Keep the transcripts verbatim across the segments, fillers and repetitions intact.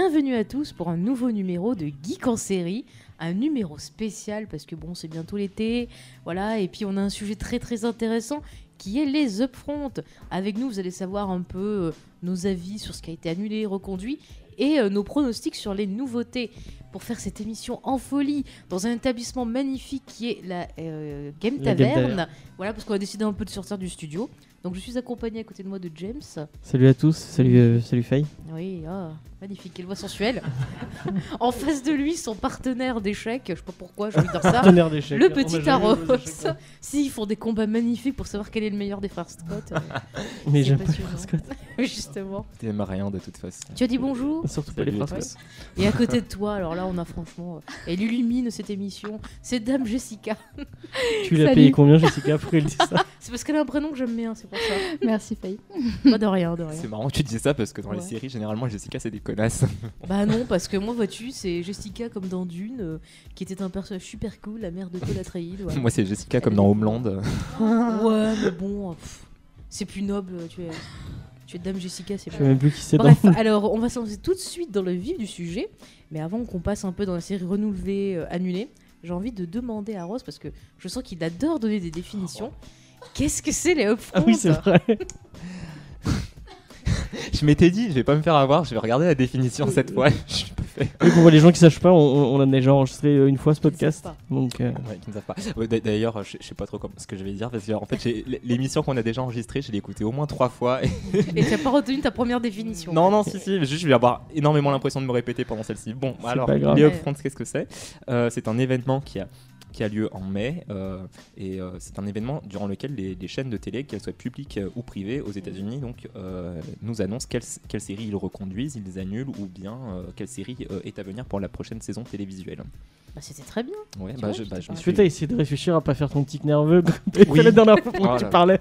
bienvenue à tous pour un nouveau numéro de Geek en série, un numéro spécial parce que bon, c'est bientôt l'été, voilà, et puis on a un sujet très très intéressant qui est les upfronts. Avec nous, vous allez savoir un peu euh, nos avis sur ce qui a été annulé, reconduit, et euh, nos pronostics sur les nouveautés. Pour faire cette émission en folie, dans un établissement magnifique qui est la euh, Game La Taverne, Game Taverne. voilà, parce qu'on a décidé un peu de sortir du studio. Donc je suis accompagnée à côté de moi de James. Salut à tous, salut, euh, salut Faye. Oui, oh, magnifique, quelle voix sensuelle. En face de lui, son partenaire d'échecs, je sais pas pourquoi, j'ai envie de dire ça. Partenaire d'échecs. Le On a petit jamais joué aux Taros. échecs, quoi. Si, ils font des combats magnifiques pour savoir quel est le meilleur des frères Scott. euh, Mais c'est j'aime pas les passionnant. frères Scott. Oui, justement. T'aimes rien de toute façon. Tu as dit bonjour. Surtout pas les Salut à frères tous. Scott. Et à côté de toi, alors là, on a franchement. euh, Elle illumine cette émission. C'est Dame Jessica. Tu l'as Salut. payé combien, Jessica, pour qu'elle dise ça? C'est parce qu'elle a un prénom que j'aime bien, c'est pour ça. Merci Faye. Pas de rien, de rien. C'est marrant que tu disais ça parce que dans Ouais. les séries, généralement, Jessica, c'est des connasses. Bah non, parce que moi, vois-tu, c'est Jessica comme dans Dune, euh, qui était un personnage super cool, la mère de Paul Atreides. Voilà. Moi, c'est Jessica comme dans Homeland. Ouais, mais bon, pff, c'est plus noble. Tu es, tu es Dame Jessica, c'est Je plus sais même plus qui c'est dans Bref, alors on va se lancer tout de suite dans le vif du sujet. Mais avant qu'on passe un peu dans la série renouvelée, euh, annulée, j'ai envie de demander à Rose, parce que je sens qu'il adore donner des définitions. Qu'est-ce que c'est les upfronts? Ah oui, c'est vrai. Je m'étais dit, je vais pas me faire avoir, je vais regarder la définition cette fois. Je suis pas fait. Et pour les gens qui sachent pas, on, on a déjà enregistré euh, une fois ce podcast. Ils savent Donc, euh, Ouais, qui ne savent pas. Ouais, d'a- D'ailleurs, je, je sais pas trop comme, ce que je vais dire parce que en fait, j'ai- l'émission qu'on a déjà enregistrée, je l'ai écoutée au moins trois fois. Et... Et tu n'as pas retenu ta première définition. Non, non, si, si, mais juste je vais avoir énormément l'impression de me répéter pendant celle-ci. Bon, C'est alors, pas grave. les Ouais. upfronts, qu'est-ce que c'est? Euh, C'est un événement qui a qui a lieu en mai euh, et euh, c'est un événement durant lequel les, les chaînes de télé, qu'elles soient publiques euh, ou privées aux États-Unis, donc euh, nous annoncent quelle, quelle série ils reconduisent, ils les annulent ou bien euh, quelle série euh, est à venir pour la prochaine saison télévisuelle. Bah, c'était très bien. Ouais, Tu bah, vois, je, je bah, t'ai je me pas- est-ce que suis t'as essayé de réfléchir à pas faire ton tic nerveux comme t'as fait Oui. la dernière fois Oh que tu là. parlais?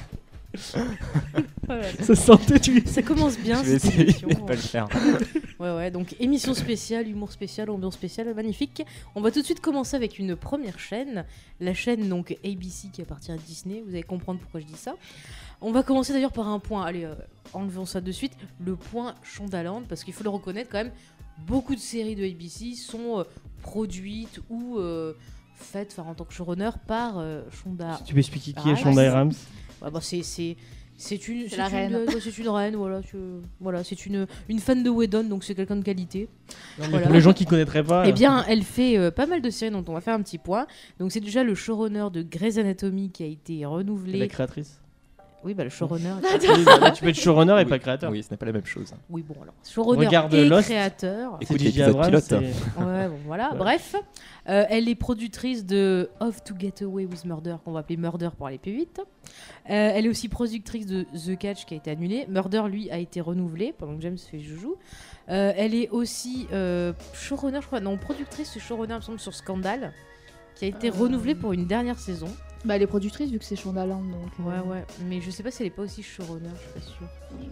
Voilà. Ça se sentait, tu Ça commence bien je vais cette essayer émission. de pas le faire. Ouais, ouais, donc émission spéciale, humour spécial, ambiance spéciale, magnifique. On va tout de suite commencer avec une première chaîne, la chaîne donc A B C qui appartient à Disney, vous allez comprendre pourquoi je dis ça. On va commencer d'ailleurs par un point, allez, euh, enlevons ça de suite, le point Shondaland, parce qu'il faut le reconnaître quand même, beaucoup de séries de A B C sont euh, produites ou euh, faites enfin, en tant que showrunner par euh, Shonda. Tu peux expliquer qui est Ah, Shonda ouais. Rhimes? Ouais, bah, c'est, c'est, c'est une, C'est c'est la une, reine. euh, ouais, c'est une reine, voilà, c'est, voilà, c'est une, une fan de Whedon, donc c'est quelqu'un de qualité. Non, mais Voilà. Pour les gens qui connaîtraient pas. Eh bien, elle fait euh, pas mal de séries dont on va faire un petit point. Donc, c'est déjà le showrunner de Grey's Anatomy qui a été euh, renouvelé. la créatrice. Oui, bah le showrunner. Oui, bah, tu peux être showrunner et Oui, pas créateur. Oui, ce n'est pas la même chose. oui, bon, alors, showrunner Regarde et Lost. créateur. Écoute C'est J J l'épisode Abrams, pilote. c'est- Ouais, bon, voilà. Ouais. Bref, euh, elle est productrice de Off to Get Away with Murder, qu'on va appeler Murder pour aller plus vite. Euh, elle est aussi productrice de The Catch qui a été annulé. Murder, lui, a été renouvelé pendant que James fait joujou. Euh, elle est aussi euh, showrunner, je crois, non, productrice et showrunner, il me semble, sur Scandal, qui a été Euh. renouvelée pour une dernière saison. Bah elle est productrice vu que c'est Shondaland donc. euh, Ouais, ouais, mais je sais pas si elle est pas aussi showrunner, je suis pas sûre.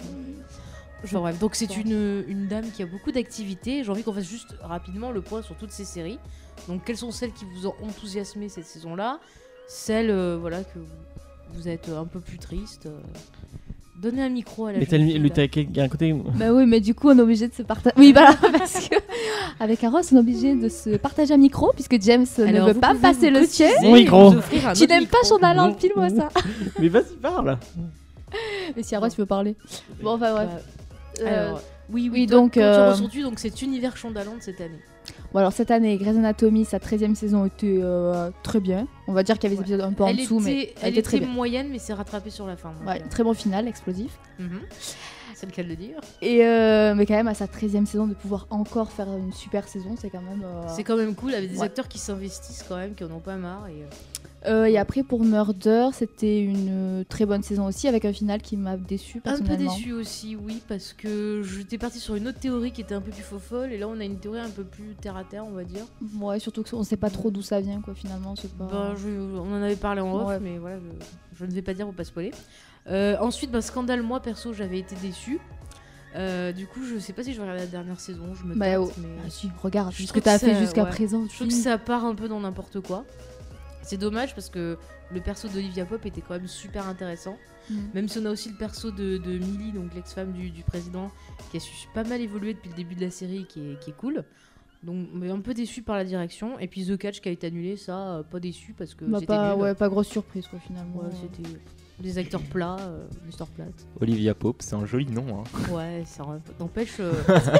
Enfin, bref, donc c'est pense. une, une dame qui a beaucoup d'activités. J'ai envie qu'on fasse juste rapidement le point sur toutes ces séries. Donc, quelles sont celles qui vous ont enthousiasmé cette saison-là? Celles euh, voilà, que vous, vous êtes un peu plus triste. euh. Donnez un micro à la Mais t'as jeune le- fille, le là. t'as quel- il y a un côté. Bah oui mais du coup on est obligé de se partager. Oui voilà parce que avec Aros on est obligé de se partager un micro puisque James Alors, ne veut vous pas pouvez passer vous le sien. cotiser Mon et micro. vous offrir un Tu autre n'aimes pas micro. Shondaland, Non. file-moi ça. Mais vas-y, parle. Mais si Aros veut parler. Bon enfin bref. Bah, Euh, alors, oui, oui, oui, toi, donc, comment euh, tu ressens-tu donc cet univers Shondaland cette année? Bon alors cette année Grey's Anatomy sa treizième saison était euh, très bien. On va dire qu'il y avait des Ouais. épisodes un peu en Elle dessous était, mais elle était très était bien. moyenne, mais c'est rattrapé sur la fin. donc, Ouais, euh, très bon final, explosif. mhm. C'est le cas de le dire. Et euh, mais quand même à sa treizième saison de pouvoir encore faire une super saison, c'est quand même. euh, C'est quand même cool avec des Ouais. acteurs qui s'investissent quand même, qui en ont pas marre. Et... Euh, et après pour Murder, c'était une euh, très bonne saison aussi avec un final qui m'a déçu Un personnellement. peu déçu aussi, oui, parce que j'étais partie sur une autre théorie qui était un peu plus faux folle, et là on a une théorie un peu plus terre à terre, on va dire. Ouais, surtout qu'on sait pas trop d'où ça vient quoi finalement, c'est pas. Bah, je- on en avait parlé en off, Ouais. mais voilà, je, je ne vais pas dire pour pas spoiler. Euh, ensuite, bah, Scandale, moi perso, j'avais été déçue. Euh, du coup, je sais pas si je vais regarder la dernière saison, je me Bah, tâte, oh. mais Ah, si, regarde, Je ce trouve que t'as que fait ça- jusqu'à ouais. présent. je trouve que ça part un peu dans n'importe quoi. C'est dommage parce que le perso d'Olivia Pope était quand même super intéressant. Mm. Même si on a aussi le perso de, de Millie, donc l'ex-femme du, du président, qui a su pas mal évoluer depuis le début de la série, qui est, qui est cool. Donc mais un peu déçu par la direction. Et puis The Catch qui a été annulé, ça, euh, pas déçu parce que bah, c'était pas, nul. Ouais, pas grosse surprise quoi finalement. Ouais, c'était des acteurs plats, euh, une histoire plate. Olivia Pope, c'est un joli nom. Hein. Ouais, ça n'empêche. Euh...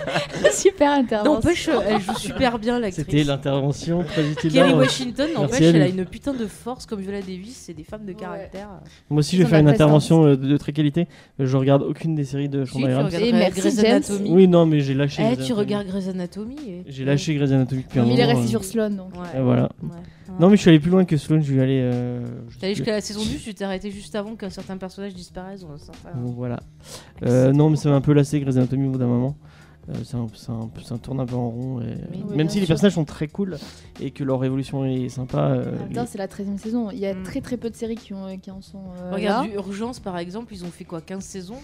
super intervention. N'empêche, euh, elle joue super bien l'actrice. C'était l'intervention très utile. Kerry Washington, n'empêche, elle. elle a une putain de force comme Viola Davis, c'est des femmes de caractère. Ouais. Moi aussi, je vais faire une intervention euh, de très qualité. Je regarde aucune des séries de Shonda Rhimes. Tu regardes Grey's Anatomy. Oui, non, mais j'ai lâché. Eh, tu regardes Grey's Anatomy. Et... J'ai lâché Grey's Anatomy depuis un moment. Il est resté sur Sloan, donc. Ouais. Voilà. Ouais. Non, mais je suis allé plus loin que Sloan. Je suis allé. Euh, T'es allé jusqu'à la saison douze, tu t'es arrêté juste avant qu'un certain personnage disparaisse. Donc voilà. Euh, non, mais ça m'a un peu lassé Grey's Anatomy au bout d'un moment. Euh, c'est un, c'est un, c'est un tourne un peu en rond. Et... Oui, même si sûr. les personnages sont très cool et que leur évolution est sympa. Euh, Attends, les... c'est la treizième saison. Il y a mm. très très peu de séries qui, ont, qui en sont. Euh, Regarde, là. Urgence par exemple, ils ont fait quoi, quinze saisons.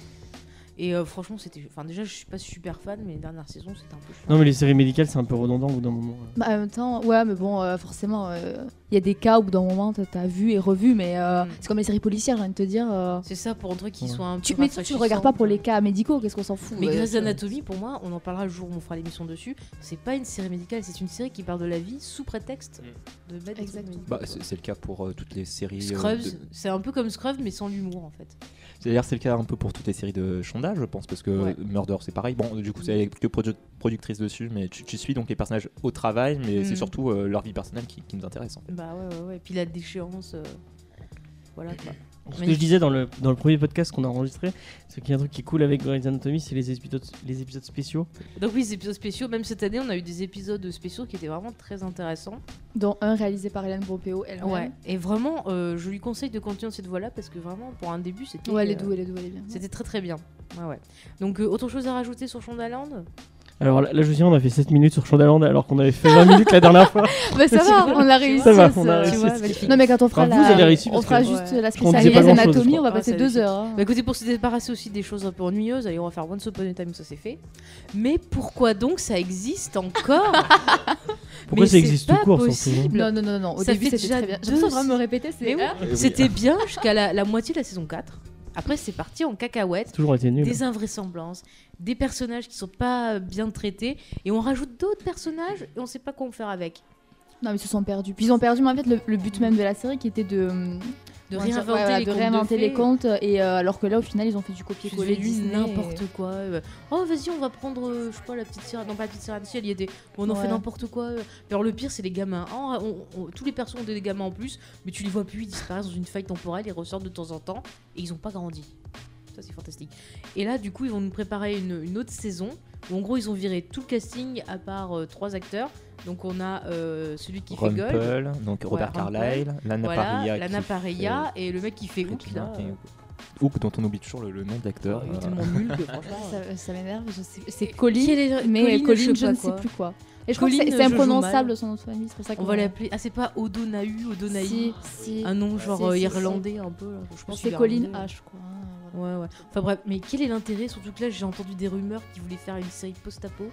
Et euh, franchement, c'était. Enfin, déjà, je suis pas super fan, mais les dernières saisons, c'était un peu chiant. Non, mais les séries médicales, c'est un peu redondant au bout d'un moment. Bah, en même temps, ouais, mais bon, euh, forcément, il euh, y a des cas où, au bout d'un moment, t'as, t'as vu et revu, mais euh, mm. c'est comme les séries policières, j'ai envie de te dire. Euh... C'est ça, pour un truc qui ouais. soit un tu, peu. Mais tu, tu le regardes pas pour les cas médicaux, qu'est-ce qu'on s'en fout. Mais euh, Grey's Anatomy, pour moi, on en parlera le jour où on fera l'émission dessus. C'est pas une série médicale, c'est une série qui parle de la vie sous prétexte mm. de mettre. Exactement. Bah, c'est, c'est le cas pour euh, toutes les séries. Scrubs, euh, de... c'est un peu comme Scrubs, mais sans l'humour en fait. C'est-à-dire c'est le cas un peu pour toutes les séries de Shonda, je pense, parce que ouais. Murder c'est pareil. Bon, du coup, c'est que produ- productrice dessus, mais tu, tu suis donc les personnages au travail, mais mm. c'est surtout euh, leur vie personnelle qui, qui nous intéresse. En fait. Bah ouais, ouais, ouais. Et puis la déchéance, euh... voilà quoi. Ce que je disais dans le, dans le premier podcast qu'on a enregistré, c'est qu'il y a un truc qui est cool avec Grey's Anatomy, c'est les épisodes, les épisodes spéciaux. Donc oui, les épisodes spéciaux, même cette année, on a eu des épisodes spéciaux qui étaient vraiment très intéressants. Dont un réalisé par Hélène Bropéo elle-même. Ouais, et vraiment, euh, je lui conseille de continuer dans cette voie-là, parce que vraiment, pour un début, c'était... Ouais, elle est douée, elle est douée, elle est bien. C'était très très bien. Ouais, ouais. Donc, euh, autre chose à rajouter sur Shondaland ? Alors là, là, je dis, on a fait sept minutes sur Shondaland alors qu'on avait fait vingt minutes la dernière fois. Bah ça va, on a réussi. Ça va, on a réussi. Vois, non mais quand on fera enfin, la, vous avez réussi on fera que... juste ouais. la spécialité anatomie, on va ah, passer deux heures. Hein. Bah écoutez, pour se débarrasser aussi des choses un peu ennuyeuses, allez, on va faire Once Upon a Time, ça c'est fait. Mais pourquoi donc ça existe encore ? Pourquoi ça existe tout court possible. Non, non, non, non. Au ça début, fait c'était déjà très bien. deux... J'ai l'impression de me répéter, c'est... Oui, c'était bien jusqu'à la, la moitié de la saison quatre. Après, c'est parti en cacahuète. Toujours été nul. Des invraisemblances, des personnages qui sont pas bien traités, et on rajoute d'autres personnages et on sait pas quoi en faire avec. Non, mais ils se sont perdus. Puis ils ont perdu, mais en fait, le, le but même de la série qui était de. De réinventer, ouais, voilà, les, de contes réinventer de les contes, et euh, alors que là, au final, ils ont fait du copier-coller Disney, n'importe et... quoi. Euh, oh, vas-y, on va prendre, euh, je sais pas, la petite sirène. Non, pas la petite sirène, si elle y était. On en ouais. fait n'importe quoi. Euh. Alors, le pire, c'est les gamins. Oh, on, on, tous les persos ont des gamins en plus, mais tu les vois plus, ils disparaissent dans une faille temporelle, ils ressortent de temps en temps, et ils ont pas grandi. Ça, c'est fantastique. Et là, du coup, ils vont nous préparer une, une autre saison où, en gros, ils ont viré tout le casting à part euh, trois acteurs. Donc, on a euh, celui qui Rumpel, fait Gold, donc Robert ouais, Carlyle, Lana voilà, Parrilla, Lana Parrilla et le mec qui fait Hook. Là, euh... Hook, dont on oublie toujours le, le nom d'acteur. Il est tellement nul que franchement. Ça, ça m'énerve. Je sais, c'est Colin, est... mais Colin, Colin, je, je ne sais plus quoi. Et je crois que c'est, c'est imprononçable son nom de famille, c'est pour ça qu'on on va l'appeler. Ah, c'est pas Odonahu, Odonaï. Si, si. Un nom genre si, euh, si, irlandais si. un peu. Là. Je pense c'est Colin H, quoi. Ouais, ouais. Enfin bref, mais quel est l'intérêt ? Surtout que là, j'ai entendu des rumeurs qui voulaient faire une série post-apo.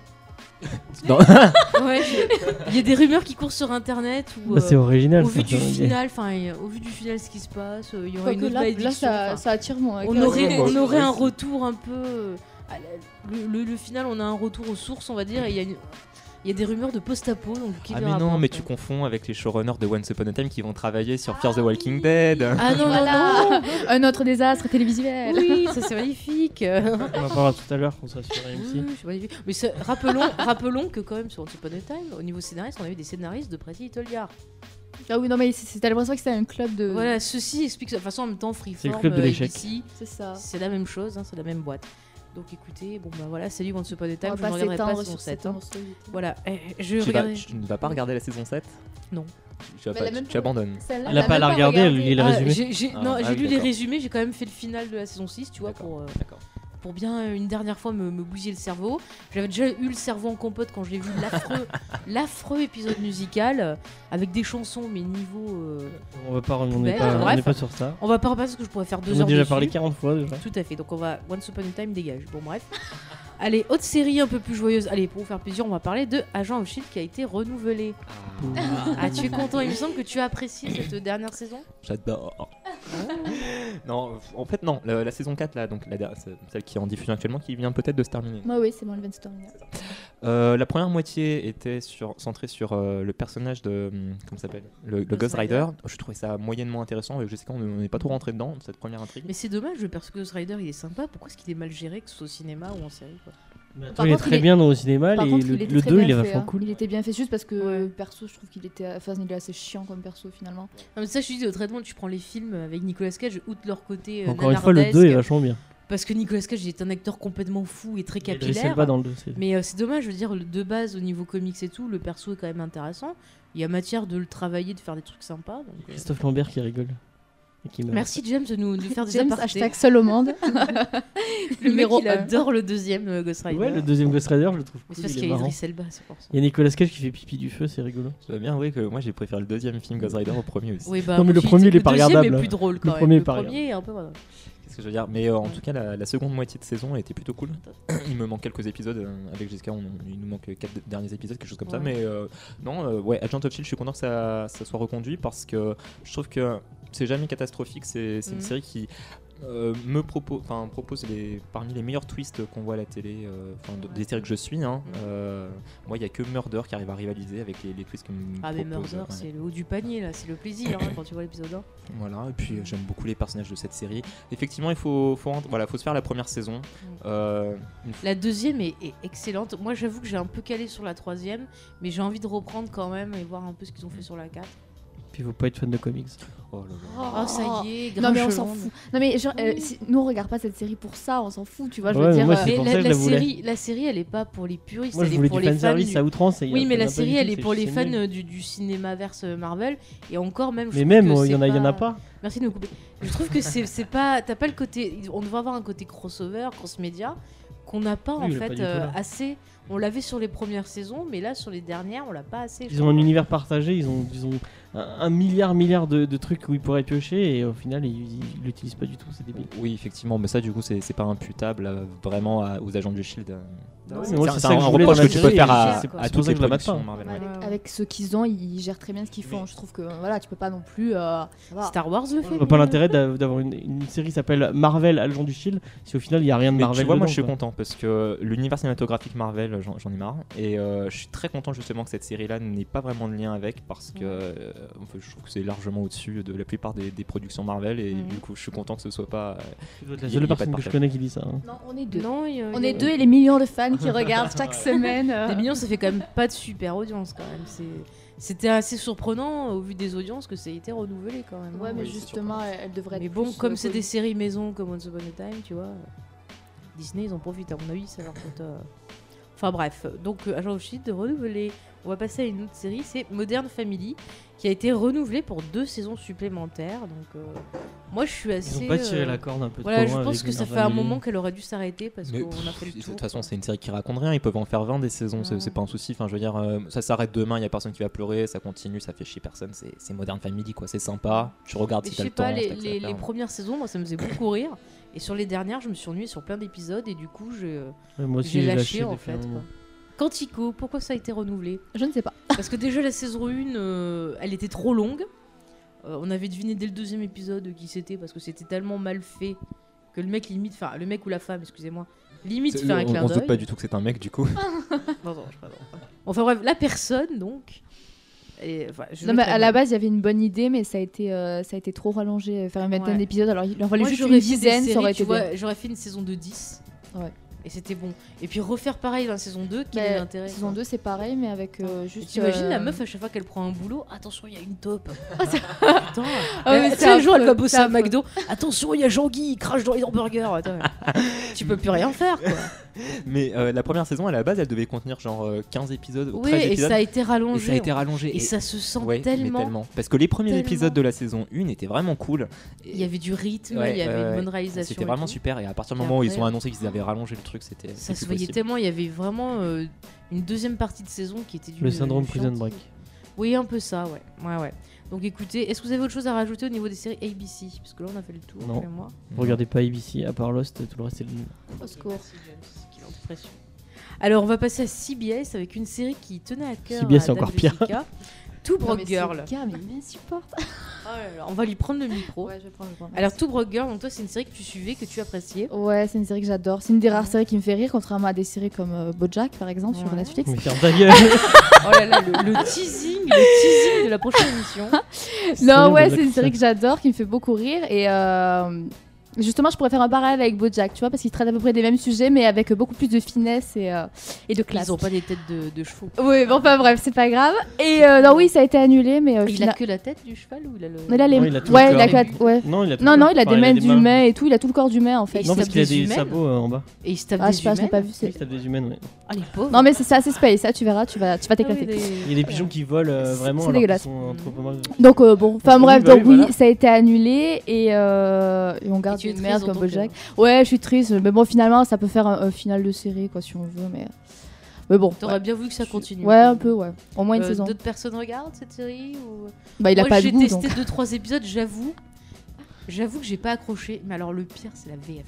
Ouais, il y a des rumeurs qui courent sur internet où, bah, c'est original. Euh, au vu du final, enfin, au vu du final, ce qui se passe, il y aurait une autre là, malédiction. Là, ça, ça attire moins. On aurait, on aurait un retour un peu. Le, le, le final, on a un retour aux sources, on va dire, et il y a une. Il y a des rumeurs de post-apo, donc qui Ah mais non, mais tu confonds avec les showrunners de Once Upon a Time qui vont travailler sur Fear the Walking Dead. Ah non, voilà. non, non. Un autre désastre télévisuel. Oui, ça c'est magnifique. On en parlera tout à l'heure quand ça sera M C. Oui, c'est magnifique. Mais ça, rappelons, rappelons que quand même sur Once Upon a Time, au niveau scénariste, on a eu des scénaristes de Pretty Little Liars. Ah oui, non mais c'est, t'as l'impression que c'est un club de... Voilà, ceci explique ça. De toute façon, en même temps, Freeform, c'est le club de l'échec. A B C, c'est ça. C'est la même chose, hein, c'est la même boîte. Donc écoutez, bon bah voilà, salut Once Upon a Time, on je va ne regarderai pas saison sept. Hein. Voilà, eh, je tu, regarderai... vas, tu ne vas pas regarder la saison sept ? Non. Tu, pas, tu, tu abandonnes. Celle-là, elle n'a pas à la regarder, elle lit les ah, résumés. J'ai, j'ai, ah, non, ah, j'ai oui, lu d'accord. les résumés, j'ai quand même fait le final de la saison six, tu vois, d'accord. pour... Euh... D'accord. pour bien euh, une dernière fois me, me bousiller le cerveau. J'avais déjà eu le cerveau en compote quand j'ai vu l'affreux, l'affreux épisode musical euh, avec des chansons, mais niveau. Euh, on va pas, on n'est pas, on n'est pas sur ça. On va pas repasser parce que je pourrais faire deux on heures. On a déjà dessus. parlé quarante fois déjà. Tout à fait. Donc on va Once Upon a Time dégage. Bon bref. Allez, autre série un peu plus joyeuse. Allez, pour vous faire plaisir, on va parler de Agent of Shield qui a été renouvelé. Ah, tu es content? Il me semble que tu as apprécié cette dernière saison. J'adore. Non, en fait non, la, la saison quatre là, donc la, der- celle qui est en diffusion actuellement, qui vient peut-être de se terminer. Moi, oui, c'est bon, le vingt story. Euh, la première moitié était sur, centrée sur euh, le personnage de hum, comment ça s'appelle, le, le Ghost Ghost Rider. Rider. Je trouvais ça moyennement intéressant. Avec Jessica, on n'est pas trop rentré dedans cette première intrigue. Mais c'est dommage, le perso Ghost Rider il est sympa. Pourquoi est-ce qu'il est mal géré, que ce soit au cinéma ou en série quoi? Par il est contre, très il est- bien dans au cinéma, Par et contre, le, il était le très deux bien il est fait, vachement hein. cool. Il était bien fait juste parce que Ouais. perso, je trouve qu'il était, enfin, il est assez chiant comme perso finalement. Non, mais ça, je te dis, au traitement, tu prends les films avec Nicolas Cage, outre leur côté euh, Encore une fois, le deux est nanardesque, vachement bien. parce que Nicolas Cage il est un acteur complètement fou et très Idris capillaire. Elba dans le deux. c'est- Mais euh, c'est dommage, je veux dire, le- de base au niveau comics et tout, le perso est quand même intéressant. Il y a matière de le travailler, de faire des trucs sympas. Donc, euh, Christophe Lambert qui rigole. Et qui meurt. Merci James de nous de faire des James, apartés. hashtag seul au monde. Le mec numéro il un. adore le deuxième euh, Ghost Rider. Ouais, le deuxième Ghost Rider, je le trouve Mais cool. c'est parce Il qu'il est y a marrant. Idris Elba, c'est pour ça. Il y a Nicolas Cage qui fait pipi du feu, c'est rigolo. Je dois bien avouer que moi j'ai préféré le deuxième film Ghost Rider au premier aussi. Oui, bah, Non, mais le j'ai premier, dit il est le pas deuxième regardable. est plus drôle quand Le même. premier est le pas premier est un peu voilà. Qu'est-ce que je veux dire? Mais euh, en tout cas, la, la seconde moitié de saison était plutôt cool. Il me manque quelques épisodes euh, avec Jessica. On, il nous manque quatre derniers épisodes, quelque chose comme ça. Ouais. Mais euh, non, euh, ouais, Agent of Shield, je suis content que ça, ça soit reconduit parce que je trouve que c'est jamais catastrophique. C'est c'est Mhm. une série qui euh, me propose, enfin propose les, parmi les meilleurs twists qu'on voit à la télé, euh, enfin de- des séries que je suis. Hein. Euh, moi, il y a que Murder qui arrive à rivaliser avec les, les twists que me Ah mais propose, Murder, ouais. c'est le haut du panier là, c'est le plaisir hein, quand tu vois l'épisode un. Voilà, et puis euh, j'aime beaucoup les personnages de cette série. Effectivement, il faut, faut, rent- voilà, faut se faire la première saison. Euh, une La deuxième est, est excellente. Moi j'avoue que j'ai un peu calé sur la troisième, mais j'ai envie de reprendre quand même et voir un peu ce qu'ils ont fait sur la quatre. Puis il faut pas être fan de comics. Oh là là. Oh, ça y est, Non mais on Grinch s'en Land. fout. Non mais genre, euh, Oui. si- nous on regarde pas cette série pour ça, on s'en fout, tu vois. Je Ouais, veux mais dire, moi, euh, c'est Mais pour la, ça que je la la voulais. série, la série, elle est pas pour les puristes, Moi, elle je est voulais pour du les fans. fanservice du- à outrance. et il y a- Oui, mais il y en la a pas série, du elle tout, est c'est- pour les c'est fans nul. euh, du, du cinéma-verse Marvel. Et encore même, je Mais trouve même, que il y c'est en a, il y en a pas- pas. Merci de me couper. Je trouve que c'est c'est pas, t'as pas le côté, on devrait avoir un côté crossover, cross-média, qu'on n'a pas Oui, en il est pas fait du tout euh, là. assez. On l'avait sur les premières saisons, mais là sur les dernières, on l'a pas assez. je Ils ont un trouve. univers partagé, ils ont, ils ont un, un milliard, milliard de, de trucs où ils pourraient piocher et au final ils ils l'utilisent pas du tout, c'est débile. Oui, effectivement, mais ça, du coup, c'est c'est pas imputable euh, vraiment à- aux agents du Shield. euh. Non, C'est mais moi, un- c'est c'est ça un que je voulais reproche dans que la tu peux série, faire et à, c'est à pour toutes ça les que je la mate productions pas. Marvel. ouais. Ouais, avec, ouais. avec ce qu'ils ont, ils gèrent très bien ce qu'ils font. Je trouve que voilà, tu peux pas non plus. euh, ça va. Star Wars le Je fait. vois pas mais- l'intérêt d'a- d'avoir une, une série qui s'appelle Marvel Agent du Shield si au final il y a rien de Mais Marvel tu vois, moi dedans, je suis quoi. content parce que l'univers cinématographique Marvel, j'en j'en ai marre. Et euh, je suis très content justement que cette série-là n'ait pas vraiment de lien avec parce que euh, enfin, je trouve que c'est largement au-dessus de la plupart des, des productions Marvel. Et Mhm. du coup, je suis content que ce soit pas. euh, Tu dois être la Il y a- seule il y a pas personne de que je partage. connais qui dit ça. hein. Non, on est deux. Non, il y a- On il y a- est deux et les millions de fans qui regardent chaque semaine. euh. Des millions, ça fait quand même pas de super audience quand même. C'est- C'était assez surprenant au vu des audiences que ça a été renouvelé quand même. Ouais, hein. mais Oui, c'est justement, elle, elle devrait être. Mais bon, plus, comme euh, c'est des connue. séries maison comme Once Upon a Time, tu vois, Disney ils en profitent à mon avis, ça leur coûte. euh, Enfin bref, donc euh, Agent of Shield renouvelé. On va passer à une autre série, c'est Modern Family, qui a été renouvelée pour deux saisons supplémentaires. Donc euh, moi je suis assez. Ils ont pas tiré euh, la corde un peu Voilà, trop je loin pense avec que ça Modern fait un Family. moment qu'elle aurait dû s'arrêter parce Mais qu'on a fait le de tour. toute façon, quoi. c'est une série qui raconte rien. Ils peuvent en faire vingt des saisons, c'est Ouais. c'est pas un souci. Enfin, je veux dire, euh, ça s'arrête demain, il y a personne qui va pleurer, ça continue, ça fait chier personne. C'est c'est Modern Family, quoi. C'est sympa. Tu regardes Mais si je t'as sais le temps. pas, si les, t'as que ça à les- faire. les premières saisons, moi ça me faisait beaucoup rire. Et sur les dernières, je me suis ennuyée sur plein d'épisodes et du coup, je- Ouais, moi aussi j'ai j'ai lâché, en depuis un fait. moment. quoi. Quantico, pourquoi ça a été renouvelé? Je ne sais pas. Parce que déjà la saison un, euh, elle était trop longue. Euh, on avait deviné dès le deuxième épisode qui c'était parce que c'était tellement mal fait que le mec limite, enfin le mec ou la femme, excusez-moi, limite C'est- fait un on, clin on se doute d'œil. pas du tout que c'est un mec, du coup. Pardon, je- pardon. Enfin bref, la personne donc. Et, enfin, je Non, le mais traite à la mal. base, il y avait une bonne idée, mais ça a été, euh, ça a été trop rallongé. Faire une vingtaine Ouais. d'épisodes, alors il en fallait Moi, juste j'aurais une fait des dizaine, séries, ça aurait tu été bien. vois, j'aurais fait une saison de dix. Ouais. Et c'était bon. Et puis refaire pareil dans la saison deux, quel Mais est l'intérêt Saison quoi. deux, c'est pareil, mais avec euh, Et juste. T'imagines euh, la meuf à chaque fois qu'elle prend un boulot, attention il y a une taupe. Ah, c'est- Putain. Ah ouais, Euh, c'est tu sais, un jour elle affreux, va bosser c'est à affreux. McDo, attention il y a Jean-Guy, il crache dans les hamburgers. Attends, tu peux plus rien faire quoi. Mais euh, la première saison, à la base, elle devait contenir genre euh, quinze épisodes ou Oui, treize et épisodes. ça a été Et rallongé. ça a été rallongé. Et ça se sent Ouais, mais tellement. Parce que les premiers tellement. épisodes de la saison un étaient vraiment cool. Et Il y avait du rythme, Ouais, il y avait ouais, une ouais. bonne réalisation. C'était et vraiment tout. super. Et à partir du Et moment où ils après, ont annoncé qu'ils avaient rallongé le truc, c'était. Ça c'était se plus voyait possible. tellement, il y avait vraiment euh, une deuxième partie de saison qui était du Le syndrome Prison Break. Oui, un peu ça, ouais. Ouais, ouais. Donc écoutez, est-ce que vous avez autre chose à rajouter au niveau des séries A B C? Parce que là, on a fait le tour. Non. toi et moi. Regardez pas A B C, à part Lost, tout le reste c'est le nul. Au secours. Merci, James, quelle pression. Alors, on va passer à C B S avec une série qui tenait à cœur. C B S, à c'est encore Dave pire. Jessica. Two Non, Broke mais Girl. ce gars, mais il m'insupporte. Oh là là, on va lui prendre le micro. Ouais, je vais prendre le point. Alors, Two Broke Girl, donc toi, c'est une série que tu suivais, que tu appréciais. Ouais, c'est une série que j'adore. C'est une des rares séries qui me fait rire, contrairement à des séries comme euh, BoJack, par exemple, sur Ouais. Netflix. Mais ferme ta gueule. Oh là là, le, le teasing, le teasing de la prochaine émission. Non, bon, ouais, bah, c'est une ça. série que j'adore, qui me fait beaucoup rire. Et euh, justement, je pourrais faire un parallèle avec BoJack, tu vois, parce qu'il traite à peu près des mêmes sujets, mais avec beaucoup plus de finesse et, euh, et de classe. Ils ont pas des têtes de, de chevaux. Oui, bon, enfin bref, c'est pas grave. Et euh, non, oui, ça a été annulé, mais euh, Il fina- a que la tête du cheval ou il a le. Mais là, les... Non, il a tout ouais, le il a corps. que la- ouais. Non, il a tout Non, le non, corps. il a Enfin, des mains mains. d'humain et tout, il a tout le corps d'humain en fait. Et Non, il parce se qu'il a tape des des humaines. sabots euh, en bas. Et il se tape Ah, je des sais pas, je l'ai pas humaines. vu. c'est- Il tape des humaines, ouais. Ah, les pauvres. Non, mais c'est assez space, ça, tu verras, tu vas, tu vas, tu vas Ah oui, t'éclater. des- Il y a des pigeons qui volent euh, C'est- vraiment c'est alors qu'ils dégueulasse. sont anthropomorphes. Donc euh, bon, enfin Oui, bref, bah donc oui, oui, voilà. ça a été annulé et, euh, et on garde Et tu es une merde triste en comme tant que- BoJack. Ouais, je suis triste, mais bon, finalement, ça peut faire un, un final de série, quoi, si on veut, mais... Mais bon, T'aurais ouais. bien voulu que ça continue. Ouais, un peu, ouais. Au moins une Euh, saison. D'autres personnes regardent cette série ou... Bah, il a Moi, pas de j'ai goût, testé donc... deux trois épisodes, j'avoue. J'avoue que j'ai pas accroché. Mais alors, le pire, c'est la V F.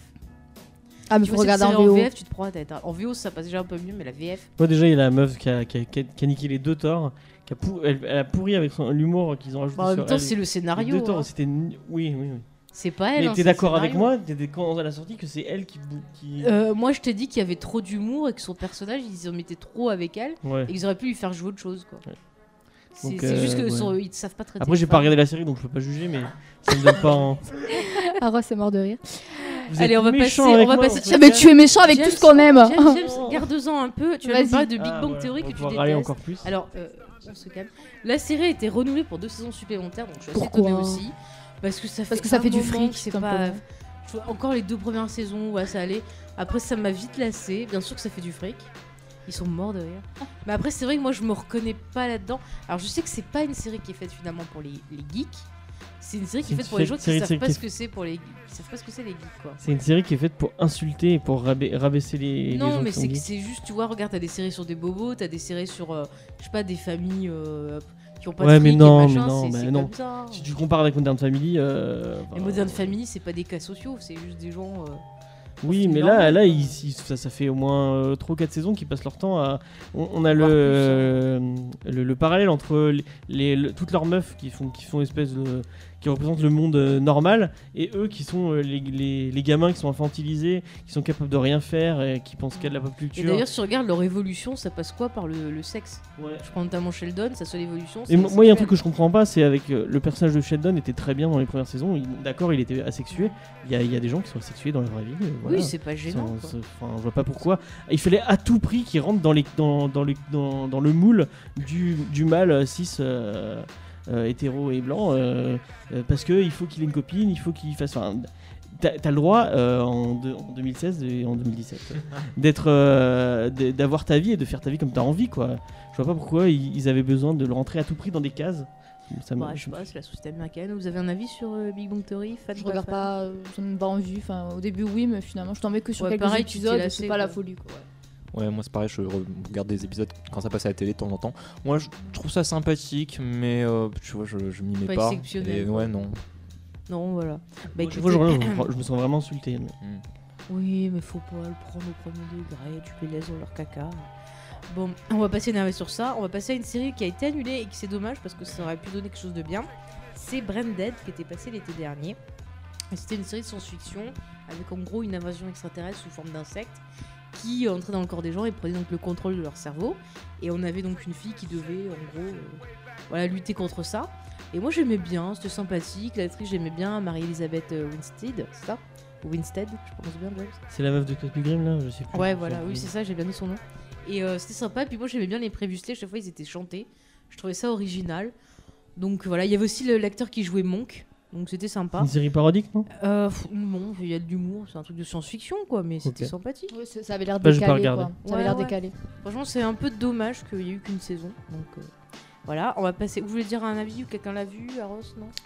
Ah, mais Tu faut vois, cette regarder en série V O. V F, tu te prends la tête. hein. En V O, ça passe déjà un peu mieux, mais la V F. Moi déjà il y a la meuf qui a, qui a, qui a- qui a niqué les deux torts, qui a pou- elle, elle a pourri avec son, l'humour qu'ils ont rajouté Bah, en même sur temps, elle. c'est le Les scénario. deux torts, hein. c'était ni- oui oui oui. C'est pas elle. Mais hein, t'es c'est le d'accord avec scénario. moi t'étais quand à la sortie que c'est elle qui, bou- qui... Euh, Moi, je t'ai dit qu'il y avait trop d'humour et que son personnage, ils en mettaient trop avec elle. Ouais. Et qu'ils auraient pu lui faire jouer autre chose, quoi. Ouais. C'est Donc, c'est juste euh, que ouais. son- ils savent pas traiter. Après les j'ai pas femmes. regardé la série donc je peux pas juger mais ça me donne pas en... Ah, Ross est mort de rire. Vous Allez, êtes on va méchants passer- on avec va moi, passer- en fait. James- Mais tu es méchant avec James- tout ce qu'on aime. James, James, garde-en un peu. Tu vas nous Vas-y. parler de Big Ah, Bang ouais, Theory on que va tu pouvoir râler détestes. encore plus. Alors, euh, on se calme. La série a été renouvelée pour deux saisons supplémentaires, donc je suis assez Pourquoi étonnée aussi. Parce que ça fait, Parce que ça un fait du moment fric, que c'est tout pas. simplement. Je vois encore les deux premières saisons, ouais, ça allait. Après, ça m'a vite lassé. Bien sûr que ça fait du fric. Ils sont morts de rire. Mais après, c'est vrai que moi, je me reconnais pas là-dedans. Alors, je sais que c'est pas une série qui est faite finalement pour les, les geeks. C'est une série qui est C'est faite une pour les gens série- qui série savent pas qui ce que c'est pour les geeks. Ils savent pas ce que c'est les geeks, quoi. C'est une série qui est faite pour insulter et pour rabai- rabaisser les, les Non, gens mais qui sont c'est que geeks. c'est juste, tu vois, regarde, t'as des séries sur des bobos, t'as des séries sur, euh, je sais pas, des familles euh, qui ont pas Ouais, de mais fric non, et mais machin, non, c'est mais c'est non. comme ça. Si tu compares avec Modern Family... Euh, Les enfin, Modern Family, c'est pas des cas sociaux, c'est juste des gens. euh, Oui, c'est mais là, normal, là quoi. ils- ils- ça, ça fait au moins euh, trois ou quatre saisons qu'ils passent leur temps à. On, on a le, Voire plus, hein. euh, le, le parallèle entre les, les- le- toutes leurs meufs qui font, qui font espèce de. Qui représentent le monde euh, normal et eux qui sont euh, les, les, les gamins qui sont infantilisés, qui sont capables de rien faire et qui pensent qu'à de la pop Et culture. d'ailleurs, si tu regardes leur évolution, ça passe quoi par le, le sexe Ouais. Je prends notamment Sheldon, sa seule évolution. Et c'est mo- moi, il y a un sexuel. truc que je comprends pas, c'est avec euh, le personnage de Sheldon était très bien dans les premières saisons. Il- D'accord, il était asexué. Il y a, il y a des gens qui sont asexués dans la vraie vie. euh, voilà. Oui, c'est pas gênant. Sans- quoi. sans- enfin, je vois pas pourquoi. Il fallait à tout prix qu'il rentre dans, les, dans, dans, les, dans, dans le moule du, du mâle cis euh, euh, hétéro et blanc euh, euh, parce qu'il faut qu'il ait une copine, il faut qu'il fasse. Enfin, t'as, t'as le droit euh, en, de- en deux mille seize et en deux mille dix-sept d'être, euh, d- d'avoir ta vie et de faire ta vie comme t'as envie, quoi. Je vois pas pourquoi ils, ils avaient besoin de le rentrer à tout prix dans des cases. Ça me- Bah, je sais pas, c'est la société américaine. Vous avez un avis sur euh, Big Bang Theory fan, Je pas regarde fan pas, euh, j'en ai pas envie. Enfin, au début, oui, mais finalement, je t'en mets que sur Ouais, quelques pareil, tu t'es épisodes. lassé, C'est pas la quoi. folie, quoi. ouais. Ouais, moi c'est pareil, je re- regarde des épisodes quand ça passe à la télé de temps en temps. Moi je trouve ça sympathique, mais euh, tu vois, je, je m'y mets Pas pas. exceptionnel, Et quoi. ouais, non. Non, voilà. Bah, Moi, écoutez- je, vois, je- je me sens vraiment insulté. mais- Hmm. Oui, mais faut pas le prendre au premier degré, tu les laisses dans leur caca. Bon, on va passer énervé sur ça. On va passer à une série qui a été annulée et qui c'est dommage parce que ça aurait pu donner quelque chose de bien. C'est Branded qui était passé l'été dernier. Et c'était une série de science-fiction avec en gros une invasion extraterrestre sous forme d'insectes qui entrait dans le corps des gens et prenait donc le contrôle de leur cerveau. Et on avait donc une fille qui devait en gros euh, voilà, lutter contre ça. Et moi j'aimais bien, c'était sympathique. L'actrice j'aimais bien, Marie-Elisabeth euh, Winstead, c'est ça Ou Winstead, je prononce bien, James. C'est la meuf de Scott Pilgrim là, je sais plus. Ouais, Je voilà, sais oui, plus. c'est ça, j'ai bien dit son nom. Et euh, c'était sympa, puis moi j'aimais bien les prévustés, chaque fois ils étaient chantés. Je trouvais ça original. Donc voilà, il y avait aussi le- l'acteur qui jouait Monk, donc c'était sympa. Une série parodique, non Euh, pff, non, il y a de l'humour, c'est un truc de science-fiction quoi, mais c'était Ok. sympathique. Ouais, c'est- ça avait l'air Bah, j'ai pas décalé, regardé. quoi. Ça Ouais, avait l'air ouais. décalé. Franchement, c'est un peu dommage qu'il y ait eu qu'une saison. Donc euh, voilà, on va passer. Vous voulez dire un avis ou quelqu'un l'a vu, Aros, non Non.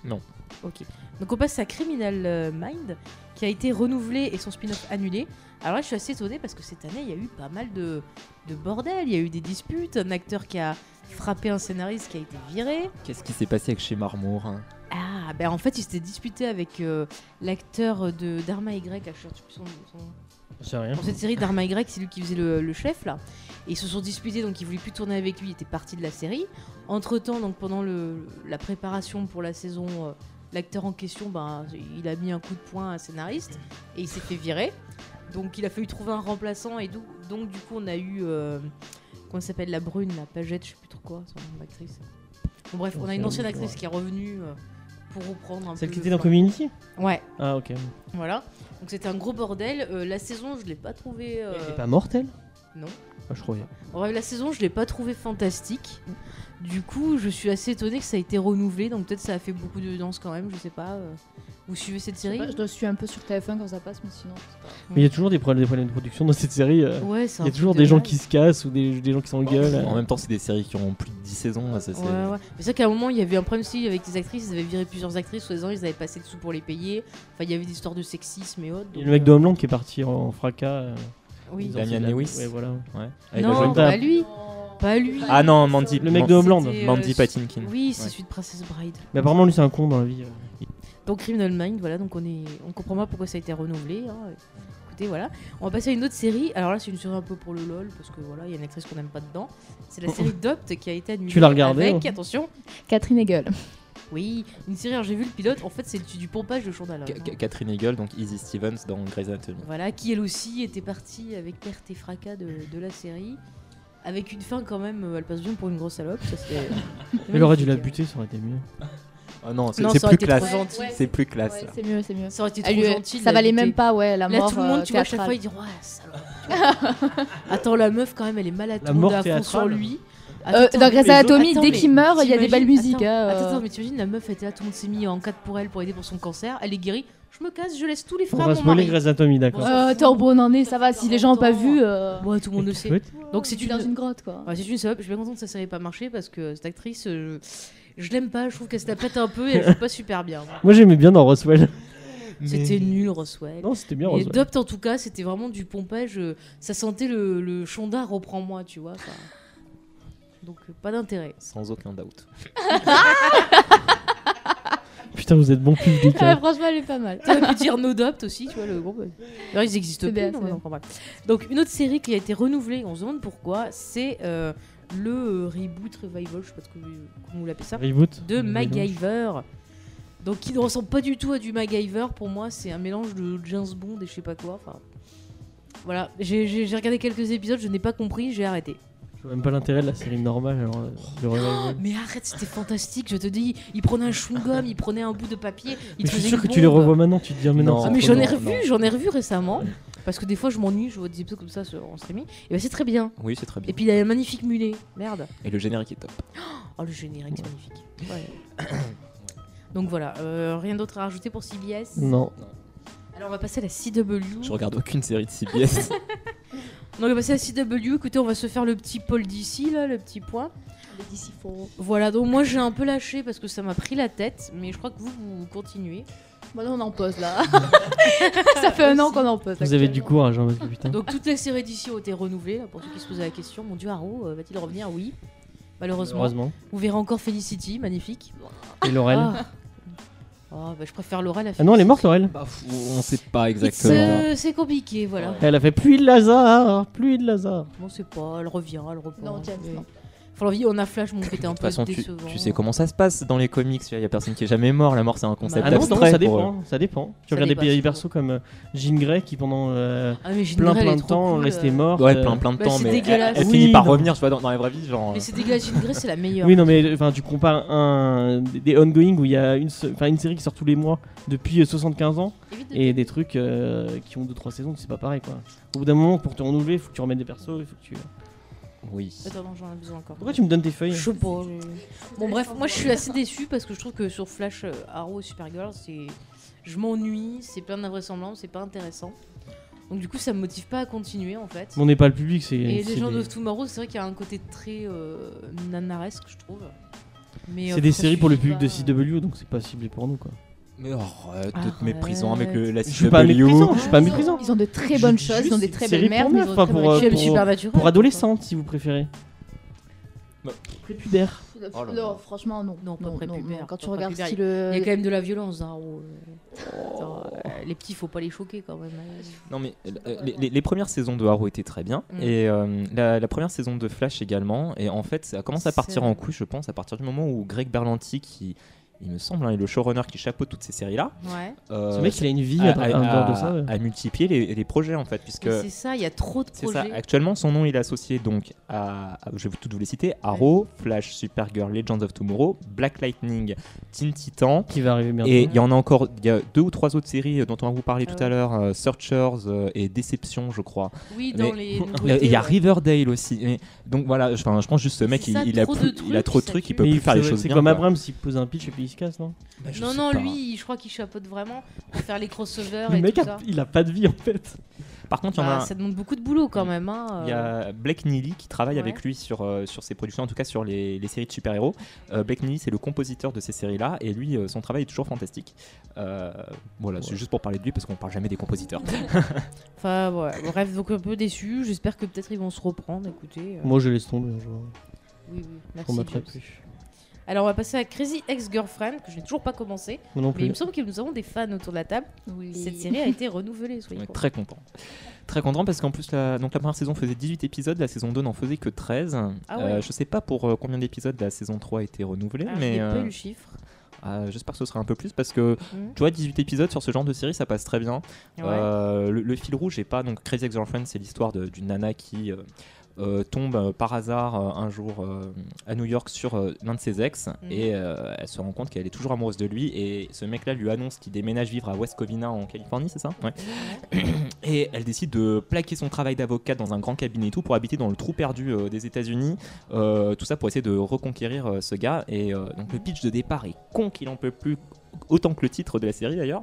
Ok. Donc on passe à Criminal euh, Mind, qui a été renouvelé et son spin-off annulé. Alors là, je suis assez étonnée parce que cette année, il y a eu pas mal de, de bordel. Il y a eu des disputes, un acteur qui a frappé un scénariste qui a été viré. Qu'est-ce qui s'est passé avec chez Marmour hein Ah, ben en fait, il s'était disputé avec euh, l'acteur de Dharma Y. Ah, je sais plus son, son... Je sais rien. Dans cette série, Dharma Y, c'est lui qui faisait le, le chef là. Et ils se sont disputés, donc il voulait plus tourner avec lui. Il était parti de la série. Entre temps, donc pendant le, la préparation pour la saison, euh, l'acteur en question, ben, il a mis un coup de poing à un scénariste et il s'est fait virer. Donc il a fallu trouver un remplaçant et do- donc du coup on a eu euh, comment ça s'appelle la brune, la Pagette, je sais plus trop quoi, son nom d'actrice. Bon bref, on a une ancienne actrice qui est revenue euh, pour reprendre un Celle peu. qui le était dans flambeau. Community. Ouais, Ah ok. voilà. Donc c'était un gros bordel. Euh, la saison, je l'ai pas trouvée. euh, Elle est pas morte elle Non. Ah, je croyais. En vrai, la saison, je l'ai pas trouvée fantastique. Du coup, je suis assez étonnée que ça a été renouvelé. Donc peut-être ça a fait beaucoup d'audience quand même, je sais pas. euh. Vous suivez cette série? Je dois suivre un peu sur T F un quand ça passe, mais sinon. c'est pas- Mais il y a toujours des problèmes, des problèmes de production dans cette série. euh. Ouais, c'est Il un y a toujours truc des de gens malade. qui se cassent ou des, des gens qui s'engueulent. euh. En même temps, c'est des séries qui ont plus de dix saisons. Ça, c'est... Ouais, ouais. Mais c'est vrai qu'à un moment, il y avait un problème aussi avec les actrices. Ils avaient viré plusieurs actrices. Soi-disant, ils avaient passé le sous pour les payer. Enfin, il y avait des histoires de sexisme et autres. Il y a donc, le mec euh, de Homeland qui est parti en fracas. euh, Oui. dans Damian cette- Lewis. Ouais, voilà. Ouais. Avec la Non, jeune- dame. pas lui. Pas lui. Ah non, Mandy. Le mec Man- de Homeland. C'était, euh, Mandy su- Patinkin. Oui, c'est Ouais. celui de Princess Bride. Mais apparemment, lui, c'est un con dans la vie. euh. Donc Criminal Mind, voilà, donc on est, on comprend pas pourquoi ça a été renouvelé. Hein. Écoutez, voilà. On va passer à une autre série. Alors là, c'est une série un peu pour le lol parce que voilà, il y a une actrice qu'on n'aime pas dedans. C'est la série Dopt qui a été annulée. Tu l'as regardée, Avec, hein attention, Catherine Hegel. oui, une série. Alors j'ai vu le pilote. En fait, c'est du, du pompage de Chandala. Ca- Ca- Catherine Hegel, donc Izzy Stevens dans Grey's Anatomy. Voilà, qui elle aussi était partie avec perte et fracas de, de la série. Avec une fin quand même, euh, elle passe bien pour une grosse salope. Ça, c'est- Elle aurait dû la magnifique, buter, ça aurait été mieux. Oh non, c'est, Non, c'est ça aurait plus été trop classe. gentil. Ouais, C'est plus classe. Ouais, là. c'est mieux, c'est mieux. Ça aurait été Elle trop lui- gentil. de ça la valait buter. même pas, ouais, la Là, mort. tout le monde, euh, tu vois, à chaque fois, théâtrale. ils diront ouais, salope. Attends, la meuf, quand même, elle est malade. La Tout le monde mort est à fond sur théâtrale. lui. Euh, Attends, dans Grey's les autres- Anatomy, attends, dès mais qu'il meurt, il y a des t'imagines- belles musiques. Attends, hein, attends, euh. attends, mais t'imagines, la meuf était là, tout le monde s'est mis en quatre pour elle pour aider pour son cancer. Elle est guérie. Je me casse, je laisse tous les On frères à va mon spoiler mari. Grey's Anatomy, d'accord. Bon, Euh, Attends, bon, on en est, ça va. Si les gens n'ont pas vu. euh, Ouais, tout le monde le sait. Donc, c'est tu es dans une- une grotte, quoi. Ouais, c'est une salope. Je suis bien contente que ça n'ait pas marché parce que cette actrice, euh, je, je l'aime pas. Je trouve qu'elle se la pète un peu et elle joue pas super bien. Moi, j'aimais bien dans Roswell. C'était nul, Roswell. Non, c'était bien Et Roswell. Dopt, en tout cas, c'était vraiment du pompage. euh, Ça sentait le, le Chonda reprend-moi, tu vois. enfin. Donc, euh, pas d'intérêt. Sans aucun doute. Putain, vous êtes bon public. Ouais, hein. franchement, elle est pas mal. Tu aurais pu dire No Dopt aussi, tu vois, le groupe. D'ailleurs, ils existent C'est plus. bien, non, c'est bien. donc, bref. Donc, une autre série qui a été renouvelée, on se demande pourquoi, c'est euh, le euh, reboot, revival, je sais pas ce que vous- comment vous l'appelez ça, Reboot. de Mélange. MacGyver. Donc, qui ne ressemble pas du tout à du MacGyver. Pour moi, c'est un mélange de James Bond et je sais pas quoi. Enfin, voilà, j'ai j'ai- j'ai regardé quelques épisodes, je n'ai pas compris, j'ai arrêté. Je vois même pas l'intérêt de la série normale. Alors, euh, le revival. Mais arrête, c'était fantastique, je te dis. Il prenait un chewing-gum, il prenait un bout de papier, il Mais te je suis faisait sûr une que tu les bombe. revois maintenant. Tu te dis, ah, mais non. Non. Ah c'est mais trop j'en ai long. revu, non. j'en ai revu récemment parce que des fois je m'ennuie, je vois des épisodes comme ça sur, en streaming et bah c'est très bien. Oui, c'est très bien. Et puis il y a un magnifique mulet, merde. Et le générique est top. Oh le générique c'est magnifique. Ouais. Donc voilà, euh, rien d'autre à rajouter pour C B S. Non. Alors on va passer à la C W. Je regarde aucune série de C B S. Donc on va passer à la C W. Écoutez, on va se faire le petit Paul d'ici là, le petit point. Voilà, donc moi j'ai un peu lâché parce que ça m'a pris la tête, mais je crois que vous vous continuez. Bon, là, on en pose, là. Ça fait un an qu'on en pose. Vous avez du actuellement. courage, hein, parce que putain. Donc toutes les séries d'ici ont été renouvelées. Là, pour ceux qui se posaient la question, mon Dieu, Arrow euh, va-t-il revenir? Oui. Malheureusement. Heureusement. Vous verrez encore Felicity, magnifique. Et Laurel. Ah. Oh, bah, je préfère Laurel à Ah non, elle est morte, Felicity. Laurel. Bah, f- on sait pas It's, exactement. euh, c'est compliqué, voilà. Elle a fait pluie de Lazare, pluie de Lazare. On sait pas, elle revient, elle reprend. Non, James, Mais- non. Faut l'envie, on a Flash, mon qui était un De toute peu façon, tu, décevant. tu sais comment ça se passe dans les comics. Il y a personne qui est jamais mort. La mort, c'est un concept Bah, Ah non, non, abstrait. ça pour eux. dépend, ça dépend. Tu Ça regardes des dépasse, petits je persos comme euh, Jean Grey qui pendant euh, Ah, mais Jean plein Grey, elle plein est de trop temps cool, restait euh. morte. Ouais, euh. plein plein de Bah, temps, c'est mais elle, dégueulasse. elle Oui, finit par non. revenir, tu vois, dans, dans la vraie vie, genre. Mais c'est dégueulasse, Jean Grey, c'est la meilleure. Oui, non, mais enfin, tu compares un, des des ongoing où il y a une, se- enfin, une série qui sort tous les mois depuis euh, soixante-quinze ans Évite de- et des trucs euh, qui ont deux trois saisons, c'est pas pareil quoi. Au bout d'un moment, pour te renouveler, il faut que tu remettes des persos, il faut que tu. Oui. Attends, non, j'en ai besoin encore. Pourquoi tu me donnes tes feuilles? Je sais pas. je- Bon, bref, moi je suis assez déçue parce que je trouve que sur Flash, euh, Arrow et Supergirl, c'est. Je m'ennuie, c'est plein d'invraisemblances, c'est pas intéressant. Donc du coup, ça me motive pas à continuer en fait. Mais on n'est pas le public, c'est. Et c'est Legend des- of Tomorrow, c'est vrai qu'il y a un côté très euh, nanaresque, je trouve. Mais, C'est euh, des ça séries pour le suffit public de pas. C W, donc c'est pas ciblé pour nous quoi. Mais arrête de Arrête. te méprisant avec le, la Je suis pas C W. méprisant, je suis pas Ils ont- méprisant. Ils ont de très bonnes Ju- choses, ils ont des juste très série belles pour merdes, mais meufs, ils ont pas de très pour, bonnes euh, J'aime choses. pour- Supernatural, Pour quoi. adolescentes si vous préférez. Bah. Prépudère. Oh là là. Non, franchement, non. Non, pas prépubère, Quand tu pas regardes prépubère. style. Il y euh, a quand même de la violence, Zaro. Attends, euh, les petits, faut pas les choquer quand même. Non mais euh, les, les- les premières saisons de Arrow étaient très bien Mm. et euh, la, la première saison de Flash également, et en fait ça commence à partir C'est- en couille je pense à partir du moment où Greg Berlanti, qui il me semble hein, est le showrunner qui chapeaute toutes ces séries là, Ouais. Ce mec il a une vie a, à travers a- de ça. ouais. a multiplié les, les projets en fait, puisque Mais C'est ça, il y a trop de c'est ça. projets. Actuellement, son nom il est associé donc à, à- je vais tout vous les citer, Arrow, Flash, Supergirl, Legends of Tomorrow, Black Lightning, Teen Titan. Qui va arriver bientôt. Et il y en a encore, il y a deux ou trois autres séries dont on va vous parler Ah tout ouais. à l'heure, euh, Searchers euh, et Déception, je crois. Oui, dans Mais- les. Et nouveautés, il y a ouais. Riverdale aussi. Et donc voilà, je, enfin, je pense juste ce mec, C'est il, ça, il a, trop de plus- il a trucs, trop de ça trucs, il tue. peut Mais plus il faire les fait- choses C'est bien. comme quoi. Abrams, s'il pose un pitch et puis il se casse, non? Bah, je Non, sais non, pas. lui, je crois qu'il chapeaute vraiment pour faire les crossovers Le et mec tout a- ça. il a pas de vie en fait. Par contre, il y en Bah, a. ça demande beaucoup de boulot quand même. Hein. Il y a Blake Neely qui travaille Ouais. avec lui sur, euh, sur ses productions, en tout cas sur les, les séries de super-héros. Euh, Blake Neely, c'est le compositeur de ces séries-là, et lui, euh, son travail est toujours fantastique. Euh, voilà, c'est juste pour parler de lui parce qu'on parle jamais des compositeurs. Enfin, ouais. Bref, donc un peu déçu. J'espère que peut-être ils vont se reprendre. Écoutez. euh, Moi je laisse tomber, je vois. Oui, oui. On Merci. m'attrape James. plus. Alors, on va passer à Crazy Ex-Girlfriend, que je n'ai toujours pas commencé. Moi non Mais il plus. me semble que nous avons des fans autour de la table. Oui. Cette série a été renouvelée, soyez On est contents. très content. Très content parce qu'en plus, la, donc la première saison faisait dix-huit épisodes, la saison deux n'en faisait que treize. Ah ouais. Euh, je sais pas pour euh, combien d'épisodes la saison trois a été renouvelée, Ah, je mais n'ai pas euh, eu le chiffre. ah, j'espère que ce sera un peu plus parce que Mhm. tu vois, dix-huit épisodes sur ce genre de série, ça passe très bien. Ouais. Euh, le, le fil rouge est pas donc Crazy Ex-Girlfriend, c'est l'histoire de- d'une nana qui euh, euh, tombe euh, par hasard euh, un jour euh, à New York sur euh, l'un de ses ex, Mhm. et euh, elle se rend compte qu'elle est toujours amoureuse de lui, et ce mec-là lui annonce qu'il déménage vivre à West Covina en Californie, c'est ça? Ouais. Et elle décide de plaquer son travail d'avocate dans un grand cabinet et tout pour habiter dans le trou perdu euh, des États-Unis. Euh, tout ça pour essayer de reconquérir euh, ce gars. Et euh, donc le pitch de départ est con qu'il en peut plus, autant que le titre de la série d'ailleurs.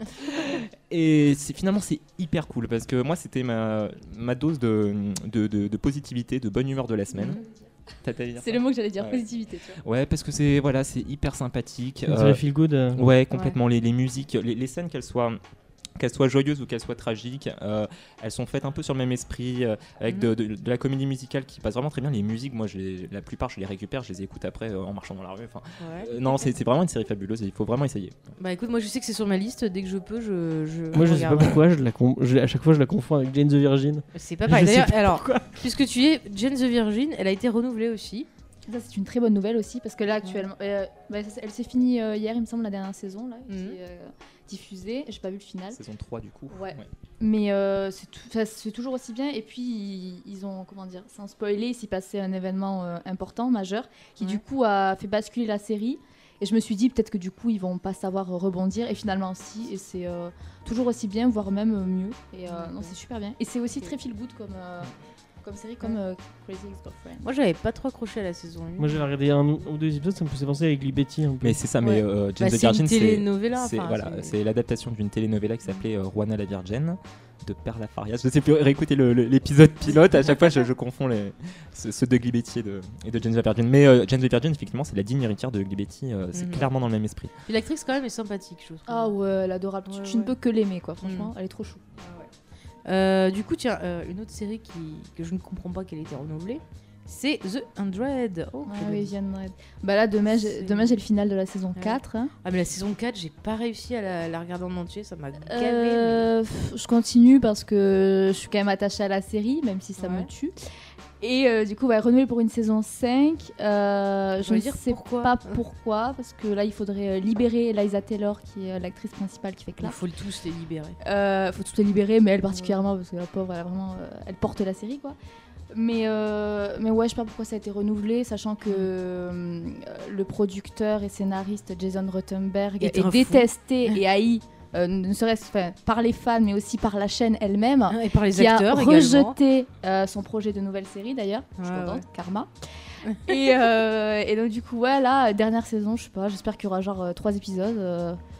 Et c'est, finalement c'est hyper cool parce que moi c'était ma, ma dose de, de, de- de positivité, de bonne humeur de la semaine. T'as- t'allais dire C'est ça le mot que j'allais dire, Ouais. positivité. Tu vois. Ouais, parce que c'est voilà, c'est hyper sympathique. Une Euh, série feel good. euh, Ouais, complètement. Les, les musiques, les, les scènes, qu'elles soient, qu'elles soient joyeuses ou qu'elles soient tragiques, euh, elles sont faites un peu sur le même esprit, euh, avec de, de- de la comédie musicale qui passe vraiment très bien. Les musiques, moi, je les- la plupart, je les récupère, je les écoute après euh, en marchant dans la rue. Enfin, Ouais. euh, non, c'est c'est vraiment une série fabuleuse et il faut vraiment essayer. Bah écoute, moi je sais que c'est sur ma liste. Dès que je peux, je. je Moi je sais pas regarde. pourquoi, je la con- je- à chaque fois je la confonds avec Jane the Virgin. C'est pas pareil. Je sais D'ailleurs, pas alors, pourquoi. puisque tu es Jane the Virgin, elle a été renouvelée aussi. Ça, c'est une très bonne nouvelle aussi, parce que là, actuellement, euh, bah, ça- elle s'est finie euh, hier, il me semble, la dernière saison, là, qui Mhm. est euh, diffusée. J'ai pas vu le final. Saison trois, du coup. Ouais. Mais euh, c'est tout- ça se fait toujours aussi bien. Et puis, ils, ils ont, comment dire, sans spoiler, il s'est passé un événement euh, important, majeur, qui Ouais. du coup a fait basculer la série. Et je me suis dit, peut-être que du coup, ils vont pas savoir euh, rebondir. Et finalement, si. Et c'est euh, toujours aussi bien, voire même euh, mieux. Et euh, non, c'est super bien. Et c'est aussi très feel good comme, euh, comme série, comme euh, Crazy Ex-Girlfriend. Moi j'avais pas trop accroché à la saison un. Moi j'avais regardé un ou deux épisodes, ça me faisait penser avec Liberty un peu. Mais c'est ça, Ouais. mais euh, Jane Bah, the c'est une Virgin, c'est. telenovela. C'est enfin, voilà, c'est- c'est l'adaptation d'une telenovela qui s'appelait euh, Juana la Virgin de Perla Farias. Je sais plus réécouter le- le- l'épisode pilote. À chaque fois, je, je confonds les, ceux, ceux de Glibetti et de, et de Jane the Virgin. Mais euh, Jane the Virgin, effectivement, c'est la digne héritière de Glibetti. euh, c'est Mhm. clairement dans le même esprit. Puis l'actrice quand même est sympathique, je trouve. Ah ouais, elle est adorable. Tu- Ouais, tu ne ouais. peux que l'aimer, quoi. Franchement, Mm. elle est trop chou. Euh, du coup, tiens, euh, une autre série qui, que je ne comprends pas qu'elle ait été renouvelée, c'est The hundred. Oh, Ah quelle oui, bonne- Vienne Red. Bah là, demain, j'ai C'est- demain, j'ai le final de la saison Ouais. quatre. hein. Ah mais la saison quatre, j'ai pas réussi à la, la regarder en entier, ça m'a gavé. mais- Euh, pff, je continue parce que je suis quand même attachée à la série, même si ça Ouais. me tue. Et euh, du coup, ouais, renouvelé pour une saison cinq. Euh, je veux ne dire sais pourquoi pas pourquoi, parce que là, il faudrait euh, libérer Liza Taylor, qui est euh, l'actrice principale qui fait Il Clark. faut tous les libérer. Euh, faut toutes les libérer, mais elle particulièrement, parce que la pauvre, elle, a vraiment, euh, elle porte la série, quoi. Mais, euh, mais ouais, je sais pas pourquoi ça a été renouvelé, sachant que euh, le producteur et scénariste Jason Rottenberg Est est, un fou. détesté et haï, euh, ne serait-ce enfin, par les fans, mais aussi par la chaîne elle-même, Ah, et par les qui acteurs a également. rejeté euh, son projet de nouvelle série d'ailleurs. Je suis Ouais, contente, ouais. Karma. et, euh, et donc du coup, ouais, là, dernière saison, je sais pas, j'espère qu'il y aura genre euh, trois épisodes. euh,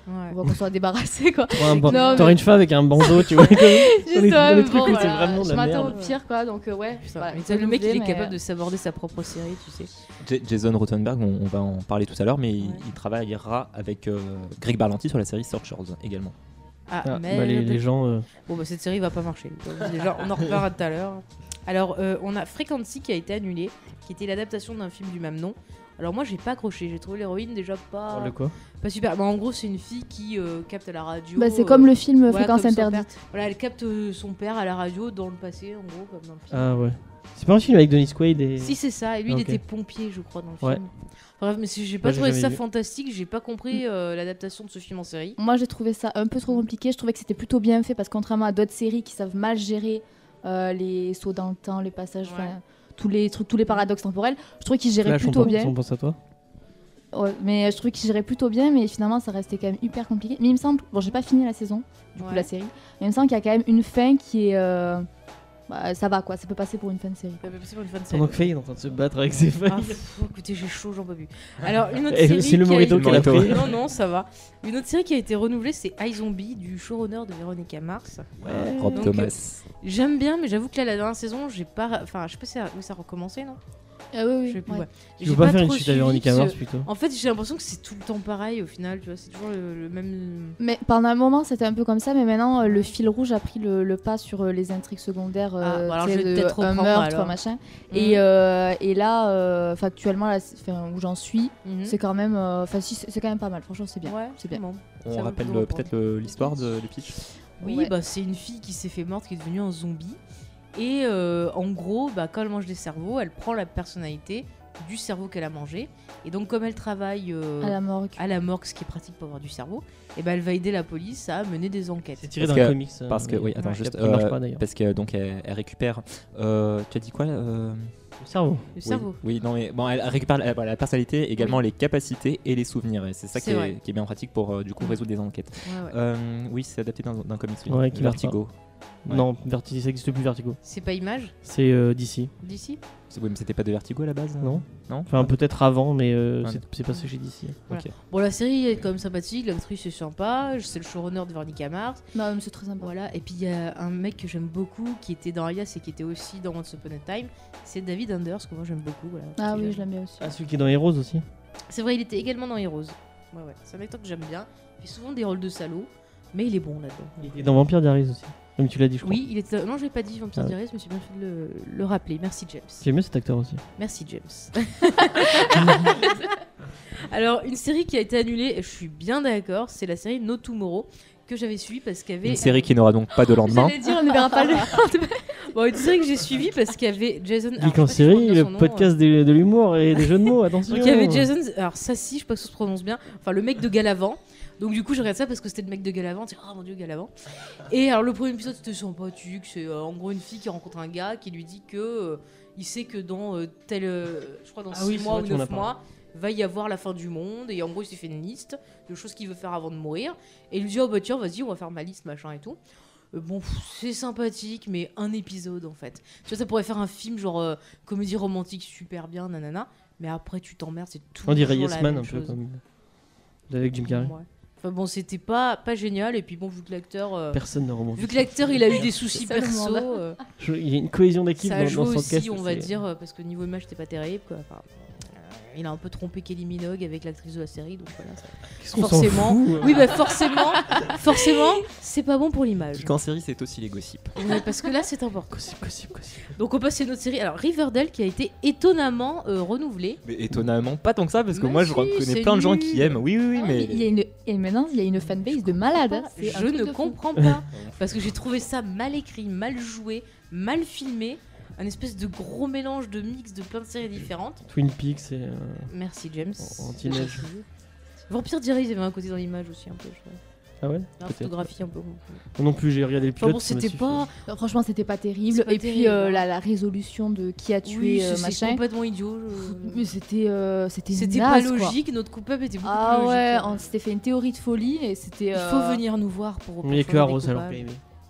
Ouais. On voit qu'on soit débarrassé quoi. T'auras un ban- Non, t'auras mais- une femme avec un bandeau, tu vois. comme- Juste, dans les- ouais, dans les bon, trucs où c'est voilà, vraiment de je la m'attends merde. au pire quoi, donc euh, ouais. Putain, voilà, mais t'as le mec, il est renouvelé, capable mais, de s'aborder sa propre série, tu sais. J- Jason Rothenberg, on, on va en parler tout à l'heure, mais il- Ouais. il travaillera avec euh, Greg Berlanti sur la série Searchers également. Ah, Ah, mais bah, les, les gens. euh, Bon, bah cette série va pas marcher. Déjà, on en reparlera tout à l'heure. Alors, euh, on a Frequency qui a été annulé, qui était l'adaptation d'un film du même nom. Alors moi j'ai pas accroché, j'ai trouvé l'héroïne déjà pas, parle de quoi pas super. Bah, en gros c'est une fille qui euh, capte à la radio. Bah, c'est euh, comme le film voilà, Fréquence comme son Interdite. père. Voilà, elle capte euh, son père à la radio dans le passé, en gros, comme dans le film. Ah ouais. C'est pas un film avec Dennis Quaid et. Si c'est ça, et lui Ok. il était pompier je crois dans le Ouais. film. Bref, mais si j'ai pas Moi, j'ai trouvé jamais ça vu. fantastique, j'ai pas compris euh, l'adaptation de ce film en série. Moi j'ai trouvé ça un peu trop compliqué, je trouvais que c'était plutôt bien fait parce que contrairement à d'autres séries qui savent mal gérer euh, les sauts dans le temps, les passages, Ouais. enfin, tous les trucs, tous les paradoxes temporels, je trouvais qu'ils géraient Flash, on plutôt pense- bien. On pense à toi. Ouais, mais je trouvais qu'ils géraient plutôt bien, mais finalement ça restait quand même hyper compliqué. Mais il me semble, bon j'ai pas fini la saison, du coup Ouais. la série, mais il me semble qu'il y a quand même une fin qui est, euh, bah, ça va quoi, ça peut passer pour une fin de série. Euh, C'est pas une fan série. Pendant que Faye est en train de se battre avec ses feuilles. Ah, pff, écoutez, j'ai chaud, j'en peux plus. Alors, une autre Et série. c'est le qui a Morito été- qu'elle a pris. Non, non, ça va. Une autre série qui a été renouvelée, c'est iZombie du showrunner de Véronica Mars. Rob Donc, Thomas. J'aime bien, mais j'avoue que là, la dernière saison, j'ai pas. Enfin, je sais pas si ça, oui, ça a recommencé, non Ah oui, Je sais plus, ouais. ouais. Tu J'ai veux pas faire une trop suite à suivi, Véronica parce Mars que- plutôt En fait, j'ai l'impression que c'est tout le temps pareil au final, tu vois, c'est toujours le, le même. Mais pendant un moment c'était un peu comme ça, mais maintenant euh, le fil rouge a pris le, le pas sur euh, les intrigues secondaires, Ah, euh, bon, alors tu sais, je vais de peut-être un reprendre, meurtre, alors. machin. Mhm. Et, euh, et là, euh, enfin, actuellement, là, c'est- enfin, où j'en suis, Mhm. c'est quand même, euh, enfin si, c'est c'est quand même pas mal. Franchement, c'est bien. Ouais, c'est bien. bon. On Ça rappelle vaut le euh, coup, peut-être euh, l'histoire de le pitch. Oui, Ouais. bah, c'est une fille qui s'est fait morte, qui est devenue un zombie. Et euh, en gros, bah, quand elle mange des cerveaux, elle prend la personnalité du cerveau qu'elle a mangé. Et donc, comme elle travaille euh, À la morgue. à la morgue, ce qui est pratique pour avoir du cerveau, et ben elle va aider la police à mener des C'est enquêtes. tiré Parce d'un que- comics. euh, Parce que, mais- oui, attends, Ouais. juste. Qui marche euh, pas, d'ailleurs. parce que donc elle, elle récupère. euh, tu as dit quoi euh, Le cerveau. Le cerveau. Oui, oui, non, mais bon, elle récupère la, voilà, la personnalité, également les capacités et les souvenirs. Et c'est ça C'est qui vrai. est, qui est bien pratique pour euh, du coup Mm. résoudre des enquêtes. Ouais, ouais. Euh, oui, c'est adapté d'un d'un comics. Oui. Ouais, qui marche Vertigo. Ouais. Non, Vertigo, ça existe plus Vertigo. C'est pas Image C'est euh, d'ici. d'ici C'est- Oui, mais c'était pas de Vertigo à la base. Non. Non. Enfin, peut-être avant, mais euh, Ouais. c'est- c'est passé chez d'ici. Voilà. Ok. Bon, la série est quand même sympathique, l'actrice est sympa, c'est le showrunner de Veronica Mars. Non, mais c'est très sympa. Voilà, et puis il y a un mec que j'aime beaucoup qui était dans Alias et qui était aussi dans Once Upon a Time, c'est David Anders, que moi j'aime beaucoup. Voilà. Ah Qui, oui, euh, je l'aime bien aussi. Ah, celui qui est dans Heroes aussi. C'est vrai, il était également dans Heroes. Ouais, ouais, c'est un acteur que j'aime bien. Il fait souvent des rôles de salaud, mais il est bon là-dedans. Il est dans Vampire Diaries aussi. Comme tu l'as dit, je crois. Oui, il était. Non, je l'ai pas dit, Vampire Ah ouais. Diaries, je me suis bien fait de le, le rappeler. Merci, James. J'aime bien cet acteur aussi. Merci, James. Alors, une série qui a été annulée, et je suis bien d'accord, c'est la série No Tomorrow, que j'avais suivie parce qu'il y avait. Une série qui n'aura donc pas de lendemain. J'allais dire, on ne verra pas le. Bon, une série que j'ai suivie parce qu'il y avait Jason. alors, Geek je en sais pas si je série, prononce le son nom, podcast de, de l'humour et des jeux de mots, attention. Donc il y avait Jason, alors ça si, je sais pas si ça se prononce bien, enfin le mec de Galavant. Donc du coup je regarde ça parce que c'était le mec de Galavant, tu dis oh mon dieu Galavant. Et alors le premier épisode c'était sympathique, c'est euh, en gros une fille qui rencontre un gars qui lui dit que euh, il sait que dans euh, tel, euh, je crois dans Ah six oui, c'est mois vrai, ou tu m'en as neuf parlé. mois, va y avoir la fin du monde et en gros il s'est fait une liste de choses qu'il veut faire avant de mourir et il lui dit oh bah tiens vas-y on va faire ma liste machin et tout. Euh, Bon, pff, c'est sympathique, mais un épisode en fait. Tu vois, ça pourrait faire un film genre euh, comédie romantique super bien, nanana. Mais après, tu t'emmerdes, c'est tout. On dirait Yes Man un peu comme. Avec Jim Carrey. Ouais. Enfin bon, c'était pas, pas génial. Et puis bon, vu que l'acteur. euh, Personne ne remonte. vu que l'acteur il a eu des soucis C'est ça, le perso, monde. euh, Je- Il y a une cohésion d'équipe ça dans, a dans joué ce aussi, podcast. on va c'est- dire, euh, parce que niveau image, c'était pas terrible. Quoi. Enfin, euh, il a un peu trompé Kelly Minogue avec l'actrice de la série, donc voilà. ça- Qu'est-ce qu'on s'en forcément. fout, euh. Oui, bah forcément, forcément, c'est pas bon pour l'image. Geek en série, c'est aussi les gossips. Ouais, parce que là, c'est important. Gossip, gossip, gossip. Donc on passe à une autre série. Alors Riverdale qui a été étonnamment euh, renouvelée. Mais étonnamment, pas tant que ça, parce que Mais moi je si, connais c'est plein de gens nul. qui aiment. Oui, oui, oui, Ah, mais. Il y a une... Et maintenant, il y a une fanbase de malades. hein. C'est un Je truc ne de fou. comprends pas parce que j'ai trouvé ça mal écrit, mal joué, mal filmé, un espèce de gros mélange de mix de plein de séries différentes. Twin Peaks et. euh, Merci James. En- en teenage. Vampire Diaries, il y avait un côté dans l'image aussi un peu. Je trouve. Ah ouais La Peut-être. photographie un peu. Moi non plus, j'ai regardé le Enfin pilote. bon, ça m'a c'était suffi. pas. Non, franchement, c'était pas terrible. C'est pas et puis terrible, euh, hein. la, la résolution de qui a tué Oui, euh, c'est- c'est machin. complètement idiot. je- Mais c'était euh, c'était C'était pas naze, quoi. logique. Notre coupable était beaucoup Ah plus logique. ouais, quoi. on s'était fait une théorie de folie et c'était. Il euh, faut venir nous voir pour. Mais il n'y a pour que choisir des Arrows alors coupables. qu'il a aimé.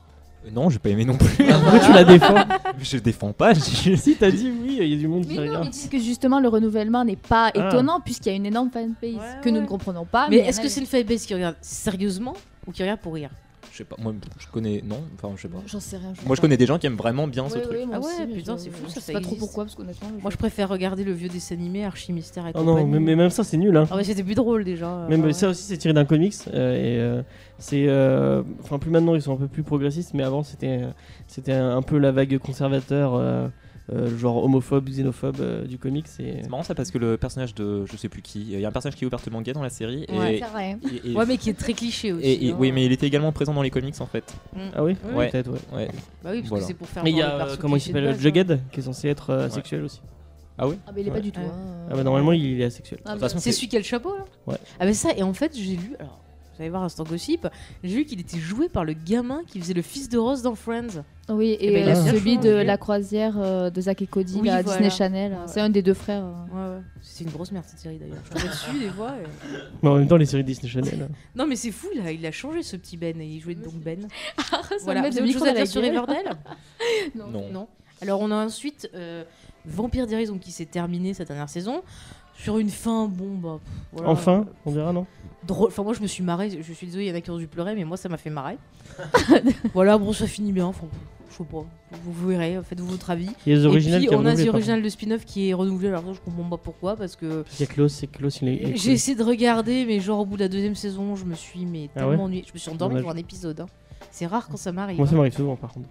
Euh, Non, j'ai pas aimé non plus. Pourquoi tu la défends? Je défends pas. je- Si, t'as dit oui, il y a du monde qui Mais non, regarde. ils disent que justement le renouvellement n'est pas Ah. étonnant puisqu'il y a une énorme fanbase Ouais, que nous ouais. ne comprenons pas. Mais il y en est-ce a- que c'est une fanbase qui regarde sérieusement ou qui regarde pour rire? Je sais pas. Moi, je connais. Non. Enfin, je sais pas. J'en sais rien. Moi, je connais des gens qui aiment vraiment bien ce Ouais, truc. ouais, moi Ah ouais, aussi, mais putain, je- c'est fou, je ça, sais ça pas trop existe. pourquoi parce qu'honnêtement. Moi, je préfère regarder le vieux dessin animé Archie Mystère et Oh non, compagnie. mais, mais même ça, c'est nul. Hein. Ah ouais, c'était plus drôle déjà. Même Ah ouais. ça aussi, c'est tiré d'un comics. euh, et euh, c'est. euh, Enfin, plus maintenant, ils sont un peu plus progressistes, mais avant, c'était euh, c'était un peu la vague conservateur, euh, euh, genre homophobe, xénophobe euh, du comics. Et... C'est marrant ça parce que le personnage de je sais plus qui, il y a un personnage qui est ouvertement gay dans la série Ouais, et, C'est vrai. et- et- Ouais, mais qui est très cliché aussi. et- et- hein. oui, mais il était également présent dans les comics en fait. Mm. Ah oui, Oui, Ouais. peut-être, ouais. Ouais. Bah oui, parce Voilà. que c'est pour faire. Et il y voir a, le euh, perso comment il cliché de s'appelle, base, Jughead, qui est censé être euh, Ouais. asexuel aussi. Ah oui. Ah, mais il est pas Ouais. du tout. Ouais. hein. Ah bah normalement, il est asexuel. Ah, De toute façon, C'est celui qui a le chapeau là. Ouais. Ah mais ça, et en fait j'ai lu, alors vous allez voir Instant Gossip, j'ai lu qu'il était joué par le gamin qui faisait le fils de Ross dans Friends. Oui, Eh et ben, il a euh, bien celui de changé. la croisière euh, de Zack et Cody, Oui, la voilà. Disney Channel. Ouais. C'est un des deux frères. euh. Ouais, ouais. C'est une grosse merde cette série d'ailleurs. Je tombe dessus des fois. et- Mais en même temps, les séries Disney Channel. Non mais c'est fou là, il a changé ce petit Ben et il jouait donc Ben. Ça Voilà. me met Vous de avez autre micro chose à dans la dire sur gueule. Riverdale? Non. Non. Non. Alors on a ensuite euh, Vampire Diaries donc, qui s'est terminé cette dernière saison. Sur une fin, bon bah. pff, voilà. Enfin, on dira, non? Drôle. Enfin, moi je me suis marrée. Je suis désolée, il y en a qui ont dû pleurer, mais moi ça m'a fait marrer. Voilà, bon, ça finit bien. Enfin, je sais pas. Vous, vous verrez, faites-vous votre avis. Il y a les Et originales puis qui on a renouvelé, The par Original de spin-off qui est renouvelé. Alors ça, je comprends pas pourquoi, parce que contre. Il y a Klaus, c'est Klaus, il est. il est j'ai essayé de regarder, mais genre au bout de la deuxième saison, je me suis mais Ah tellement ouais ennuyée. Je me suis endormie Dommage. pour un épisode. hein. C'est rare quand ça m'arrive. Moi, ça hein. m'arrive souvent, par contre.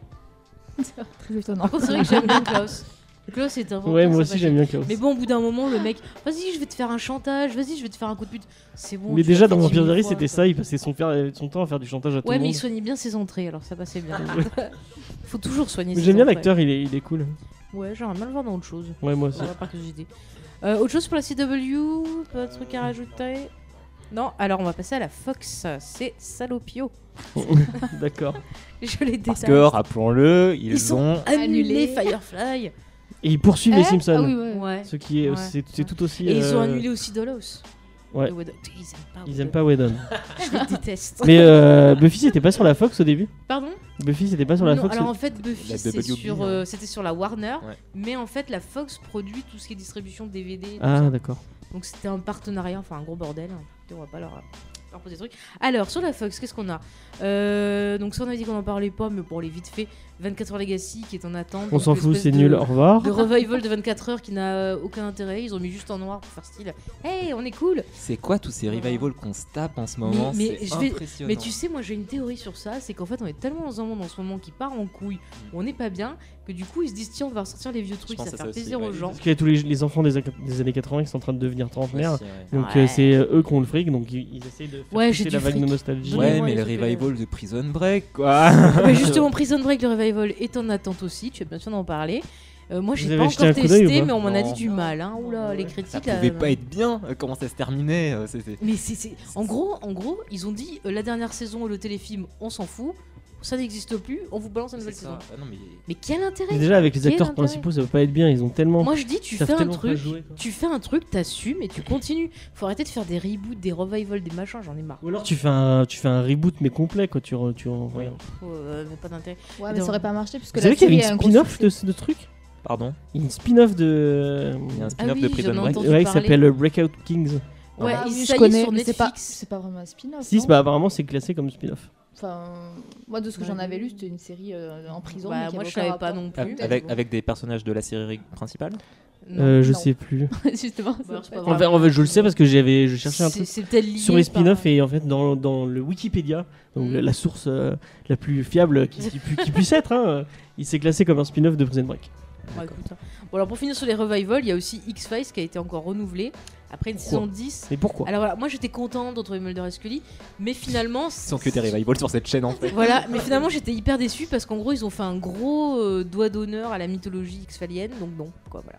Très étonnant. Par contre, c'est vrai que j'aime bien Klaus. Klaus est un vampire Ouais, moi aussi, sympathique. j'aime bien Klaus. Mais bon, au bout d'un moment, le mec, vas-y, je vais te faire un chantage, vas-y, je vais te faire un coup de pute. C'est bon. Mais tu déjà, l'as dans fait Vampire dix mille Diaries, fois, c'était quoi. ça, il passait son, faire- son temps à faire du chantage à tout Ouais, le mais il monde. soignait bien ses entrées, alors ça passait bien. Faut toujours soigner Mais ses j'aime bien entrées. l'acteur, il est, il est cool. Ouais, j'aimerais bien le voir dans autre chose. Ouais, moi aussi. Voilà, par curiosité. Euh, autre chose pour la C W, pas de truc à rajouter? Non, alors on va passer à la Fox, c'est Salopio. D'accord. Je les Parce déteste. que rappelons-le, ils, Ils sont ont annulé Annulé. Firefly. Et ils poursuivent les Eh Simpsons. Ah oui, ouais. Ouais. Ce qui est, Ouais. c'est, c'est tout aussi. Et ils ont euh, annulé aussi Dolos. Ouais. Et Whedon. Ils aiment pas. Ils Whedon. aiment pas Whedon. Je les déteste. Mais euh, Buffy, c'était pas sur la Fox au début? Pardon? Buffy, c'était pas sur la Non, Fox alors au- en fait Buffy La c'est W B, sur, hein. euh, c'était sur la Warner, Ouais. mais en fait la Fox produit tout ce qui est distribution D V D. tout Ah, ça. d'accord. Donc c'était un partenariat, enfin un gros bordel. On va pas leur, leur poser des trucs. Alors sur la Fox, qu'est-ce qu'on a? Euh, Donc ça on avait dit qu'on en parlait pas, mais pour les vite fait, vingt-quatre heures Legacy qui est en attente. On donc s'en fout, l'espèce c'est de- nul. Au revoir. De revival de vingt-quatre heures qui n'a euh, aucun intérêt. Ils ont mis juste en noir pour faire style. Hey, on est cool. C'est quoi tous ces revivals qu'on se tape en ce moment? Mais- mais C'est je vais- impressionnant. Mais tu sais, moi j'ai une théorie sur ça, c'est qu'en fait on est tellement dans un monde en ce moment qui part en couille, où on n'est pas bien, que du coup ils se disent tiens on va ressortir les vieux trucs, pense ça à va ça faire aussi, plaisir ouais. aux gens. Parce qu'il y a tous les, les enfants des, des années quatre-vingts qui sont en train de devenir trentenaires. Aussi, ouais. Donc Ouais. euh, c'est euh, eux qui ont le fric, donc ils, ils essayent de faire Ouais, pousser j'ai la du vague fric. de nostalgie. Donnez-moi Ouais, mais les le trucs, revival de Prison Break, quoi. Mais justement, Prison Break, le revival est en attente aussi, tu as bien sûr d'en parler. Euh, moi j'ai Vous pas avez jeté encore un coup d'œil ou testé, pas mais on m'en a Non. dit du mal. Hein. Oula, Non, les ouais. critiques. Ça là, pouvait euh, pas être bien. euh, Comment ça se terminait euh, c'était- Mais c'est, c'est- En, gros, en gros, ils ont dit euh, la dernière saison et le téléfilm, on s'en fout, ça n'existe plus, on vous balance une nouvelle C'est saison. ça. Ah non, mais- Mais quel intérêt? Mais déjà avec les Quel acteurs intérêt principaux, ça va pas être bien. Ils ont tellement. Moi je dis, tu ils savent fais un tellement pas truc, jouer, quoi. tu fais un truc, t'assumes et tu continues. Faut arrêter de faire des reboots, des revivals, des machins, j'en ai marre. Ou alors tu fais un, tu fais un reboot mais complet quoi. Tu, re- tu en- regarde. Euh, mais pas d'intérêt. Ouais, mais ça aurait pas marché puisque Vous la savez qu'il y série avait a une un gros spin-off succès. de ce de truc? Pardon. Une spin-off de. Il y a un Ah spin-off oui, de j'en Prison ai Break. entendu Ouais, qui parler. s'appelle Breakout Kings. Ouais, Ah il- oui, ça y je est, connais, sur mais c'est pas, Netflix. c'est pas vraiment un spin-off. Si, non bah apparemment c'est classé comme spin-off. Enfin, moi de ce que Ouais. j'en avais lu, c'était une série euh, en prison. Bah, mais qui moi, avait je savais aucun pas rapport. non plus. Peut-être, Avec, bon. avec des personnages de la série principale. Non. Euh, je non. sais plus. Justement. Bah, alors, c'est pas ça- vrai. En fait, en fait, je le sais parce que j'avais, je cherchais un C'est- truc c'est peut-être lié sur les par- spin-offs et en fait dans, dans le Wikipédia, donc Mm. la- la source euh, la plus fiable qui, qui pu- qui puisse être, hein, euh, il s'est classé comme un spin-off de Prison Break. Ouais, écoute, hein. Bon, alors pour finir sur les revivals, il y a aussi X-Files qui a été encore renouvelé après une Pourquoi saison dix. Mais pourquoi? Alors voilà, moi j'étais contente de retrouver Mulder et Scully, mais finalement. Sans que des revivals sur cette chaîne en fait. Voilà, mais finalement j'étais hyper déçue parce qu'en gros ils ont fait un gros euh, doigt d'honneur à la mythologie X-Falienne, donc non, quoi, voilà.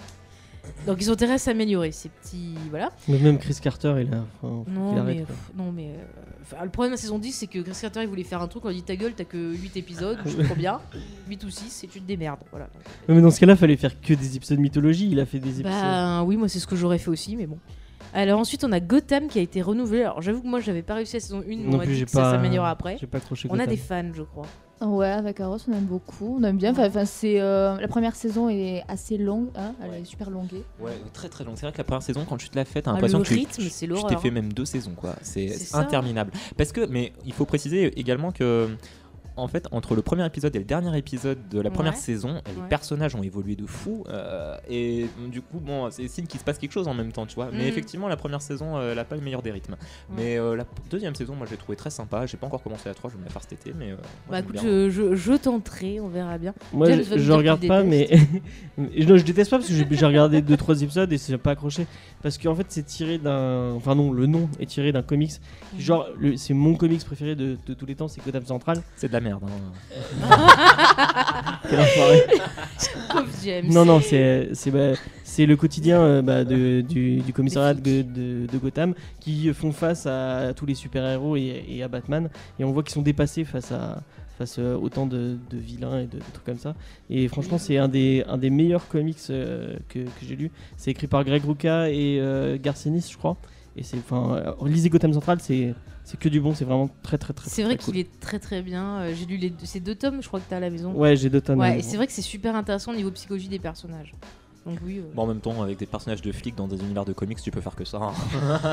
Donc ils ont intérêt à s'améliorer, ces petits. Voilà. Mais même Chris Carter, il a. Enfin, faut Non, qu'il arrête, mais, quoi. pff, non, mais. euh, enfin, le problème de la saison dix, c'est que Chris Carter il voulait faire un truc, on a dit ta gueule, t'as que huit épisodes, je comprends bien. huit ou six, et tu te démerdes. Voilà. Donc, Ouais, mais dans ce cas-là, fallait faire que des épisodes mythologie. Il a fait des épisodes. Bah oui, moi c'est ce que j'aurais fait aussi, mais bon. Alors ensuite on a Gotham qui a été renouvelé. Alors j'avoue que moi j'avais pas réussi la saison un, mais on non m'a plus, dit j'ai que ça pas. s'améliore après. J'ai pas accroché. On a Gotham. des fans, je crois. Ouais, avec Arrows, on aime beaucoup. On aime bien. Enfin, enfin, c'est, euh, la première saison est assez longue. Hein, elle Ouais. est super longuée. Ouais, très très long. C'est vrai que la première saison, quand tu te la fais, t'as Ah, l'impression le que tu, rythme, tu- c'est tu l'horreur, t'es fait hein. même deux saisons, quoi. C'est, C'est c'est ça. interminable. Parce que, mais il faut préciser également que. En fait, entre le premier épisode et le dernier épisode de la première Ouais. saison, les Ouais. personnages ont évolué de fou. euh, et du coup, bon, c'est signe qu'il se passe quelque chose en même temps, tu vois. Mais Mhm. effectivement, la première saison, euh, elle n'a pas le meilleur des rythmes. Mais euh, la p- deuxième saison, moi, je l'ai trouvé très sympa. J'ai pas encore commencé la trois, je vais me la faire cet été. Mais, euh, moi, Bah j'aime écoute, bien. je, je, je tenterai, on verra bien. Moi, James je, va nous je dire regarde qu'il pas, mais. déteste. Et non, je déteste pas parce que j'ai, j'ai regardé deux trois épisodes et c'est pas accroché. Parce qu'en fait, c'est tiré d'un. Enfin, non, le nom est tiré d'un comics. Mhm. Genre, le- c'est mon comics préféré de, de tous les temps, c'est Gotham Central. C'est de la merde. hein. Quelle enfoiré. Pauvre James. Non, non, c'est, c'est, bah, c'est le quotidien euh, bah, de, du, du commissariat de, Des de- de Gotham qui font face à tous les super-héros et, et à Batman. Et on voit qu'ils sont dépassés face à face à autant de, de vilains et de, de trucs comme ça. Et franchement, c'est un des, un des meilleurs comics euh, que, que j'ai lu. C'est écrit par Greg Rucka et euh, Garcenis, je crois. Et c'est, enfin, euh, lisez Gotham Central, c'est, c'est que du bon, c'est vraiment très très très. C'est très vrai cool. qu'il est très très bien. Euh, J'ai lu les deux, ces deux tomes, je crois que t'as à la maison. Ouais, j'ai deux tonnes. Ouais, et c'est vrai que c'est super intéressant au niveau psychologie des personnages. Donc oui. euh, Bon, en même temps, avec des personnages de flics dans des univers de comics, tu peux faire que ça. hein.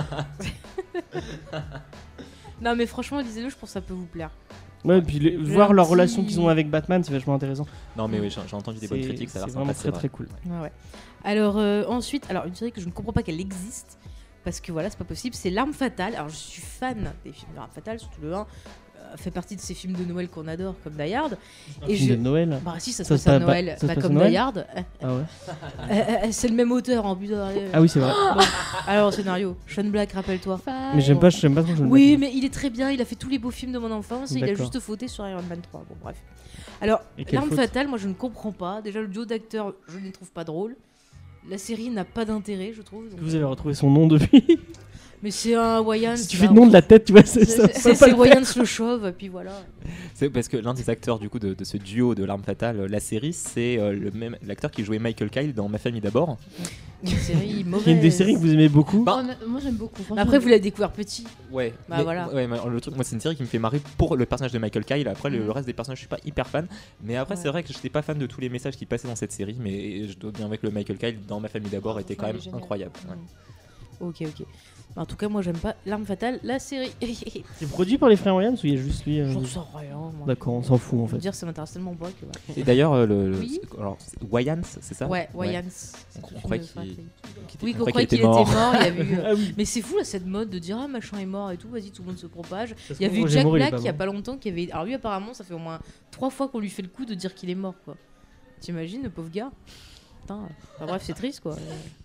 Non mais franchement, lisez-le, je pense que ça peut vous plaire. Ouais, et puis les- voir leur petit- relation qu'ils ont avec Batman, c'est vachement intéressant. Non, mais oui, j'ai, j'ai entendu des bonnes C'est- critiques, ça a l'air c'est sympa. vraiment c'est très vrai. très cool. Ouais, ouais. Alors euh, ensuite, alors une série que je ne comprends pas qu'elle existe, parce que voilà, c'est pas possible, c'est L'Arme Fatale. Alors je suis fan des films de L'Arme Fatale, surtout le un, euh, fait partie de ces films de Noël qu'on adore, comme Die Hard. Et Film je... de Noël. Bah si, ça se Ça passe se à passe- Noël, ça se bah, passe à comme Noël Die Hard. Euh, Ah ouais. euh, euh, c'est le même auteur en plus. de- Ah oui, c'est vrai. Bon, alors scénario, Sean Black, rappelle-toi. Mais j'aime pas, j'aime pas trop John Oui, Black. mais il est très bien, il a fait tous les beaux films de mon enfance, et il a D'accord. juste fauté sur Iron Man trois. Bon, bref. Alors, Et quelle L'Arme faute. Fatale, moi je ne comprends pas. Déjà, le duo d'acteurs, je ne les trouve pas drôles. La série n'a pas d'intérêt, je trouve. donc- Vous avez retrouvé son nom depuis. Mais c'est un Wayans. Si tu là, fais le nom de la tête, tu vois, c'est c'est- ça. C'est c'est Wayans le chauve, et puis voilà. C'est parce que l'un des acteurs du coup de, de ce duo de L'Arme Fatale, euh, la série, c'est euh, le même l'acteur qui jouait Michael Kyle dans Ma Famille d'abord. Une série Il y mauvaise. a une des séries que vous aimez beaucoup. Bah, Oh, moi j'aime beaucoup. franchement. Mais après, vous l'avez découvert petit. Ouais. Bah mais, voilà. ouais, mais le truc, moi, c'est une série qui me fait marrer pour le personnage de Michael Kyle. Après, le, Mhm. le reste des personnages, je suis pas hyper fan. Mais après, Ouais. c'est vrai que je n'étais pas fan de tous les messages qui passaient dans cette série. Mais je dois bien avec le Michael Kyle dans Ma Famille d'abord était quand Ouais, même il est génial. incroyable. ouais. Ok, ok. En tout cas, moi j'aime pas L'Arme Fatale, la série. C'est produit par les frères Wayans ou il y a juste lui euh, J'en sais rien. moi. D'accord, on s'en fout en Je veux fait. dire, ça m'intéresse tellement pas que. voilà. Et d'ailleurs, euh, le, le- Oui. c'est- alors, c'est- Wayans, c'est ça Ouais, Wayans. On, c'est on le film croyait de qu'il Frank Lee. qu'il était- Oui, on qu'on croyait croyait qu'il qu'il était mort. était mort. Il y avait eu. Ah oui. Mais c'est fou là, cette mode de dire ah machin est mort et tout, vas-y tout le monde se propage. Parce Il y que avait eu Roger Jack Moore, il est Black pas il y a mort. pas longtemps qui avait. Alors lui apparemment ça fait au moins trois fois qu'on lui fait le coup de dire qu'il est mort quoi. T'imagines le pauvre gars. Putain. Enfin, bref c'est triste quoi.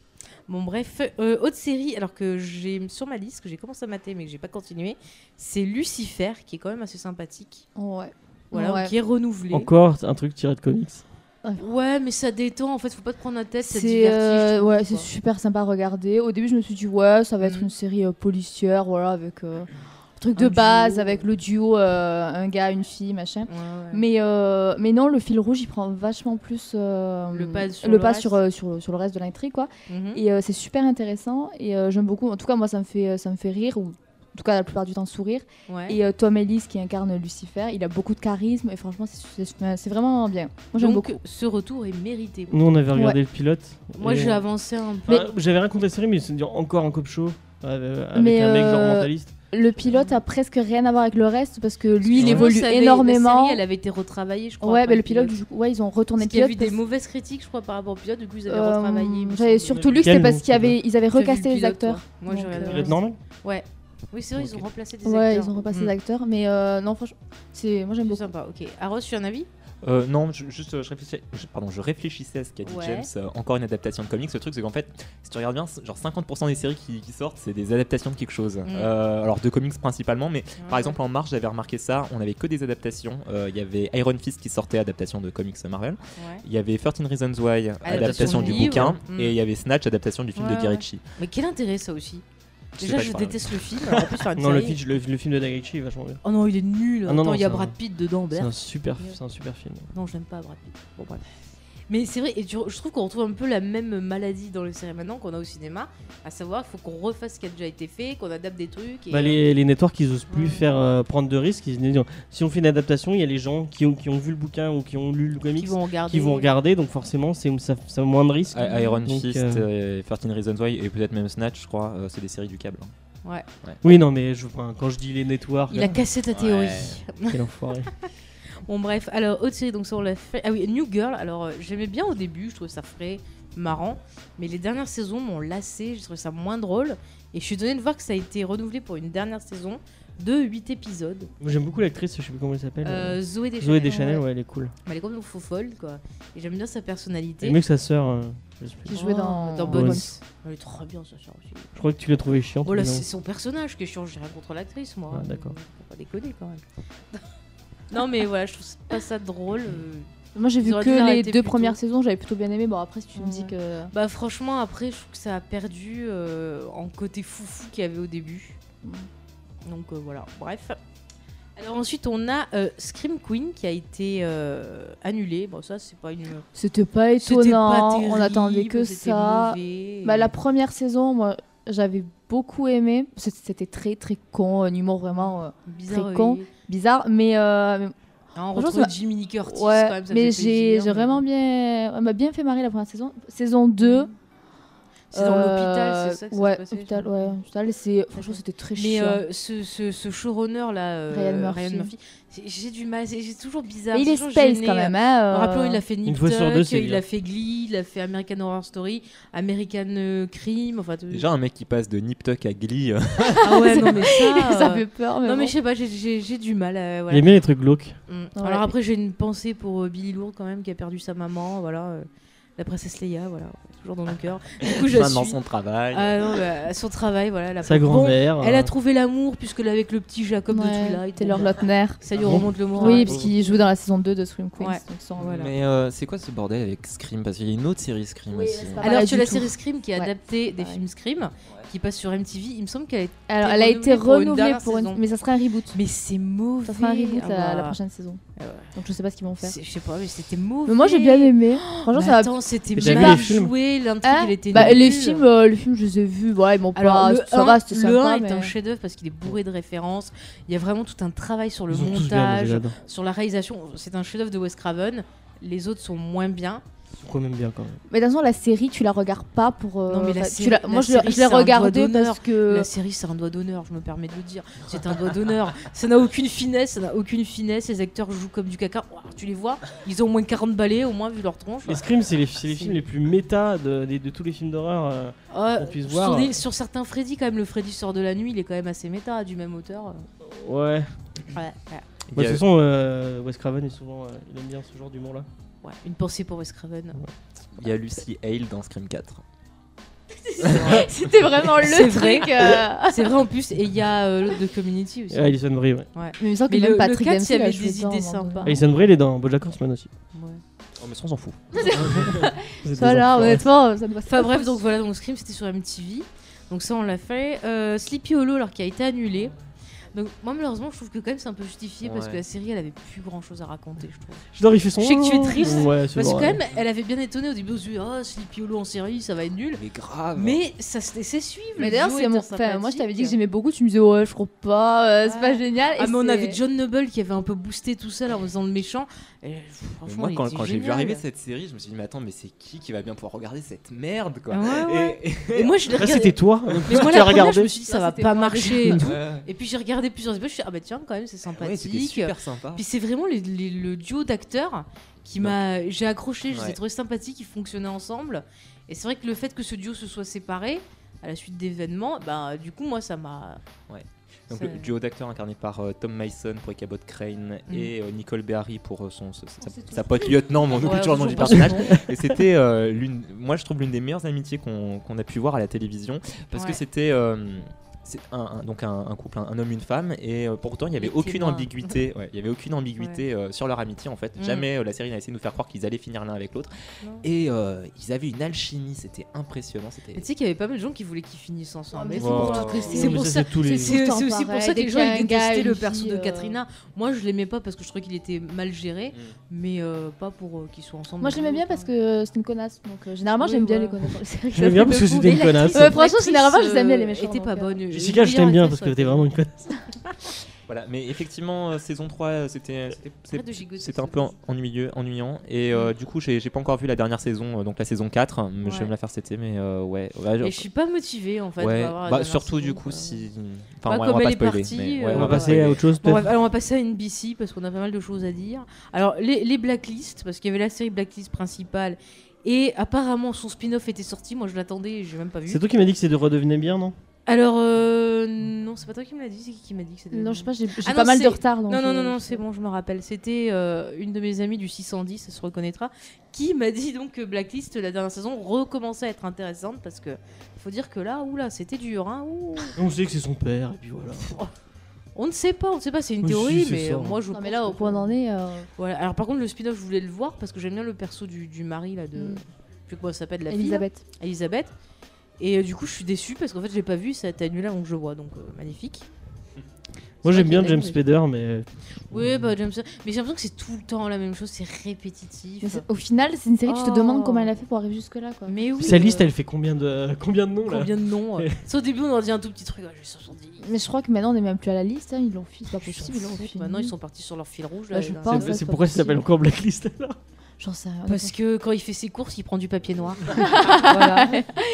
Bon bref, euh, autre série alors que j'ai sur ma liste que j'ai commencé à mater mais que j'ai pas continué, c'est Lucifer qui est quand même assez sympathique. Ouais. Voilà, Ouais. qui est renouvelé. Encore un truc tiré de comics. Ouais, mais ça détend en fait, faut pas te prendre la tête, ça C'est divertit. je euh, trouve, ouais, quoi. c'est super sympa à regarder. Au début, je me suis dit ouais, ça va être Mhm. une série euh, policière, voilà, avec euh, un truc de Un base, duo. avec le duo, euh, un gars, une fille, machin. Ouais, ouais. Mais euh, mais non, le fil rouge, il prend vachement plus euh, Le pas sur le le pas reste. sur, euh, sur sur le reste de l'intrigue quoi. Mhm. Et euh, c'est super intéressant et euh, j'aime beaucoup. En tout cas, moi, ça me fait ça me fait rire ou en tout cas la plupart du temps sourire. Ouais. Et euh, Tom Ellis qui incarne Lucifer, il a beaucoup de charisme et franchement, c'est- c'est c'est vraiment bien. Moi, j'aime Donc beaucoup. ce retour est mérité. Nous on avait regardé le pilote. Moi et- j'ai avancé un peu. Enfin, j'avais rien contre la série, mais c'est dire encore un cop show euh, avec Mais, un mec genre euh, mentaliste. Le pilote a presque rien à voir avec le reste parce que lui, il Ouais. évolue Ça avait- énormément. La série, elle avait été retravaillée, je crois. Ouais, après mais le pilote, du coup, ouais, ils ont retourné Parce le qu'il y a pilote. eu des parce- mauvaises critiques, je crois, par rapport au pilote. Du coup, ils avaient Euh, retravaillé. il me J'avais semble. surtout lu que Quel c'était parce nom, qu'ils avaient, ils avaient Tu as vu recasté le les pilote, acteurs. toi Moi, j'ai Donc, regardé. euh, Pilote normal. Ouais. Oui, c'est vrai, ils ont Ok. remplacé des Ouais, acteurs. ils ont repassé Mm. les acteurs, mais euh, non, franchement, c'est, moi j'aime C'est beaucoup. sympa, ok. Aros, tu as un avis Euh, non, je- juste euh, je réfléchissais, je, pardon, je réfléchissais à ce qu'a dit Ouais. James. euh, encore une adaptation de comics. Le truc, c'est qu'en fait, si tu regardes bien, c'est- genre cinquante pour cent des séries qui, qui sortent, c'est des adaptations de quelque chose. Euh, alors de comics principalement, mais par Ouais. exemple en March, j'avais remarqué ça. On avait que des adaptations. Euh, Il y avait Iron Fist qui sortait, adaptation de comics Marvel. Ouais. Il y y avait thirteen Reasons Why, adaptation du du livre. bouquin, Mm. et il y avait Snatch, adaptation du film Ouais, de Guy Ritchie. Mais quel intérêt ça aussi Je sais Déjà, pas, je je parle. déteste le film. alors en plus, faire une Non, le, série- film, le, le film de Dagaichi est vachement bien. Oh non, il est nul. Ah non, Attends, non, il y a c'est un- Brad Pitt dedans. C'est Berk. un super, c'est un super film. Non, je n'aime pas Brad Pitt. Bon, bref. Mais c'est vrai, et tu- je trouve qu'on retrouve un peu la même maladie dans les séries maintenant qu'on a au cinéma, à savoir qu'il faut qu'on refasse ce qui a déjà été fait, qu'on adapte des trucs. Et Bah, les, les networks, ils osent plus Ouais. faire euh, prendre de risques. Ils se disent, si on fait une adaptation, il y a les gens qui ont, qui ont vu le bouquin ou qui ont lu le qui comics vont regarder. qui vont regarder, donc forcément, c'est, ça, ça a moins de risques. I- Iron Donc, Fist, euh, euh, thirteen Reasons Why et peut-être même Snatch, je crois, euh, c'est des séries du câble. hein. Ouais. Oui, non, mais je, enfin, quand je dis les networks, Il a cassé ta théorie. quel enfoiré. Bon bref, alors autre série, donc ça on l'a fait. Ah oui, New Girl, alors euh, j'aimais bien au début, je trouvais ça frais, marrant, mais les dernières saisons m'ont lassé, j'ai trouvé ça moins drôle, et je suis étonnée de voir que ça a été renouvelé pour une dernière saison de huit épisodes. Moi, j'aime beaucoup l'actrice, je sais plus comment elle s'appelle. Euh, Zoé Deschanel. Zoé Deschanel, ouais. elle est cool. Elle est complètement faux folle, quoi, et j'aime bien sa personnalité. Elle est mieux que sa sœur. euh, je sais plus. Qui jouait dans- dans Bones. Bones. Elle est trop bien, sa sœur aussi. Je crois que tu l'as trouvé chiante. Oh là, mais non. c'est son personnage que je change, j'ai rien contre l'actrice, moi. Ah, d'accord. Faut pas déconner quand même. Non, mais voilà, je trouve pas ça drôle. euh. Moi j'ai Ils vu auraient que dû les l'arrêter deux plus tôt. premières saisons, j'avais plutôt bien aimé. Bon après si tu me dis Ouais. que Bah, franchement, après, je trouve que ça a perdu euh, en côté foufou qu'il y avait au début. Donc euh, voilà, bref. Alors ensuite, on a euh, Scream Queen qui a été euh, annulé. Bon, ça, c'est pas une. c'était pas C'était pas étonnant, terrible, on attendait que c'était ça. mauvais. Bah la première saison, moi j'avais beaucoup aimé. C'était c'était très très con, un humour vraiment euh, Bizarre, très con. oui. bizarre, mais euh, mais- Ah, on Franchement, retrouve ça- Jimmy Lee Curtis ouais, quand même. Ça mais fait j'ai plaisir, j'ai mais- vraiment bien, elle m'a bien fait marrer la première saison. Saison deux. C'est dans euh, l'hôpital, c'est ça que ça ouais, se passait, hôpital, je ouais, crois. hôpital, et c'est franchement c'était très Mais chiant. euh, ce, ce, ce showrunner là, euh, Ryan Murphy. j'ai- j'ai du mal, c'est j'ai toujours bizarre. mais il est toujours space gêné. quand même, hein. euh, Rappelons, il a fait Nip Une fois sur Tuck, deux, c'est il bien. a fait Glee, il a fait American Horror Story, American euh, Crime, enfin tout. Déjà, un mec qui passe de Nip Tuck à Glee, euh, Ah ouais, non mais ça. ça euh, fait peur, mais Non mais bon. je sais pas, j'ai- j'ai j'ai du mal. euh, Il voilà. aime bien les trucs glauques. Mm. Ouais. Alors après j'ai une pensée pour euh, Billy Lourd quand même qui a perdu sa maman, voilà, euh, la princesse Leia, voilà, toujours dans nos cœurs. Du coup je la dans suis. son travail. Ah non, bah, son travail, voilà. La Sa bon, grand-mère. elle a euh, trouvé l'amour puisque là avec le petit Jacob de Ouais, Twilight. Taylor bon, bah, Lautner. ça lui Ah bon remonte le moral. Oui, parce qu'il joue dans la saison deux de Scream Queens. Ouais. donc ils sont- Voilà. Mais euh, c'est quoi ce bordel avec Scream? Parce qu'il y a une autre série Scream Oui, aussi. c'est pas Alors pareil tu as du la tout. série Scream qui a Ouais. adapté des Pareil. films Scream qui passe sur M T V. Il me semble qu'elle a Alors, été elle a été renouvelée pour une renouvelée dernière pour une, saison. mais ça sera un reboot. Mais c'est mauvais. Ça sera un reboot Ah la, bah, la prochaine saison. ah ouais. Donc je sais pas ce qu'ils vont faire. C'est- Je sais pas, mais c'était mauvais. Mais moi j'ai bien aimé. Franchement Mais ça va. attends, c'était Mais t'as mal vu les films joué, l'intrigue Hein elle était Bah, nulle. les films, euh, les films je les ai vus. Ouais, ils m'ont Alors pas. le ça un, va, c'était le sympa. un est mais... un chef-d'œuvre parce qu'il est bourré de références. Il y a vraiment tout un travail sur le ils sont tous bien, moi, montage, j'adore. sur la réalisation. C'est un chef-d'œuvre de Wes Craven. Les autres sont moins bien. Ils sont quand même bien quand même. Mais de toute façon, la série, tu la regardes pas pour. euh, Non, mais la enfin, série- tu la- la Moi je, série, je c'est l'ai un doigt regardée d'honneur. parce que. La série, c'est un doigt d'honneur, je me permets de le dire. C'est un doigt d'honneur. Ça n'a aucune finesse, ça n'a aucune finesse. Les acteurs jouent comme du caca. Ouah, tu les vois, ils ont au moins quarante balais, au moins, vu leur tronche. Les Scream, c'est les, c'est les C'est- films les plus méta de, de, de tous les films d'horreur. euh, Ouais, qu'on puisse sur, voir. des- sur certains Freddy, quand même, le Freddy sort de la nuit, il est quand même assez méta, du même auteur. Ouais. Ouais, ouais. Il Bah, y de a- toute façon, euh, Wes Craven est souvent, euh, il aime bien ce genre d'humour-là. Ouais, une pensée pour Wes Craven. Il y a Lucy Hale dans Scream quatre. C'était vraiment le C'est vrai. truc. euh, C'est vrai en plus, et il y a euh, l'autre de Community aussi. Et Alison Brie, ouais. Ouais. Mais il me semble que Mais même le- Patrick le quatre, Dempsey, il y avait a joué des dedans, idées à un moment sympas. donné. Alison Brie, elle est dans BoJack Horseman aussi. Ouais. Oh, mais ça, on s'en fout. Vous êtes des Voilà, enfoirés. honnêtement, ça ne va Enfin bref, donc voilà, donc Scream c'était sur M T V. Donc ça on l'a fait. Euh, Sleepy Hollow alors qui a été annulé. Donc moi malheureusement je trouve que quand même c'est un peu justifié parce Ouais. que la série elle avait plus grand chose à raconter je trouve. J'adore, il fait son. Je sais que tu es triste, Ouais, c'est Parce que bon, quand ouais. même elle avait bien étonné au début, on se dit oh Sleepy Hollow en série ça va être nul. Mais grave. Mais ça se laissait suivre. Mais le d'ailleurs, duo c'est était mon. Enfin, moi, je t'avais dit que sympathique. j'aimais beaucoup. Tu me disais, ouais, je crois pas, euh, c'est Ouais. pas génial. Ah et mais on c'est- avait John Noble qui avait un peu boosté tout seul en faisant le méchant. Et, Mais franchement, moi, il quand, était quand j'ai vu génial. arriver cette série, je me suis dit, mais attends, mais c'est qui qui va bien pouvoir regarder cette merde, quoi. Ah ouais, ouais. Et, et- Et moi je l'ai Là, regardé. c'était toi. Mais moi tu la as première je regardé. me suis dit ça Non, va c'était pas moi, marcher et tout. Ouais. Et puis j'ai regardé plusieurs épisodes, je me suis dit ah bah tiens quand même c'est Ouais, c'était sympathique. super sympa. Puis c'est vraiment les- les- le duo d'acteurs qui m'a, j'ai accroché, je les ai Ouais. trouvés sympathiques, ils fonctionnaient ensemble. Et c'est vrai que le fait que ce duo se soit séparé à la suite d'événements, bah du coup moi ça m'a. Donc ça- le duo d'acteurs incarné par euh, Tom Mason pour Ichabod Crane Mm. et euh, Nicole Beharie pour euh, son, sa, sa- sait tout. sa pote lieutenant, mais on oublie Ouais, toujours le nom du toujours pas personnage. son nom. Et c'était euh, l'une, moi je trouve l'une des meilleures amitiés qu'on qu'on a pu voir à la télévision parce Ouais. que c'était euh, c'est un, un- donc un, un couple, un, un homme, une femme, et euh, pourtant il n'y avait Les aucune témoins. ambiguïté. Ouais, il y avait aucune ambiguïté euh, sur leur amitié en fait. Mm. Jamais euh, la série n'a essayé de nous faire croire qu'ils allaient finir l'un avec l'autre. Non. Et euh, ils avaient une alchimie, c'était impressionnant. C'était. Mais tu sais qu'il y avait pas mal de gens qui voulaient qu'ils finissent ensemble. Mais Et c'est c'est Wow. pour tout tout tester. C'est Mais pour ça, ça. c'est tous les- C'est tout le temps c'est aussi pour pareil, ça que dès les qu'il gens y a ils un gars, détestaient une le perso fille, de euh, Katrina. Moi, je l'aimais pas parce que je trouvais qu'il était mal géré, Mm. mais euh, pas pour euh, qu'ils soient ensemble. Moi je l'aimais bien parce que c'était une connasse. Donc euh, généralement Oui, j'aime bien voilà. les connasses dans les séries. J'aime bien parce que c'était une connasse. Ouais, franchement, généralement, je les aime bien, les euh, méchants, était pas donc, euh, bonne. Jessica, je t'aime bien parce que t'es vraiment une connasse. Voilà, mais effectivement, euh, saison trois, euh, c'était c'était- c'est- Arrête de gigoter, c'était un c'est peu bon. en- ennuyeux, ennuyant. Et euh, du coup, j'ai j'ai pas encore vu la dernière saison, euh, donc la saison quatre. Mais je vais Ouais. me la faire cet été, mais euh, ouais. ouais, Et je suis pas motivée en fait. ouais. pour avoir la Bah, dernière surtout saison, du coup, quoi. si. Bah, Enfin, ouais, comme on va elle pas est spoiler. partie, mais, euh, ouais, On va pas passer spoiler. à autre chose Bon, on, peut-être. va, alors, on va passer à N B C parce qu'on a pas mal de choses à dire. Alors les, les Blacklist, parce qu'il y avait la série Blacklist principale et apparemment son spin-off était sorti. Moi je l'attendais et j'ai même pas vu. C'est toi qui m'as dit que c'est de redevenir bien, non? Alors euh, non, c'est pas toi qui me l'as dit, c'est qui qui m'a dit que c'était. Non, je sais pas, j'ai j'ai Ah pas non, mal de c'est- retard. donc, Non, non, non, euh, non, c'est bon, je me rappelle. C'était euh, une de mes amies du six cent dix, elle se reconnaîtra, qui m'a dit donc que Blacklist, la dernière saison, recommençait à être intéressante parce que faut dire que là, oula, c'était dur. Hein, ouh. On sait que c'est son père, et puis voilà. On ne sait pas, on ne sait pas, c'est une Oui, théorie, si, c'est mais ça. euh, moi je. Non, mais pense là, au que- point d'en est. euh, Voilà. Alors par contre, le spin-off, je voulais le voir parce que j'aime bien le perso du, du mari là de. Mm. Je sais comment ça s'appelle la fille. là. Elisabeth. Elisabeth. Et euh, du coup, je suis déçue parce qu'en fait, je l'ai pas vu, ça a été annulé avant que je le vois, donc euh, magnifique. Moi C'est j'aime vrai bien qu'il y a James des- Spader, mais. Oui, bah James. Mais j'ai l'impression que c'est tout le temps la même chose, c'est répétitif. Mais c'est- au final, c'est une série, tu te Oh. demandes comment elle a fait pour arriver jusque-là. Quoi. Mais oui. Sa liste, euh, elle fait combien de combien de noms là? Combien de noms euh. Ça, au début, on en dit un tout petit truc. Ah, j'ai soixante-dix. Mais je crois que maintenant, on n'est même plus à la liste. Hein, ils l'ont fait, c'est pas Je possible. Ils m'en l'ont fous. fait. Maintenant, ils sont partis sur leur fil rouge. Bah, là, je là. pense. C'est ça, c'est c'est pourquoi pas ça s'appelle possible. encore Blacklist alors? J'en sais rien. Parce que quand il fait ses courses, il prend du papier noir. Voilà.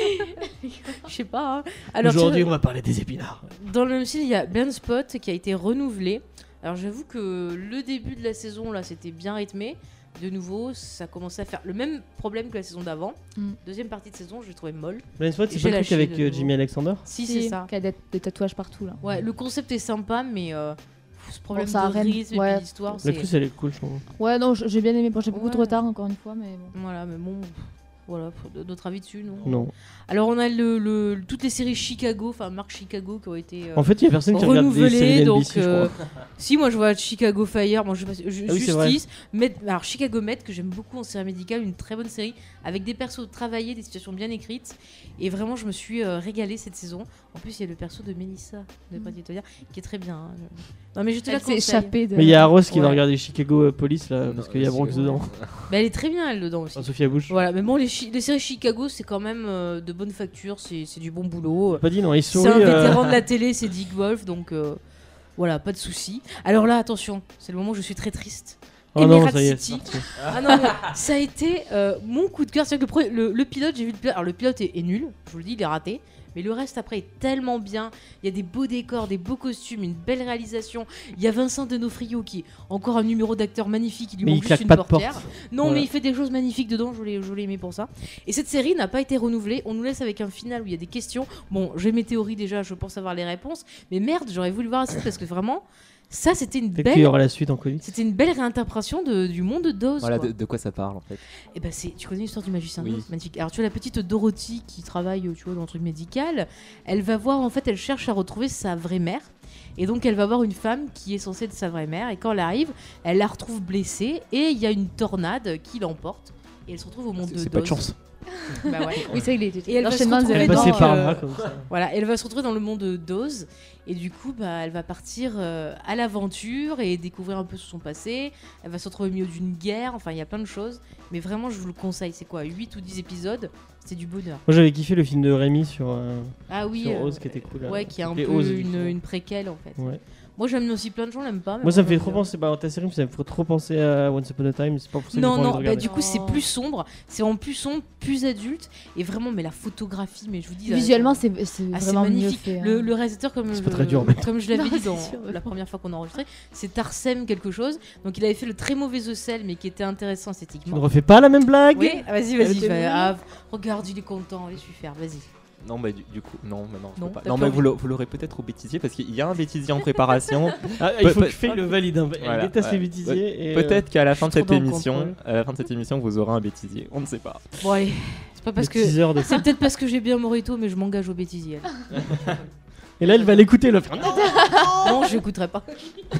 Je sais pas. hein. Alors, Aujourd'hui, tiens, on va parler des épinards. dans le même style, il y a Blind Spot qui a été renouvelé. Alors, j'avoue que le début de la saison, là, c'était bien rythmé. De nouveau, ça commençait à faire le même problème que la saison d'avant. Mm. Deuxième partie de saison, je l'ai trouvé molle. Blind Spot, c'est J'ai pas le truc lâché avec de euh, nouveau. Jimmy Alexander? Si, Si, c'est ça. qu'il y a des, des tatouages partout là. Ouais, le concept est sympa, mais euh, ce problème Bon, ça de arrête, rythme et ouais. puis l'histoire, c'est... L'actrice, elle est cool, je trouve. Ouais, non, j- j'ai bien aimé. Bon, j'ai beaucoup de Ouais. retard encore une fois, mais bon. Voilà, mais bon, pff, voilà, faut- d'autres avis dessus, non Non. Alors on a le, le- toutes les séries Chicago, enfin Marc Chicago qui ont été euh, En fait, il y a personne qui regarde des séries renouvelées, N B C, donc je euh, crois. si moi je vois Chicago Fire, moi je passe ju- Ah oui, c'est vrai. Justice, Med- alors Chicago Med que j'aime beaucoup en série médicale, une très bonne série avec des persos travaillés, des situations bien écrites, et vraiment je me suis euh, régalée cette saison. En plus il y a le perso de Melissa de Mm. Petit Toya qui est très bien. hein. Non mais je te la Elle s'est conseille. échappée de. Mais il y a Rose qui va Ouais. regarder Chicago euh, Police là, Non, parce qu'il y a c'est- Bronx dedans. Bah, elle est très bien elle dedans aussi. Enfin, Sophia Bush. Voilà, mais bon les, chi- les séries Chicago c'est quand même euh, de bonne facture, c'est c'est du bon boulot. Pas dit non, il C'est sourit. un euh, vétéran de la télé, c'est Dick Wolf, donc euh, voilà, pas de souci. Alors là, attention, c'est le moment où je suis très triste. Oh non, Emerald ça y est, City. c'est parti. Ah non, mais ça a été euh, mon coup de cœur. C'est que le, pre- le, le pilote, j'ai vu le pilote. Alors le pilote est, est nul, je vous le dis, il est raté. Mais le reste après est tellement bien. Il y a des beaux décors, des beaux costumes, une belle réalisation. Il y a Vincent D'Onofrio qui est encore un numéro d'acteur magnifique. Il lui Mais il manque juste claque une pas de portière. porte. Non, Voilà. mais il fait des choses magnifiques dedans. Je l'ai, je l'ai aimé pour ça. Et cette série n'a pas été renouvelée. On nous laisse avec un final où il y a des questions. Bon, j'ai mes théories déjà. Je pense avoir les réponses. Mais merde, j'aurais voulu voir la suite parce que vraiment, ça c'était une Peut-être qu'il y belle. aura la suite en colis. C'était une belle réinterprétation de- du monde d'Oz. Voilà quoi. de, de quoi ça parle en fait. Et ben c'est, tu connais l'histoire du magicien Oui. d'Oz, magnifique. Alors tu as la petite Dorothy qui travaille, tu vois, dans le truc médical. Elle va voir, en fait, elle cherche à retrouver sa vraie mère. Et donc elle va voir une femme qui est censée être sa vraie mère. Et quand elle arrive, elle la retrouve blessée et il y a une tornade qui l'emporte. Et elle se retrouve au monde C'est de c'est pas de Oz. chance. Bah ouais. Oui, c'est vrai, il était. Et elle va se l'enchaînement des retrouver Elle est dans, passée événements, par euh, là comme ça. Voilà, elle va se retrouver dans le monde d'Oz et du coup, bah, elle va partir euh, à l'aventure et découvrir un peu son passé. Elle va se retrouver au milieu d'une guerre, enfin, il y a plein de choses. Mais vraiment, je vous le conseille. C'est quoi, huit ou dix épisodes? C'est du bonheur. Moi j'avais kiffé le film de Rémi sur, euh, Ah oui, sur euh, Oz qui était cool. là. ouais, qui est un Les peu Oz, une, justement. une préquelle en fait. Ouais. Moi, j'aime aussi plein de gens l'aiment pas. mais Moi ça me moi, fait j'aime trop bien. penser, bah, ta série ça me fait trop penser à Once Upon a Time, c'est pas pour ça que Non, j'ai pas envie non, de bah, regarder. du coup, c'est Oh. plus sombre. C'est en plus sombre, plus adulte. Et vraiment, mais la photographie, mais je vous dis. là, Visuellement, ça- c'est c'est Ah, c'est vraiment mieux magnifique. fait. hein. Le, le réalisateur, comme, C'est je, pas très dur, en même temps. comme je l'avais Non, dit c'est dans sûr. la première fois qu'on a enregistré, c'est Tarsem quelque chose. Donc il avait fait le très mauvais The Cell, mais qui était intéressant Tu ne esthétiquement. refais pas la même blague. Oui, ah, vas-y, Elle vas-y. était fais- nulle. ah, regarde, il est content, laisse-lui faire, vas-y. Non, bah du, du coup, non, mais non, je Non, peux pas. d'accord. Non, mais vous l'a- vous l'aurez peut-être au bêtisier parce qu'il y a un bêtisier en préparation. Ah, il faut Pe- que Faye le valide. hein. Elle Voilà, déteste les ouais. bêtisiers. et, euh, Peut-être qu'à la fin de je suis cette trop dans le émission, contrôle. à la fin de cette émission, vous aurez un bêtisier. On ne sait pas. Bon, allez. C'est pas parce le que. teaser de C'est peut-être parce que j'ai bien Morito, mais je m'engage au bêtisier. Et là, elle va l'écouter, elle va faire non. Non, je n'écouterai pas.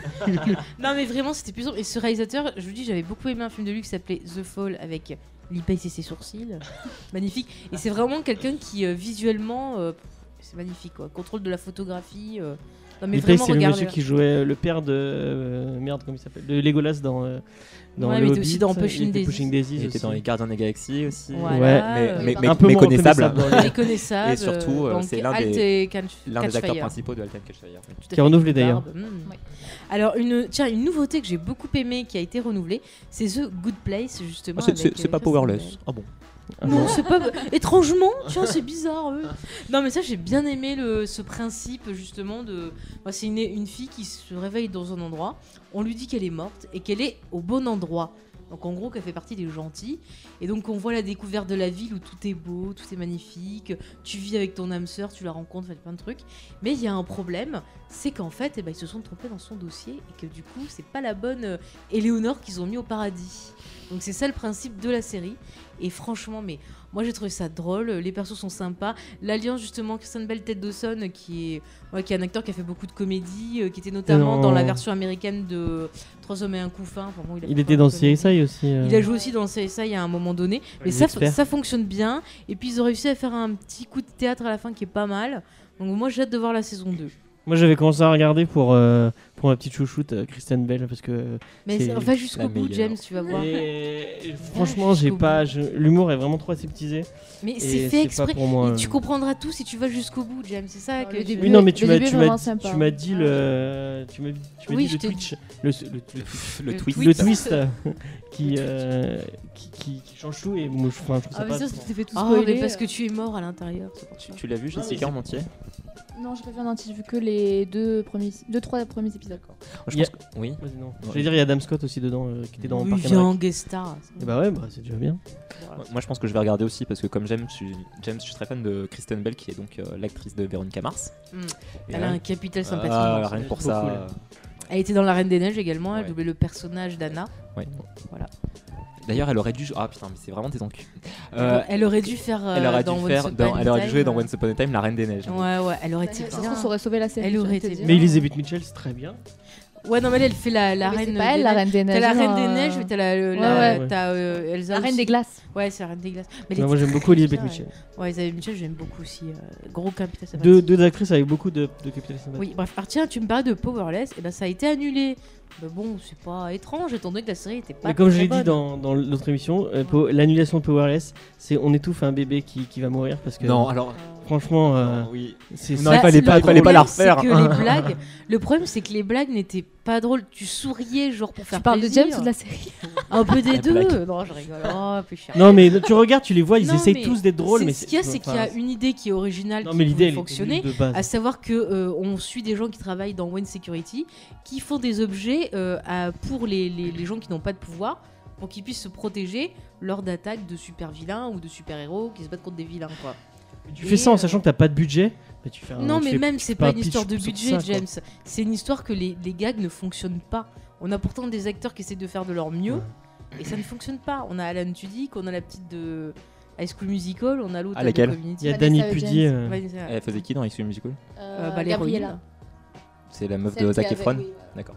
Non, mais vraiment, c'était plus sombre. Et ce réalisateur, je vous dis, j'avais beaucoup aimé un film de lui qui s'appelait The Fall avec Lipase et ses sourcils. Magnifique. Et c'est vraiment quelqu'un qui, euh, visuellement, euh, c'est magnifique, quoi. Contrôle de la photographie. Euh... Non, mais Lipase, vraiment, c'est le regardez. monsieur qui jouait le père de. euh, merde, comment il s'appelle De Legolas dans. euh, dans Ouais, le mais il était Hobbit. aussi dans Il Pushing était Daisies. Pushing Daisies Il était aussi. dans les Gardiens des Galaxies aussi. Voilà, Ouais, mais, euh, mais, par mais- un peu mais moins connaissable. reconnaissable dans les- Méconnaissable. Et surtout, euh, donc c'est l'un Alt des- et Catch- L'un des acteurs Catchfire. principaux de Halt and Catch Fire. Tout à Qui est fait, renouvelé, une d'ailleurs. barbe. Mm. Ouais. Alors, une, tiens, une nouveauté que j'ai beaucoup aimée qui a été renouvelée, c'est The Good Place, justement. Ah, c'est- c'est avec, c'est euh, pas Kristen Powerless. Bell. Ah bon. Ah Non, bon. c'est pas. Étrangement, tiens, c'est bizarre. eux. Non, mais ça, j'ai bien aimé le, ce principe, justement, de. Moi, c'est une, une fille qui se réveille dans un endroit, on lui dit qu'elle est morte et qu'elle est au bon endroit. Donc, en gros, qu'elle fait partie des gentils. Et donc, on voit la découverte de la ville où tout est beau, tout est magnifique. Tu vis avec ton âme sœur, tu la rencontres, faites plein de trucs. Mais il y a un problème, c'est qu'en fait, eh ben, ils se sont trompés dans son dossier et que du coup, c'est pas la bonne euh, Éléonore qu'ils ont mis au paradis. Donc, c'est ça le principe de la série. Et franchement, mais moi j'ai trouvé ça drôle, les persos sont sympas. L'alliance justement, Kristen Bell, Ted Dawson, qui est, ouais, qui est un acteur qui a fait beaucoup de comédies, euh, qui était notamment Non. dans la version américaine de Trois hommes et un couffin. Enfin, bon, il a Il fait était plein dans de comédies. C S I aussi. euh. Il a joué aussi dans C S I à un moment donné. Mais Les ça, experts. ça fonctionne bien. Et puis ils ont réussi à faire un petit coup de théâtre à la fin qui est pas mal. Donc moi j'ai hâte de voir la saison deux. Moi, j'avais commencé à regarder pour, euh, pour ma petite chouchoute, euh, Kristen Bell, parce que. Mais C'est c'est- va jusqu'au la bout, meilleure. James, tu vas voir. Et, franchement, j'ai jusqu'au pas. je- L'humour est vraiment trop aseptisé. Mais et c'est fait c'est pas exprès. pour moi. Et tu comprendras tout si tu vas jusqu'au bout, James. C'est ça Non, que le tu- début- Oui, non, mais tu le m'as début est tu m'as vraiment dit, sympa. tu m'as dit le. Tu m'as tu m'as Oui, dit je le t'ai Twitch. Le, le, le, Le Le twist. le twist. twist euh, qui, euh, qui, qui, qui change tout. Et moi, je, enfin, je trouve ça Ah, mais pas. ça, c'était fait tout Oh, spoiler. mais parce que tu es mort à l'intérieur. c'est pour Tu, ça. tu l'as vu, Jessica, en entier? Non, j'ai pas vu en entier, j'ai vu que les deux premiers, deux trois premiers épisodes. Je Il y a- pense que- Oui. Vas-y, non. Ouais. J'allais dire, il y a Adam Scott aussi dedans, euh, qui était dans Oui, Park and viens en Rec. guest star. Et bah ouais, bah, c'est déjà bien. Voilà. Moi, je pense que je vais regarder aussi parce que comme James, je suis, James, je suis très fan de Kristen Bell, qui est donc euh, l'actrice de Véronica Mars. Mm. Et Elle là- a un capital sympathie. Ah, immense. rien que pour trop ça. cool. euh, Elle était dans La Reine des Neiges également. Elle Ouais. doublait le personnage d'Anna. ouais. Voilà. D'ailleurs, elle aurait dû. Ah putain, mais c'est vraiment des enculs. Euh, Euh, elle aurait dû faire. euh, elle aurait dû dans faire. Once dans- Upon a elle aurait dû Time, jouer dans euh, Once Upon a Time, la Reine des Neiges. Ouais, ouais, elle aurait été Ça, bien. ça aurait sauvé la série. Elle j'ai aurait envie de te été dire. Mais Elizabeth Mitchell, c'est très bien. Ouais, non, mais elle, elle fait la, la Mais reine. c'est pas elle, des la neiges. reine des neiges. T'as la reine non, des euh, neiges, mais t'as la, le- Ouais, la- ouais. t'as, euh, Elsa La reine aussi. des glaces. Ouais, c'est la reine des glaces. Mais elle Non, est moi, j'aime très beaucoup Elizabeth bien, Mitchell. elle. Ouais, Elizabeth Mitchell, j'aime beaucoup aussi. euh, gros capital sympathie. Deux, deux actrices avec beaucoup de, de capital sympathie. Oui, bref. Alors, tiens, tu me parlais de Powerless. Et ben, ça a été annulé. Mais bon, c'est pas étrange, étant donné que la série était pas. Mais comme je très l'ai dit bonne. dans, dans l'autre émission, euh, Po- l'annulation de Powerless, c'est on étouffe un bébé qui, qui va mourir parce que Non, alors. franchement, euh, non, oui. c'est Non, ça. il fallait le pas- il fallait pas la problème, refaire. c'est que les blagues, le problème, c'est que les blagues n'étaient pas drôles. Tu souriais, genre pour faire Tu parles de plaisir. James ou de la série? Un peu des La deux. blague. Non, je rigole. Oh, plus cher. Non mais tu regardes, tu les vois, ils Non, essayent mais tous d'être drôles, C'est- mais ce qu'il y a, c'est qu'il y a une idée qui est originale, Non qui mais l'idée peut elle est fonctionner. nulle de base. À savoir que euh, on suit des gens qui travaillent dans Wayne Security, qui font des objets euh, à- pour les, les- les gens qui n'ont pas de pouvoir, pour qu'ils puissent se protéger lors d'attaques de super vilains ou de super héros qui se battent contre des vilains, quoi. Tu fais ça en sachant que t'as pas de budget, mais tu fais un- Non, tu mais fais- même tu c'est fais pas un une pitch histoire de sur budget, ça, quoi. James. C'est une histoire que les, les gags ne fonctionnent pas. On a pourtant des acteurs qui essaient de faire de leur mieux, Ouais. et ça ne fonctionne pas. On a Alan Tudyk, on a la petite de High School Musical, on a l'autre Ah, de laquelle Community. Il y a Vanessa Danny Hudgens. Pudi. euh, Ouais, c'est- Elle faisait qui dans High School Musical? euh, bah, l'héroïne. Gabriella. C'est la meuf Celle de qui Zac avait- Efron. oui, ouais. D'accord.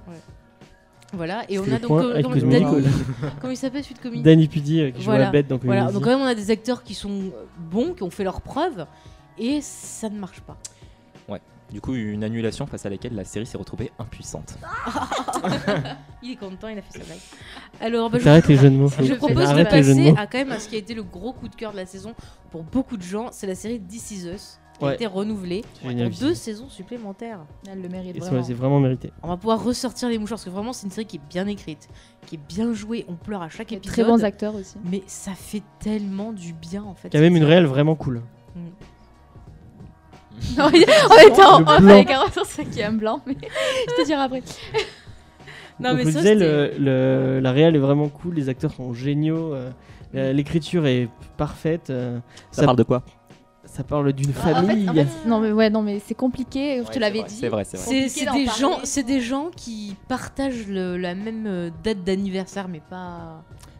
Voilà, et on C'est a le donc point euh, High dans- School Danny- Musical. comment il s'appelle celui de Community? Danny Pudi euh, qui joue Voilà. la bête dans Voilà, Community. donc quand même on a des acteurs qui sont euh, bons, qui ont fait leurs preuves, et ça ne marche pas. Du coup, une annulation face à laquelle la série s'est retrouvée impuissante. Il est content, il a fait sa blague. Alors, bah, je, T'arrêtes les jeux de mots. je faut- propose de Arrête les jeux de passer mots. à quand même à ce qui a été le gros coup de cœur de la saison pour beaucoup de gens, c'est la série This Is Us, qui a Ouais. été renouvelée C'est génial. pour deux saisons supplémentaires. Elle le mérite Et c'est- vraiment. C'est vraiment mérité. On va pouvoir ressortir les mouchoirs, parce que vraiment c'est une série qui est bien écrite, qui est bien jouée, on pleure à chaque Il y a épisode. Très bons acteurs aussi. Mais ça fait tellement du bien en fait. Il y a même cette une série. réelle vraiment cool. on était en Le off blanc. avec un sur ça qui est un blanc, mais je te dirai après. Non, Donc, mais je ça, disais, c'était- le, le- la réelle est vraiment cool, les acteurs sont géniaux, euh, la- l'écriture est parfaite. euh, Ça, ça, parle de quoi? ça parle d'une En fait- famille. en fait, non mais ouais, non mais c'est compliqué. Je Ouais, te c'est l'avais vrai, dit. C'est vrai, c'est vrai. C'est compliqué c'est d'en des parler. gens, c'est des gens qui partagent le- la même euh, date d'anniversaire, mais pas.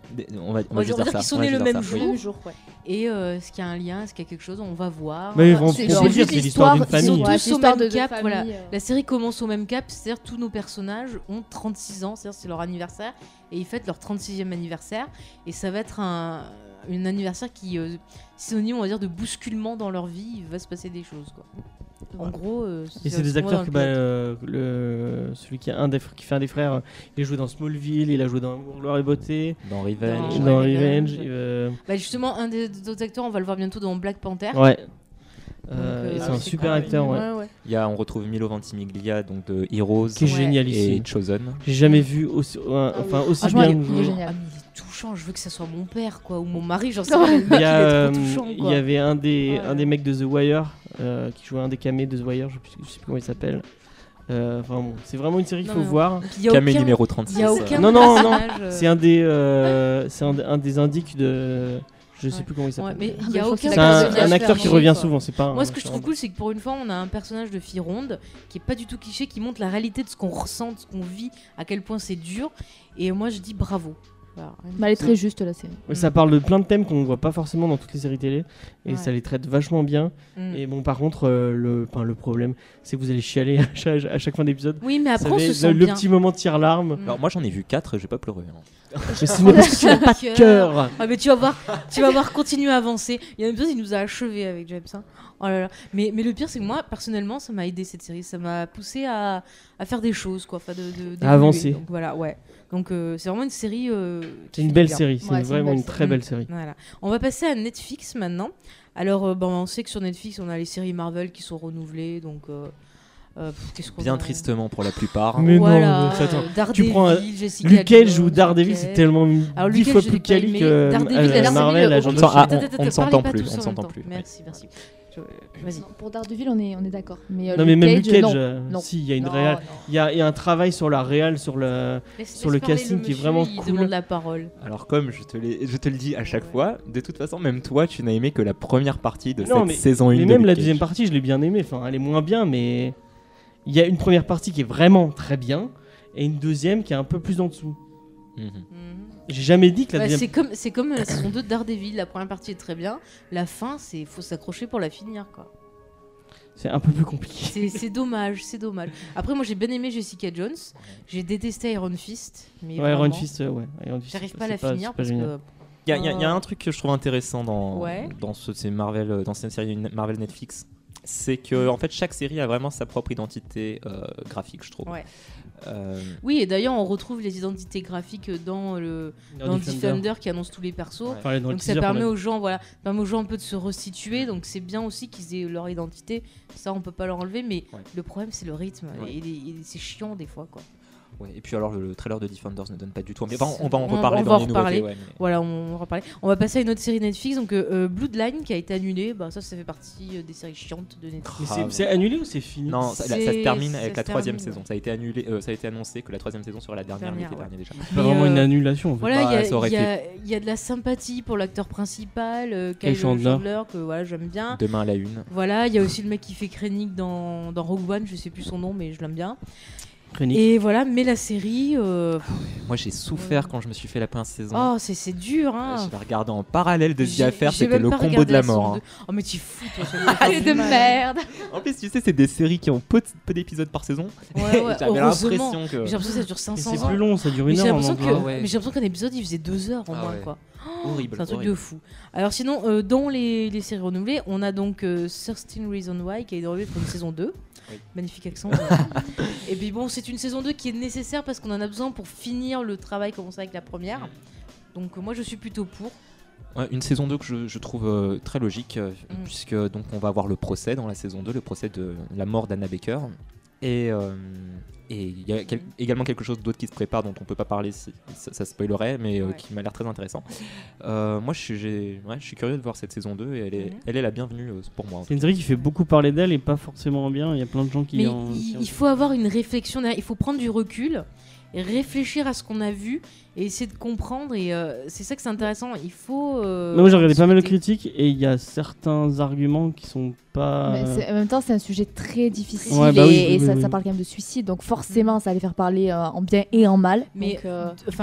Des- On va, on On va va juste dire dire ça. qu'ils sont on va nés juste le dire même ça. jour. Oui. Le même jour, ouais. Et euh, est-ce qu'il y a un lien, est-ce qu'il y a quelque chose, on va voir. Mais ils Voilà. vont C'est- on c'est peut dire juste c'est l'histoire d'une l'histoire- Ils sont famille. Ouais, tous c'est au l'histoire même de deux cap, familles, voilà. euh. La série commence au même cap, c'est-à-dire tous nos personnages ont trente-six ans, c'est-à-dire c'est leur anniversaire, et ils fêtent leur trente-sixième anniversaire, et ça va être un, un anniversaire qui, euh, synonyme, on va dire, de bousculement dans leur vie, il va se passer des choses, quoi. En gros, euh, Et c'est des acteurs que bah, euh, le, celui qui, a un des, fr- qui fait un des frères, euh, il a joué dans Smallville, il a joué dans Amour, Gloire et Beauté, Dans Revenge. Dans- dans Ouais, Revenge. Revenge. euh, Bah justement, un des autres acteurs, on va le voir bientôt dans Black Panther. ouais. Donc, Euh, euh, et c'est ah un oui, super pareil. acteur, ouais. Ouais, ouais. Il y a, on retrouve Milo Ventimiglia donc de Heroes Qui est Ouais. génial et ici. Chosen. J'ai jamais vu aussi, ouais, enfin, aussi Ah, Franchement, bien. il est- il est génial. Ah, mais il est touchant, je veux que ça soit mon père, quoi, ou mon mari, j'en sais rien. Le mec, Il il y, a, est euh, trop touchant, il quoi. y avait un des, Ouais. un des mecs de The Wire euh, qui jouait un des camés de The Wire, je sais plus, je sais plus comment il s'appelle. Euh, enfin bon, c'est vraiment une série qu'il Non, faut mais- voir. Puis il y a Camé aucun- numéro Il trente-six. y a aucun Non, non, non. personnage, euh, C'est un des, euh, c'est un, un des indiques de, je sais Ouais. plus comment il ouais, s'appelle. mais Ah, il y bah, a faut aucun qu'il C'est a un, personnage un acteur qui fermé, revient quoi. souvent, c'est pas. un- Moi, ce que je c'est trouve un- cool, c'est que pour une fois, on a un personnage de fille ronde qui est pas du tout cliché, qui montre la réalité de ce qu'on ressent, de ce qu'on vit, à quel point c'est dur. Et moi, je dis bravo. Voilà, rien de Mais elle est plus. très juste la série. Ouais, ça parle de plein de thèmes qu'on voit pas forcément dans toutes les séries télé et Ouais. ça les traite vachement bien. Mm. Et bon, par contre, euh, le, enfin, le problème, c'est que vous allez chialer à chaque, à chaque fin d'épisode. Oui, mais Vous après, on savez, se sent le, le bien. petit moment tire-larme. Mm. Alors moi j'en ai vu quatre, j'ai pas pleuré. hein. Mais sinon, parce que tu n'as pas de cœur. Ah mais tu vas voir, tu vas voir continuer à avancer. Il y a un épisode, il nous a achevé avec James. Hein. Oh là là. Mais, mais le pire, c'est que moi, personnellement, ça m'a aidé cette série. Ça m'a poussé à, à faire des choses, quoi. Enfin, de, de, d'évoluer. avancer. Donc voilà, ouais. Donc euh, c'est vraiment une série. euh, qui C'est une fait belle bien. série, c'est Ouais, c'est une vraiment belle une très série. belle série. Voilà. On va passer à Netflix maintenant. Alors, euh, bon, on sait que sur Netflix, on a les séries Marvel qui sont renouvelées. Donc, euh, euh, pff, qu'est-ce qu'on Bien a tristement pour la plupart. Mais non, Voilà, mais attends, euh, tu Daredevil, prends, euh, Jessica Luke Cage Jones, ou Daredevil, Luke c'est Cage. tellement Alors, dix Luke fois Cage, je plus l'ai pas quali aimé. que Daredevil, euh, Daredevil, Marvel. euh, Agent ok. de Attends, ah, Shield. Attends, attends, on ne attends, s'entend parlez pas plus, tous on en ne s'entend même temps. plus. Merci, merci. Je- Vas-y. Non, pour Daredevil, on est, on est d'accord. Mais, euh, Non mais Luke même Luke Cage, non. euh, Non. si il y a une Non, réal, non. il y, a il y a un travail sur la réal, sur le, Laisse- sur le laisse parler casting qui est monsieur, vraiment il cool. demande la parole. Alors comme je te, l'ai- je te le dis à chaque Ouais. fois, de toute façon même toi tu n'as aimé que la première partie de Non, cette mais- saison un Mais de même Luke la Cage. deuxième partie, je l'ai bien aimée. Enfin, elle est moins bien, mais il y a une première partie qui est vraiment très bien et une deuxième qui est un peu plus en dessous. Mhm. Mhm. J'ai jamais dit que la Bah, deuxième. c'est comme, c'est comme la saison deux de Daredevil. La première partie est très bien. La fin, c'est faut s'accrocher pour la finir, quoi. C'est un peu plus compliqué. C'est, c'est dommage, c'est dommage. Après, moi, j'ai bien aimé Jessica Jones. J'ai détesté Iron Fist. Mais Ouais, Iron vraiment, Fist, euh, ouais. Iron Fist, j'arrive c'est pas à la c'est finir c'est parce génial. que. Il y, a- il y a- il y a un truc que je trouve intéressant dans, Ouais. dans ce, ces Marvel, euh, dans cette série Marvel Netflix, c'est que en fait chaque série a vraiment sa propre identité euh, graphique, je trouve. Ouais. Euh, Oui, et d'ailleurs, on retrouve les identités graphiques dans le dans Defender qui annonce tous les persos. Ouais. Enfin, dans le Donc ça teaser, permet on a- aux gens, voilà, permet aux gens un peu de se restituer. Donc c'est bien aussi qu'ils aient leur identité. Ça, on peut pas leur enlever. Mais Ouais. le problème, c'est le rythme. Ouais. Et, les- et c'est chiant des fois, quoi. ouais. Et puis alors le, le trailer de Defenders ne donne pas du tout. Mais bon, on C'est- va en on- reparler on dans va en les reparler. nouveautés. ouais, mais- Voilà, on va reparler. On va passer à une autre série Netflix, donc euh, euh, Bloodline qui a été annulée. Bah ça, ça fait partie euh, des séries chiantes de Netflix. Mais Ah, c'est- ouais. c'est annulé ou c'est fini? Non, ça, là, ça C'est- se termine ça avec se la troisième termine, saison. ouais. Ça a été annulé, euh, ça a été annoncé que la troisième saison sera la dernière Dernière, l'été ouais. dernier déjà. C'est pas Mais, vraiment euh, une annulation. en fait. Voilà, il y, Bah, a- ça aurait il y a- il y a de la sympathie pour l'acteur principal, euh, Kyle Kyle Chandler. Chandler, que voilà, j'aime bien. Demain à la une. Voilà, il y a aussi le mec qui fait Krennic dans, dans Rogue One, je sais plus son nom, mais je l'aime bien. Krennic. Et voilà, mais la série, euh, pff, Moi j'ai souffert quand je me suis fait la première saison. oh, c'est, c'est dur, hein. Je l'ai regardé en parallèle de The J'ai- Affair, j'ai c'était même le pas combo regardé de la saison mort. hein. deux. Oh, mais tu fous, toi, ça doit faire C'est du de mal. merde. En plus, tu sais, c'est des séries qui ont peu, de- peu d'épisodes par saison. Ouais, ouais, J'avais heureusement. l'impression que. Mais j'ai l'impression que ça dure Et 500 c'est ans. plus long, ça dure Mais une j'ai heure. l'impression en que, anglais. ouais. mais j'ai l'impression qu'un épisode il faisait deux heures au Ah moins, ouais. quoi. Horrible. C'est un truc horrible. de fou. Alors sinon, euh, dans les, les séries renouvelées, on a donc euh, treize Reasons Why qui est renouvelée pour une saison deux. Oui. Magnifique accent. Et puis bon, c'est une saison deux qui est nécessaire parce qu'on en a besoin pour finir le travail commencé avec la première. Donc euh, moi je suis plutôt pour. Ouais, une saison deux que je, je trouve euh, très logique, euh, Mm. puisque donc on va avoir le procès dans la saison deux, le procès de la mort d'Anna Baker. Et euh, et il y a quel- également quelque chose d'autre qui se prépare dont on peut pas parler, si, ça, ça spoilerait, mais euh, Ouais. qui m'a l'air très intéressant. Euh, moi je suis, j'ai- ouais, je suis curieux de voir cette saison deux et elle est, Mhm. elle est la bienvenue euh, pour moi. en C'est une série qui fait beaucoup parler d'elle et pas forcément bien. Il y a plein de gens qui Mais en. qui il, en- il faut avoir une réflexion derrière, il faut prendre du recul et réfléchir à ce qu'on a vu et essayer de comprendre. Et euh, c'est ça que c'est intéressant. Il faut. euh, Mais moi j'ai regardé pas mal de discuter. critiques et il y a certains arguments qui sont pas. Mais c'est- en même temps, c'est un sujet très difficile Ouais, bah et, oui, et oui, ça, oui, ça oui. parle quand même de suicide, donc forcément, ça allait faire parler euh, en bien et en mal. Mais Donc, euh, enfin,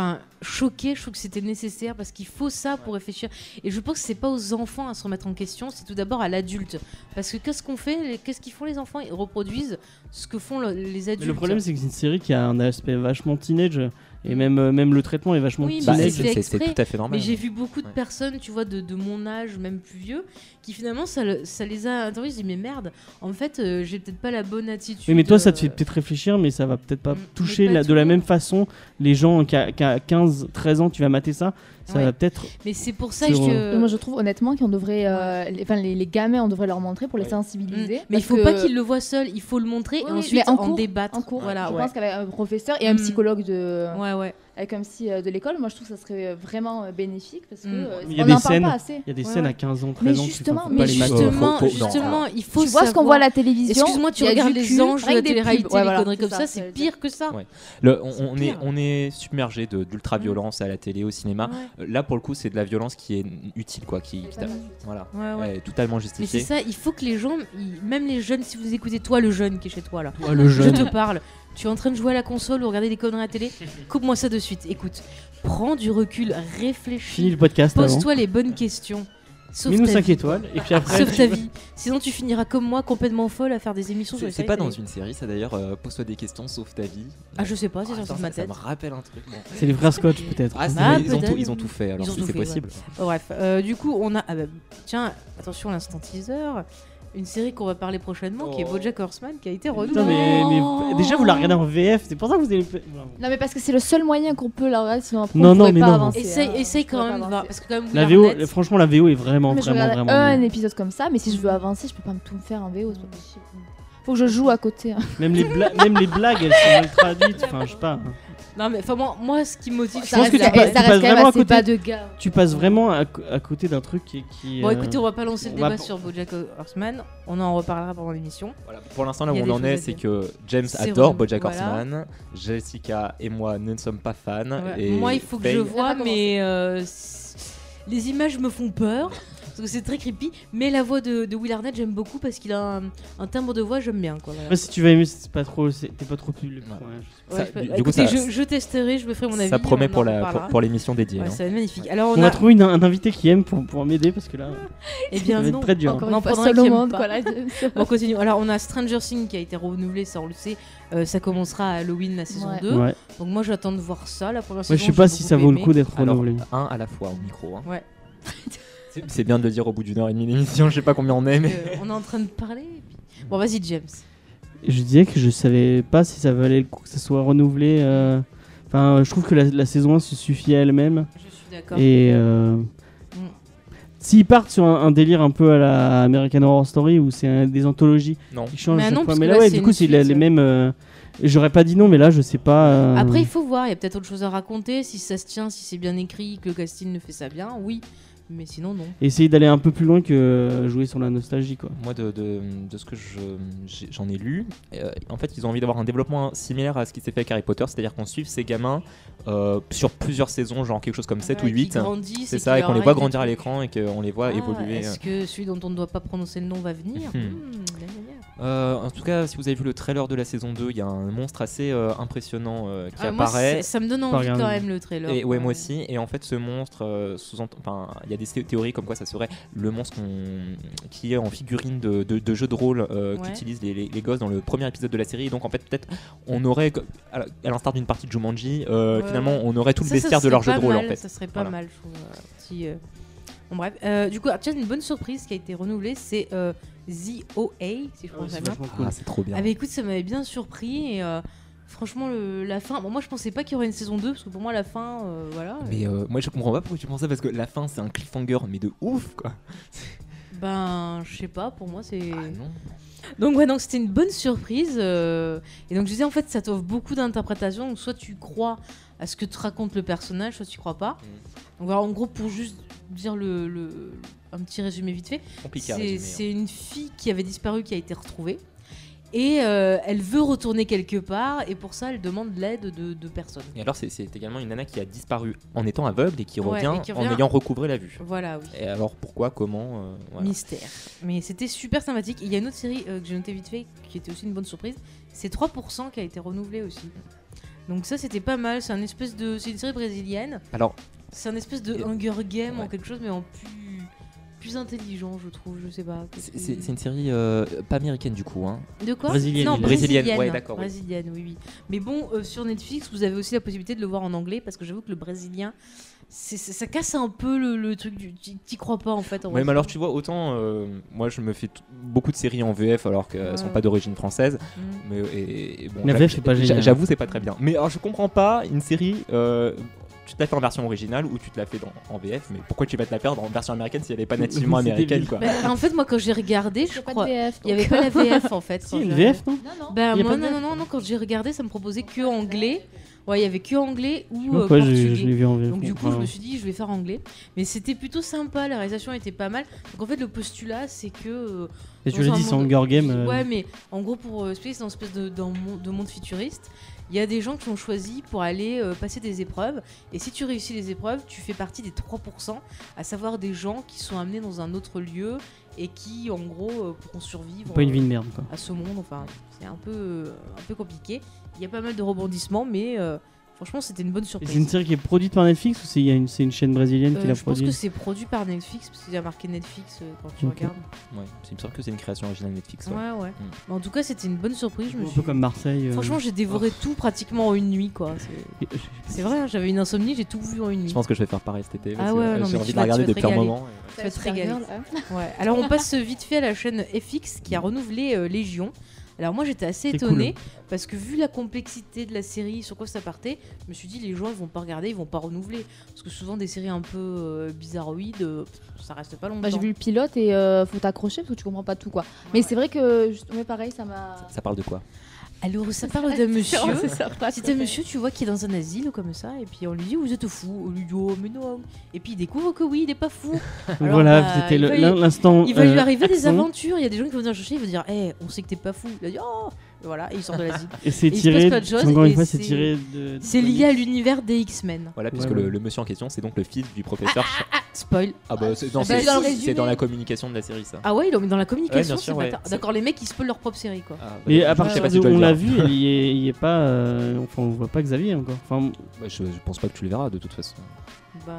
choquée, je trouve que c'était nécessaire parce qu'il faut ça pour réfléchir. Et je pense que c'est pas aux enfants à se remettre en question, c'est tout d'abord à l'adulte. Parce que qu'est-ce qu'on fait, les- qu'est-ce qu'ils font les enfants? Ils reproduisent ce que font le- les adultes. Mais le problème, c'est que c'est une série qui a un aspect vachement teenage et même, euh, même le traitement est vachement Oui, mais Bah, c'est teenage. fait c'est c'est exprès. tout à fait normal. Mais j'ai vu beaucoup de Ouais. personnes, tu vois, de, de mon âge, même plus vieux, qui finalement, ça, le- ça les a interrogés. Ils se disent, mais merde, en fait, euh, j'ai peut-être pas la bonne attitude. Oui, mais toi, ça te euh, fait peut-être réfléchir, mais ça va peut-être pas Mm, toucher mais pas la- tout de la le même monde. façon les gens qui a, qui a quinze treize ans, tu vas mater ça, ça Ouais. va peut-être. Mais c'est pour ça Sur- que. Moi, je trouve honnêtement qu'on devrait, euh, les, enfin, les, les gamins, on devrait leur montrer pour les Ouais. sensibiliser. Mm. Mais il parce faut que- pas qu'ils le voient seul, il faut le montrer Oui, et oui, ensuite mais en en, cours, débattre. en cours. Voilà, je ouais. pense qu'avec un professeur et un Mm. psychologue de, Ouais, ouais. avec un psy euh, de l'école, moi je trouve que ça serait vraiment euh, bénéfique parce que Mm. euh, Il y a on des n'en parle scènes- pas assez. Il y a des Ouais, scènes ouais. à quinze ans, Mais treize ans, qu'il justement, faut Mais pas les mater. justement, Faut- faut- justement, il faut Tu vois ce qu'on savoir- voit à la télévision. Excuse-moi, tu il y a regardes du les cul, anges de rien la que des télé-réalité, pubs. Ouais, les voilà, conneries comme c'est ça, ça, c'est ça veut pire que ça. Ouais. Le- on, C'est on est, pire. on est submergé de- d'ultra-violence à la télé, au cinéma. Ouais. Euh, Là, pour le coup, c'est de la violence qui est utile, quoi. Qui, qui t'a- voilà. Ouais, ouais. Ouais, totalement Mais c'est justifiée. ça, il faut que les gens, ils- même les jeunes, si vous écoutez toi le jeune qui est chez toi là, Ouais, le je jeune. te parle, tu es en train de jouer à la console ou regarder des conneries à la télé, coupe-moi ça de suite. Écoute, prends du recul, Fini réfléchis, le podcast avant. pose-toi les bonnes questions. Sauve Mets-nous ta cinq vie. étoiles et puis après. Sauve ta vie. Sinon tu finiras comme moi, complètement folle à faire des émissions sur C'est les c'est séries pas télé. dans une série, ça d'ailleurs. euh, Pose-toi des questions, sauve ta vie. Ah je sais pas, c'est Ah, sorti attends, de ma ça, ça tête. me rappelle un truc. bon. C'est les frères Scotch peut-être. Ah, c'est- Ah, ils, ont peut-être. tout, ils ont tout fait, alors Ils ont si tout c'est fait, possible. Oh, bref, euh, du coup on a, ah bah, tiens, attention l'instant teaser, une série qu'on va parler prochainement qui est Oh. BoJack Horseman qui a été Putain, renouvelée. mais, mais déjà vous la regardez en V F, c'est pour ça que vous avez. Non, mais parce que c'est le seul moyen qu'on peut la regarder, sinon après Non, on non, pourrait mais pas non. avancer. Essaye, hein. essaye Je quand pourrais même, pas de voir, avancer. parce que quand même La Will V O, Arnett- franchement la V O est vraiment Mais je vraiment regarde vraiment. un bien. épisode comme ça, mais si je veux avancer, je peux pas me tout me faire en V O, c'est pas possible. Faut que je joue à côté. hein. Même les bla- même les blagues elles sont mal traduites. Enfin je sais pas. Non mais enfin moi, moi ce qui me motive Je Ça pense reste, que tu quand- passes- ça tu reste passes quand même vraiment à assez côté. bas de gars. Tu passes vraiment à, co- à côté d'un truc qui. qui, Bon euh, écoutez, on va pas lancer le on va débat pas- sur BoJack Horseman, on en reparlera pendant l'émission. Voilà, pour l'instant, là où Il y a on des en choses est, à c'est dire. que James C'est adore renouvelé, BoJack voilà. Horseman, Jessica et moi ne sommes pas fans. Ouais. Et Moi il faut que Faye- je Elle vois, va commencer. mais euh, c- les images me font peur. Parce que c'est très creepy, mais la voix de, de Will Arnett j'aime beaucoup parce qu'il a un, un timbre de voix j'aime bien quoi. voilà. Après, si tu vas aimer, c'est pas trop, c'est- t'es pas trop public. Ouais. Ouais, je sais Ouais, ça- je- du- du coup, écoutez, ça- je, je testerai, je me ferai mon avis. Ça promet on pour en la pour, reparlera. pour l'émission dédiée. Ouais, hein. ça va être magnifique. Alors pas. on On a, a trouvé une- un invité qui aime pour, pour m'aider parce que là, eh ça bien va non. être très dur. Encore On en une fois, prendra un seul au qui aime monde, pas. quoi, là, James. Bon, on continue. Alors, on a Stranger Things qui a été renouvelé, ça on le sait. Euh, ça commencera à Halloween la saison Ouais. deux. Ouais. Donc, moi j'attends de voir ça. La première Ouais, saison, je sais j'ai pas si beaucoup ça vaut le aimé. coup d'être Alors, renouvelé. un à la fois au micro. hein. Ouais. C'est- C'est bien de le dire au bout d'une heure et demie d'émission, je sais pas combien on est, mais. Euh, on est en train de parler. et puis- Bon, vas-y, James. Je disais que je savais pas si ça valait le coup que ça soit renouvelé. euh, Enfin, je trouve que la, la saison un se suffit à elle-même. Je suis d'accord. Et euh, s'ils partent sur un, un délire un peu à la American Horror Story où c'est un- des anthologies Non. qui changent Mais chaque non, fois. parce Mais que là, là, ouais, c'est du coup, une c'est les, suite. les mêmes. euh, J'aurais pas dit non, mais là, je sais pas. euh, Après, il faut voir. Il y a peut-être autre chose à raconter. Si ça se tient, si c'est bien écrit, que le casting ne fait ça bien, oui. Mais sinon, non. Essayer d'aller un peu plus loin que euh, jouer sur la nostalgie, quoi. Moi, de, de, de ce que je- j'ai- j'en ai lu, euh, en fait, ils ont envie d'avoir un développement similaire à ce qui s'est fait avec Harry Potter, c'est-à-dire qu'on suive ces gamins euh, sur plusieurs saisons, genre quelque chose comme sept ou Ouais, qui huit. grandissent C'est et ça, qui et qu'on les leur voit arrive des grandir à trucs. l'écran et qu'on les voit Ah, évoluer. Est-ce que celui dont on ne doit pas prononcer le nom va venir Hmm. Hmm, gna, gna, gna. Euh, en tout cas, si vous avez vu le trailer de la saison deux, il y a un monstre assez euh, impressionnant euh, qui Ah, moi, apparaît. c'est- ça me donne Pas envie regarder. quand même le trailer. Et ouais, quoi. moi aussi. Et en fait, ce monstre, euh, sous-entend- enfin, il y a des thé- théories comme quoi ça serait le monstre qu'on- qui est en figurine de, de, de jeu de rôle euh, Ouais. qu'utilisent les, les, les gosses dans le premier épisode de la série. Et donc, en fait, peut-être, on aurait, co- à à l'instar d'une partie de Jumanji, euh, Ouais, finalement, ouais. on aurait tout le Ça, ça bestiaire de serait leur jeu pas de rôle, mal, en fait. Ça serait pas Voilà. mal, je trouve. euh, si, euh, Bon, bref. Euh, du coup, ah, tiens, une bonne surprise qui a été renouvelée, c'est euh, The O A, si je prononce c'est bien. vachement cool. Ah, c'est trop bien. Ah, bah écoute, ça m'avait bien surpris. Et euh, franchement, le- la fin. Bon, moi, je pensais pas qu'il y aurait une saison deux, parce que pour moi, la fin, euh, voilà. Mais euh, moi, je comprends pas pourquoi tu penses ça, parce que la fin, c'est un cliffhanger, mais de ouf, quoi. Ben, je sais pas, pour moi, c'est. Ah non. Donc ouais, donc c'était une bonne surprise. euh, Et donc je disais en fait ça t'offre beaucoup d'interprétations. Donc soit tu crois à ce que te raconte le personnage, soit tu crois pas. Mm. Donc voilà, en gros pour juste dire le, le- un petit résumé vite fait, Compliqué à c'est résumer. c'est une fille qui avait disparu qui a été retrouvée. Et euh, elle veut retourner quelque part et pour ça elle demande l'aide de, de personnes. Et alors, c'est- c'est également une nana qui a disparu en étant aveugle et qui Ouais, revient, et qui en revient- ayant recouvré la vue. Voilà, oui. Et alors, pourquoi, comment euh, voilà. Mystère. Mais c'était super sympathique. Il y a une autre série euh, que j'ai notée vite fait qui était aussi une bonne surprise. C'est trois pour cent qui a été renouvelée aussi. Donc ça c'était pas mal, c'est un espèce de c'est une série brésilienne. Alors, C'est un espèce de Et- Hunger Game en Ouais. quelque chose mais en plus plus intelligent, je trouve, je sais pas. c'est c'est- c'est une série euh, pas américaine du coup. Hein. De quoi Brésilienne, Non, il est. Brésilienne, brésilienne. ouais, d'accord, oui. Brésilienne, oui, oui. Mais bon, euh, sur Netflix, vous avez aussi la possibilité de le voir en anglais parce que j'avoue que le brésilien, c'est, c'est- ça casse un peu le, le truc du. T'y t'y crois pas en fait. En Ouais, vrai. mais alors tu vois, autant euh, moi je me fais t- beaucoup de séries en V F alors qu'elles Ouais. sont pas d'origine française. Mm. Mais et, et bon, La j'a- V F, c'est pas j'a- génial. J'avoue, c'est pas très bien. Mais alors je comprends pas une série. euh, tu te la fais en version originale ou tu te la fais dans- en V F, mais pourquoi tu vas te la faire en version américaine si elle est pas nativement C'est américaine débile. quoi. Bah, en fait, moi, quand j'ai regardé, je Il y a pas de crois. V F. Il y avait donc. pas la V F en fait. Si, quand une j'ai- V F, non Non, non. Bah, Il y a moi, pas de non, V F? non, non, non, quand j'ai regardé, ça me proposait que anglais. Ouais, il y avait que anglais Je sais ou pas euh, pourquoi je, portugais. je l'ai vu en V F. Donc du coup, Enfin, je me suis dit, je vais faire anglais. Mais c'était plutôt sympa, la réalisation était pas mal. Donc en fait, le postulat, c'est que... euh, et tu dans l'as un dit, c'est monde- Hunger Game. euh, Ouais, mais en gros, pour euh, expliquer, c'est dans une espèce de, dans mon- de monde futuriste. Il y a des gens qui sont choisis pour aller euh, passer des épreuves. Et si tu réussis les épreuves, tu fais partie des trois pour cent, à savoir des gens qui sont amenés dans un autre lieu et qui, en gros, euh, pourront survivre Pas une euh, vie de merde, quoi. à ce monde. Enfin, c'est un peu, euh, un peu compliqué. Il y a pas mal de rebondissements, mais euh, franchement, c'était une bonne Et surprise. c'est une série qui est produite par Netflix ou c'est il y a une, c'est une chaîne brésilienne Euh, qui l'a je pense produite que c'est produit par Netflix, parce qu'il y a marqué Netflix euh, quand tu Ok. regardes. Ouais, il me semble que c'est une création originale Netflix. ouais. Ouais, ouais. Mais en tout cas, c'était une bonne surprise. Je me Un suis... peu comme Marseille. euh, Franchement, j'ai dévoré tout pratiquement en une nuit, quoi. C'est- et- C'est vrai, hein, j'avais une insomnie, j'ai tout vu en une nuit. Je pense que je vais faire pareil cet été. Ah parce que, ouais, euh, non, j'ai mais envie tu de la vas- tu regarder vas te depuis un régaler. moment. Tu vas te Supergirl, régaler. hein. Ouais. Alors, on passe vite fait à la chaîne F X qui a renouvelé euh, Légion. Alors, moi, j'étais assez C'est étonnée parce que vu la complexité de la série, sur quoi ça partait, je me suis dit, les gens, ils vont pas regarder, ils vont pas renouveler. Parce que souvent, des séries un peu euh, bizarroïdes, euh, pff, ça reste pas longtemps. Bah, j'ai vu le pilote et euh, faut t'accrocher parce que tu comprends pas tout quoi. Mais c'est vrai que juste- ouais, pareil, ça m'a. Ça parle de quoi? Alors, ça parle d'un monsieur. C'est sympa, C'est un monsieur, tu vois, qui est dans un asile comme ça, et puis on lui dit, vous êtes fou. On lui dit, oh, mais non. Et puis il découvre que oui, il est pas fou. Alors, Voilà, bah, c'était il le- va y- l'in- l'instant. Il va lui euh, arriver des action. aventures. Il y a des gens qui vont venir chercher, il va dire, hé, on sait que t'es pas fou. Il va dire, oh. Et voilà, et il sort de l'asile. Et c'est il se tiré. passe pas de choses, Encore une et fois, c'est c'est- tiré de. C'est lié à l'univers des X-Men. Voilà, puisque Ouais, le, ouais. le monsieur en question, c'est donc le fils du professeur. Ch- Spoil. Ah bah c'est non, Ah c'est- bah, dans le c'est résumé. dans la communication de la série ça. Ah ouais, ils l'ont mis dans la Ouais, communication, bien sûr, c'est ouais. bâtard. C'est- D'accord, les mecs, ils spoilent leur propre série, quoi. Ah, bah, Mais je à sais partir pas si de je dois où on le l'a dire. vu, il y est, il est pas. euh, Enfin, on voit pas Xavier encore. Enfin, Bah, je, je pense pas que tu le verras de toute façon. Bah.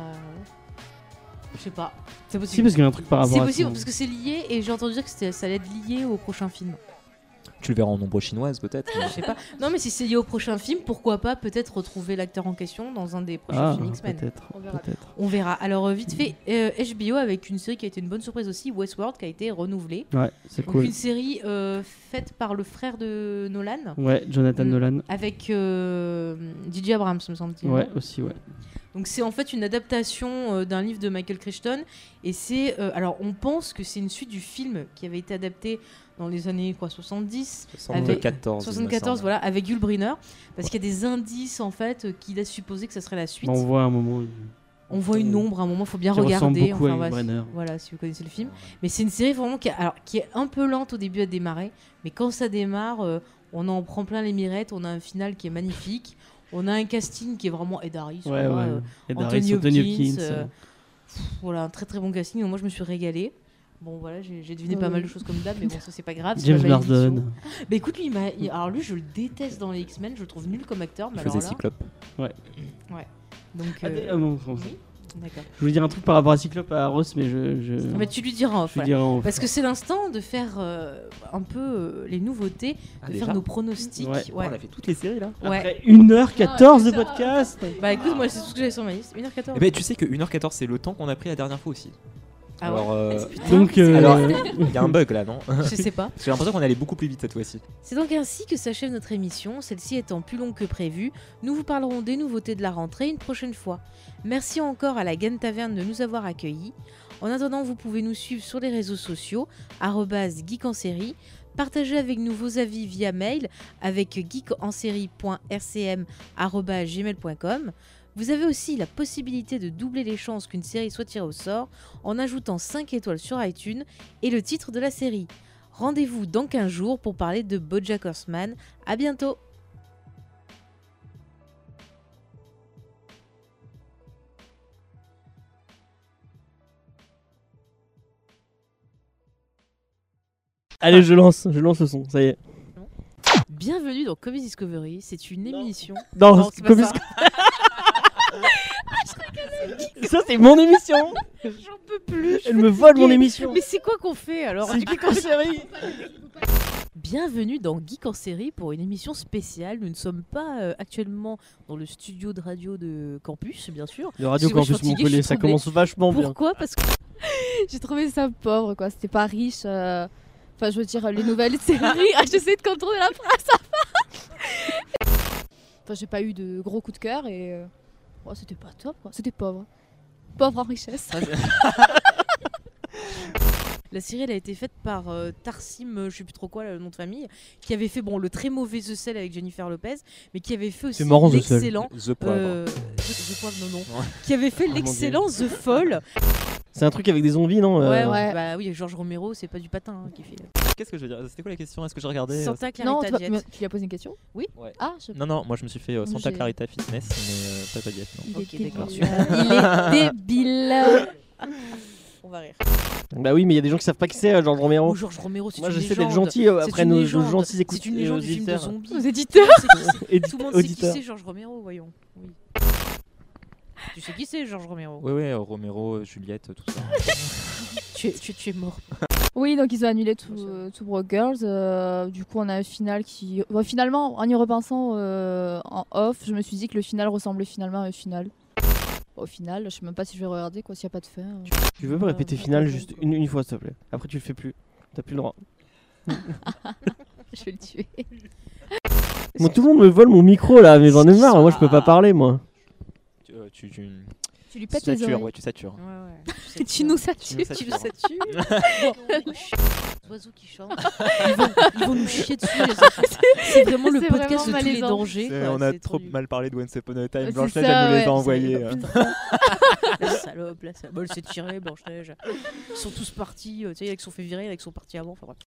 Je sais pas. C'est si, possible. parce qu'il y a un truc par rapport C'est à possible, son- parce que c'est lié, et j'ai entendu dire que c'était- ça allait être lié au prochain film. Tu le verras en ombre chinoise peut-être. mais- Je sais pas. Non, mais si c'est lié au prochain film, pourquoi pas peut-être retrouver l'acteur en question dans un des prochains Ah, films X-Men. peut-être. On verra. Peut-être. On verra. Alors, euh, vite fait, euh, H B O avec une série qui a été une bonne surprise aussi, Westworld, qui a été renouvelée. Ouais, c'est Donc, cool. une série euh, faite par le frère de Nolan, Ouais, Jonathan Mm. Nolan. avec euh, D J Abrams, me semble-t-il. Ouais, aussi, ouais. Donc c'est en fait une adaptation euh, d'un livre de Michael Crichton et c'est euh, alors on pense que c'est une suite du film qui avait été adapté dans les années quoi soixante-dix soixante-quatorze. il me soixante-quatorze semble. voilà avec Yul Brynner parce qu'il y a des indices en fait euh, qui laissent supposer que ça serait la suite. Bah, on voit un moment. On voit une ombre à un moment, faut bien Qui ressemble regarder. beaucoup à Yul voilà, Brynner. si, voilà, si vous connaissez le film. Mais c'est une série vraiment qui, a- alors, qui est un peu lente au début à démarrer, mais quand ça démarre, euh, on en prend plein les mirettes, on a un final qui est magnifique, on a un casting qui est vraiment Ed Harris, Ouais, voilà, ouais. euh, Et Anthony Darius Anthony Hopkins, Hopkins. euh, euh, pff, voilà, un très très bon casting, donc moi je me suis régalée. Bon voilà, j'ai j'ai deviné Ouais, pas mal ouais. de choses comme d'hab, mais bon ça c'est pas grave. c'est James pas ma édition. Marsden. Bah écoute lui, il m'a- il- alors lui je le déteste dans les X-Men, je le trouve nul comme acteur, mais Il alors faisait là, Cyclope. donc Ah, euh, ah, bon, bon. oui, d'accord. Je voulais dire un truc par rapport à Cyclope à Ross, mais je. je... Mais tu lui diras en off, je voilà. dirais en- Parce que c'est l'instant de faire euh, un peu euh, les nouveautés, Ah, de déjà faire nos pronostics. Ouais. Ouais. On a fait toutes les séries là. Ouais. Après une heure quatorze de Ah, c'est ça. podcast. Bah écoute, moi c'est tout ce que j'avais sur ma liste. une heure quatorze. Eh ben tu sais que une heure quatorze c'est le temps qu'on a pris la dernière fois aussi. Ah ouais. Alors euh, Donc, euh, alors il y a un bug là non? Je sais pas. J'ai l'impression qu'on allait beaucoup plus vite cette fois-ci. C'est donc ainsi que s'achève notre émission, celle-ci étant plus longue que prévu. Nous vous parlerons des nouveautés de la rentrée une prochaine fois. Merci encore à la Gaine Taverne de nous avoir accueillis. En attendant, vous pouvez nous suivre sur les réseaux sociaux, arobase geek en série. Partagez avec nous vos avis via mail avec geekensérie point r c m arobase gmail point com. Vous avez aussi la possibilité de doubler les chances qu'une série soit tirée au sort en ajoutant cinq étoiles sur iTunes et le titre de la série. Rendez-vous dans quinze jours pour parler de BoJack Horseman. À bientôt! Allez, je lance, je lance le son, ça y est. Bien Bienvenue dans Comedy Discovery, c'est une Non. émission. Non, Non, c'est pas comme ça. ça c'est mon émission. J'en peux plus. Elle me vole mon émission. Mais c'est quoi qu'on fait alors C'est Geek en série. Bienvenue dans Geek en série pour une émission spéciale. Nous ne sommes pas euh, actuellement dans le studio de radio de campus, bien sûr. Le Radio Excusez-moi, je suis Campus fatiguée, Montpellier, je suis ça troublée. commence vachement bien. Pourquoi? Parce que J'ai trouvé ça pauvre, quoi. C'était pas riche. euh, Enfin, je veux dire, les nouvelles séries. Ah, j'essaie de contourner la phrase. Enfin, j'ai pas eu de gros coup de cœur et. euh, ouais, c'était pas top, quoi. C'était pauvre. Pauvre en richesse. la série elle a été faite par euh, Tarsim, euh, je sais plus trop quoi là, le nom de famille, qui avait fait bon le très mauvais The Cell avec Jennifer Lopez, mais qui avait fait aussi C'est marrant, The Cell. l'excellent. The Poivre. euh, The- The Poivre, non non. Ouais. Qui avait fait Oh, mon l'excellent The Fall. C'est un truc avec des zombies, non euh, Ouais, ouais. ouais. Bah oui, Georges Romero, c'est pas du patin hein, qui fait. Qu'est-ce que je veux dire? C'était quoi la question? Est-ce que j'ai regardé euh, Santa Non, Clarita toi, Diet. mais tu lui as posé une question? Oui. Ouais. Ah, je... Non, non, moi je me suis fait euh, Santa J'ai- Clarita Fitness, mais euh, pas pas diète, non. il, Ok, est d'accord, débile. Il est débile. On va rire. Bah oui, mais il y a des gens qui savent pas qui c'est, euh, Georges Romero. Oh, Georges Romero, c'est Moi une j'essaie d'être légende. gentil euh, C'est après une nos, nos légende. gentils écoutes. C'est une légende du film de auditeurs. zombies. Aux éditeurs. Édi- Tout le monde sait qui auditeurs. c'est Georges Romero, voyons. Oui. Tu sais qui c'est Georges Romero? Ouais, ouais, euh, Romero, Juliette, tout ça. tu, es, tu, es- tu es mort. Oui, donc ils ont annulé tout, Bien sûr. euh, tout Broke Girls. euh, du coup, on a un final qui. Bon, finalement, en y repensant euh, en off, je me suis dit que le final ressemblait finalement à un final. Au final, je sais même pas si je vais regarder quoi, s'il n'y a pas de fin. euh. Tu veux pas répéter final juste une, une fois s'il te plaît. Après tu le fais plus. T'as plus le droit. Je vais le tuer. Moi tout le monde me vole mon micro là, mais j'en ai marre. Moi je peux pas parler moi. tu, euh, tu, tu, Tu lui tu pètes les satures, oreilles. ouais, tu satures. Ouais, ouais. Tu nous satures. nous Tu satures. le sais-tu? Bon, les oiseaux qui chantent. Ils vont, ils vont nous chier dessus. les enfants. C'est vraiment le C'est podcast de vraiment tous les malaisant. dangers. quoi, on a c'est trop nul. mal parlé de Once Upon a Time. C'est Blanche-Neige, ça, elle nous les ouais. a envoyés. euh. La salope, la salope. Elle s'est tirée, Blanche-Neige. Ils sont tous partis. euh, Tu sais, il y en a qui se sont fait virer, il y en a qui sont partis avant. Enfin bref.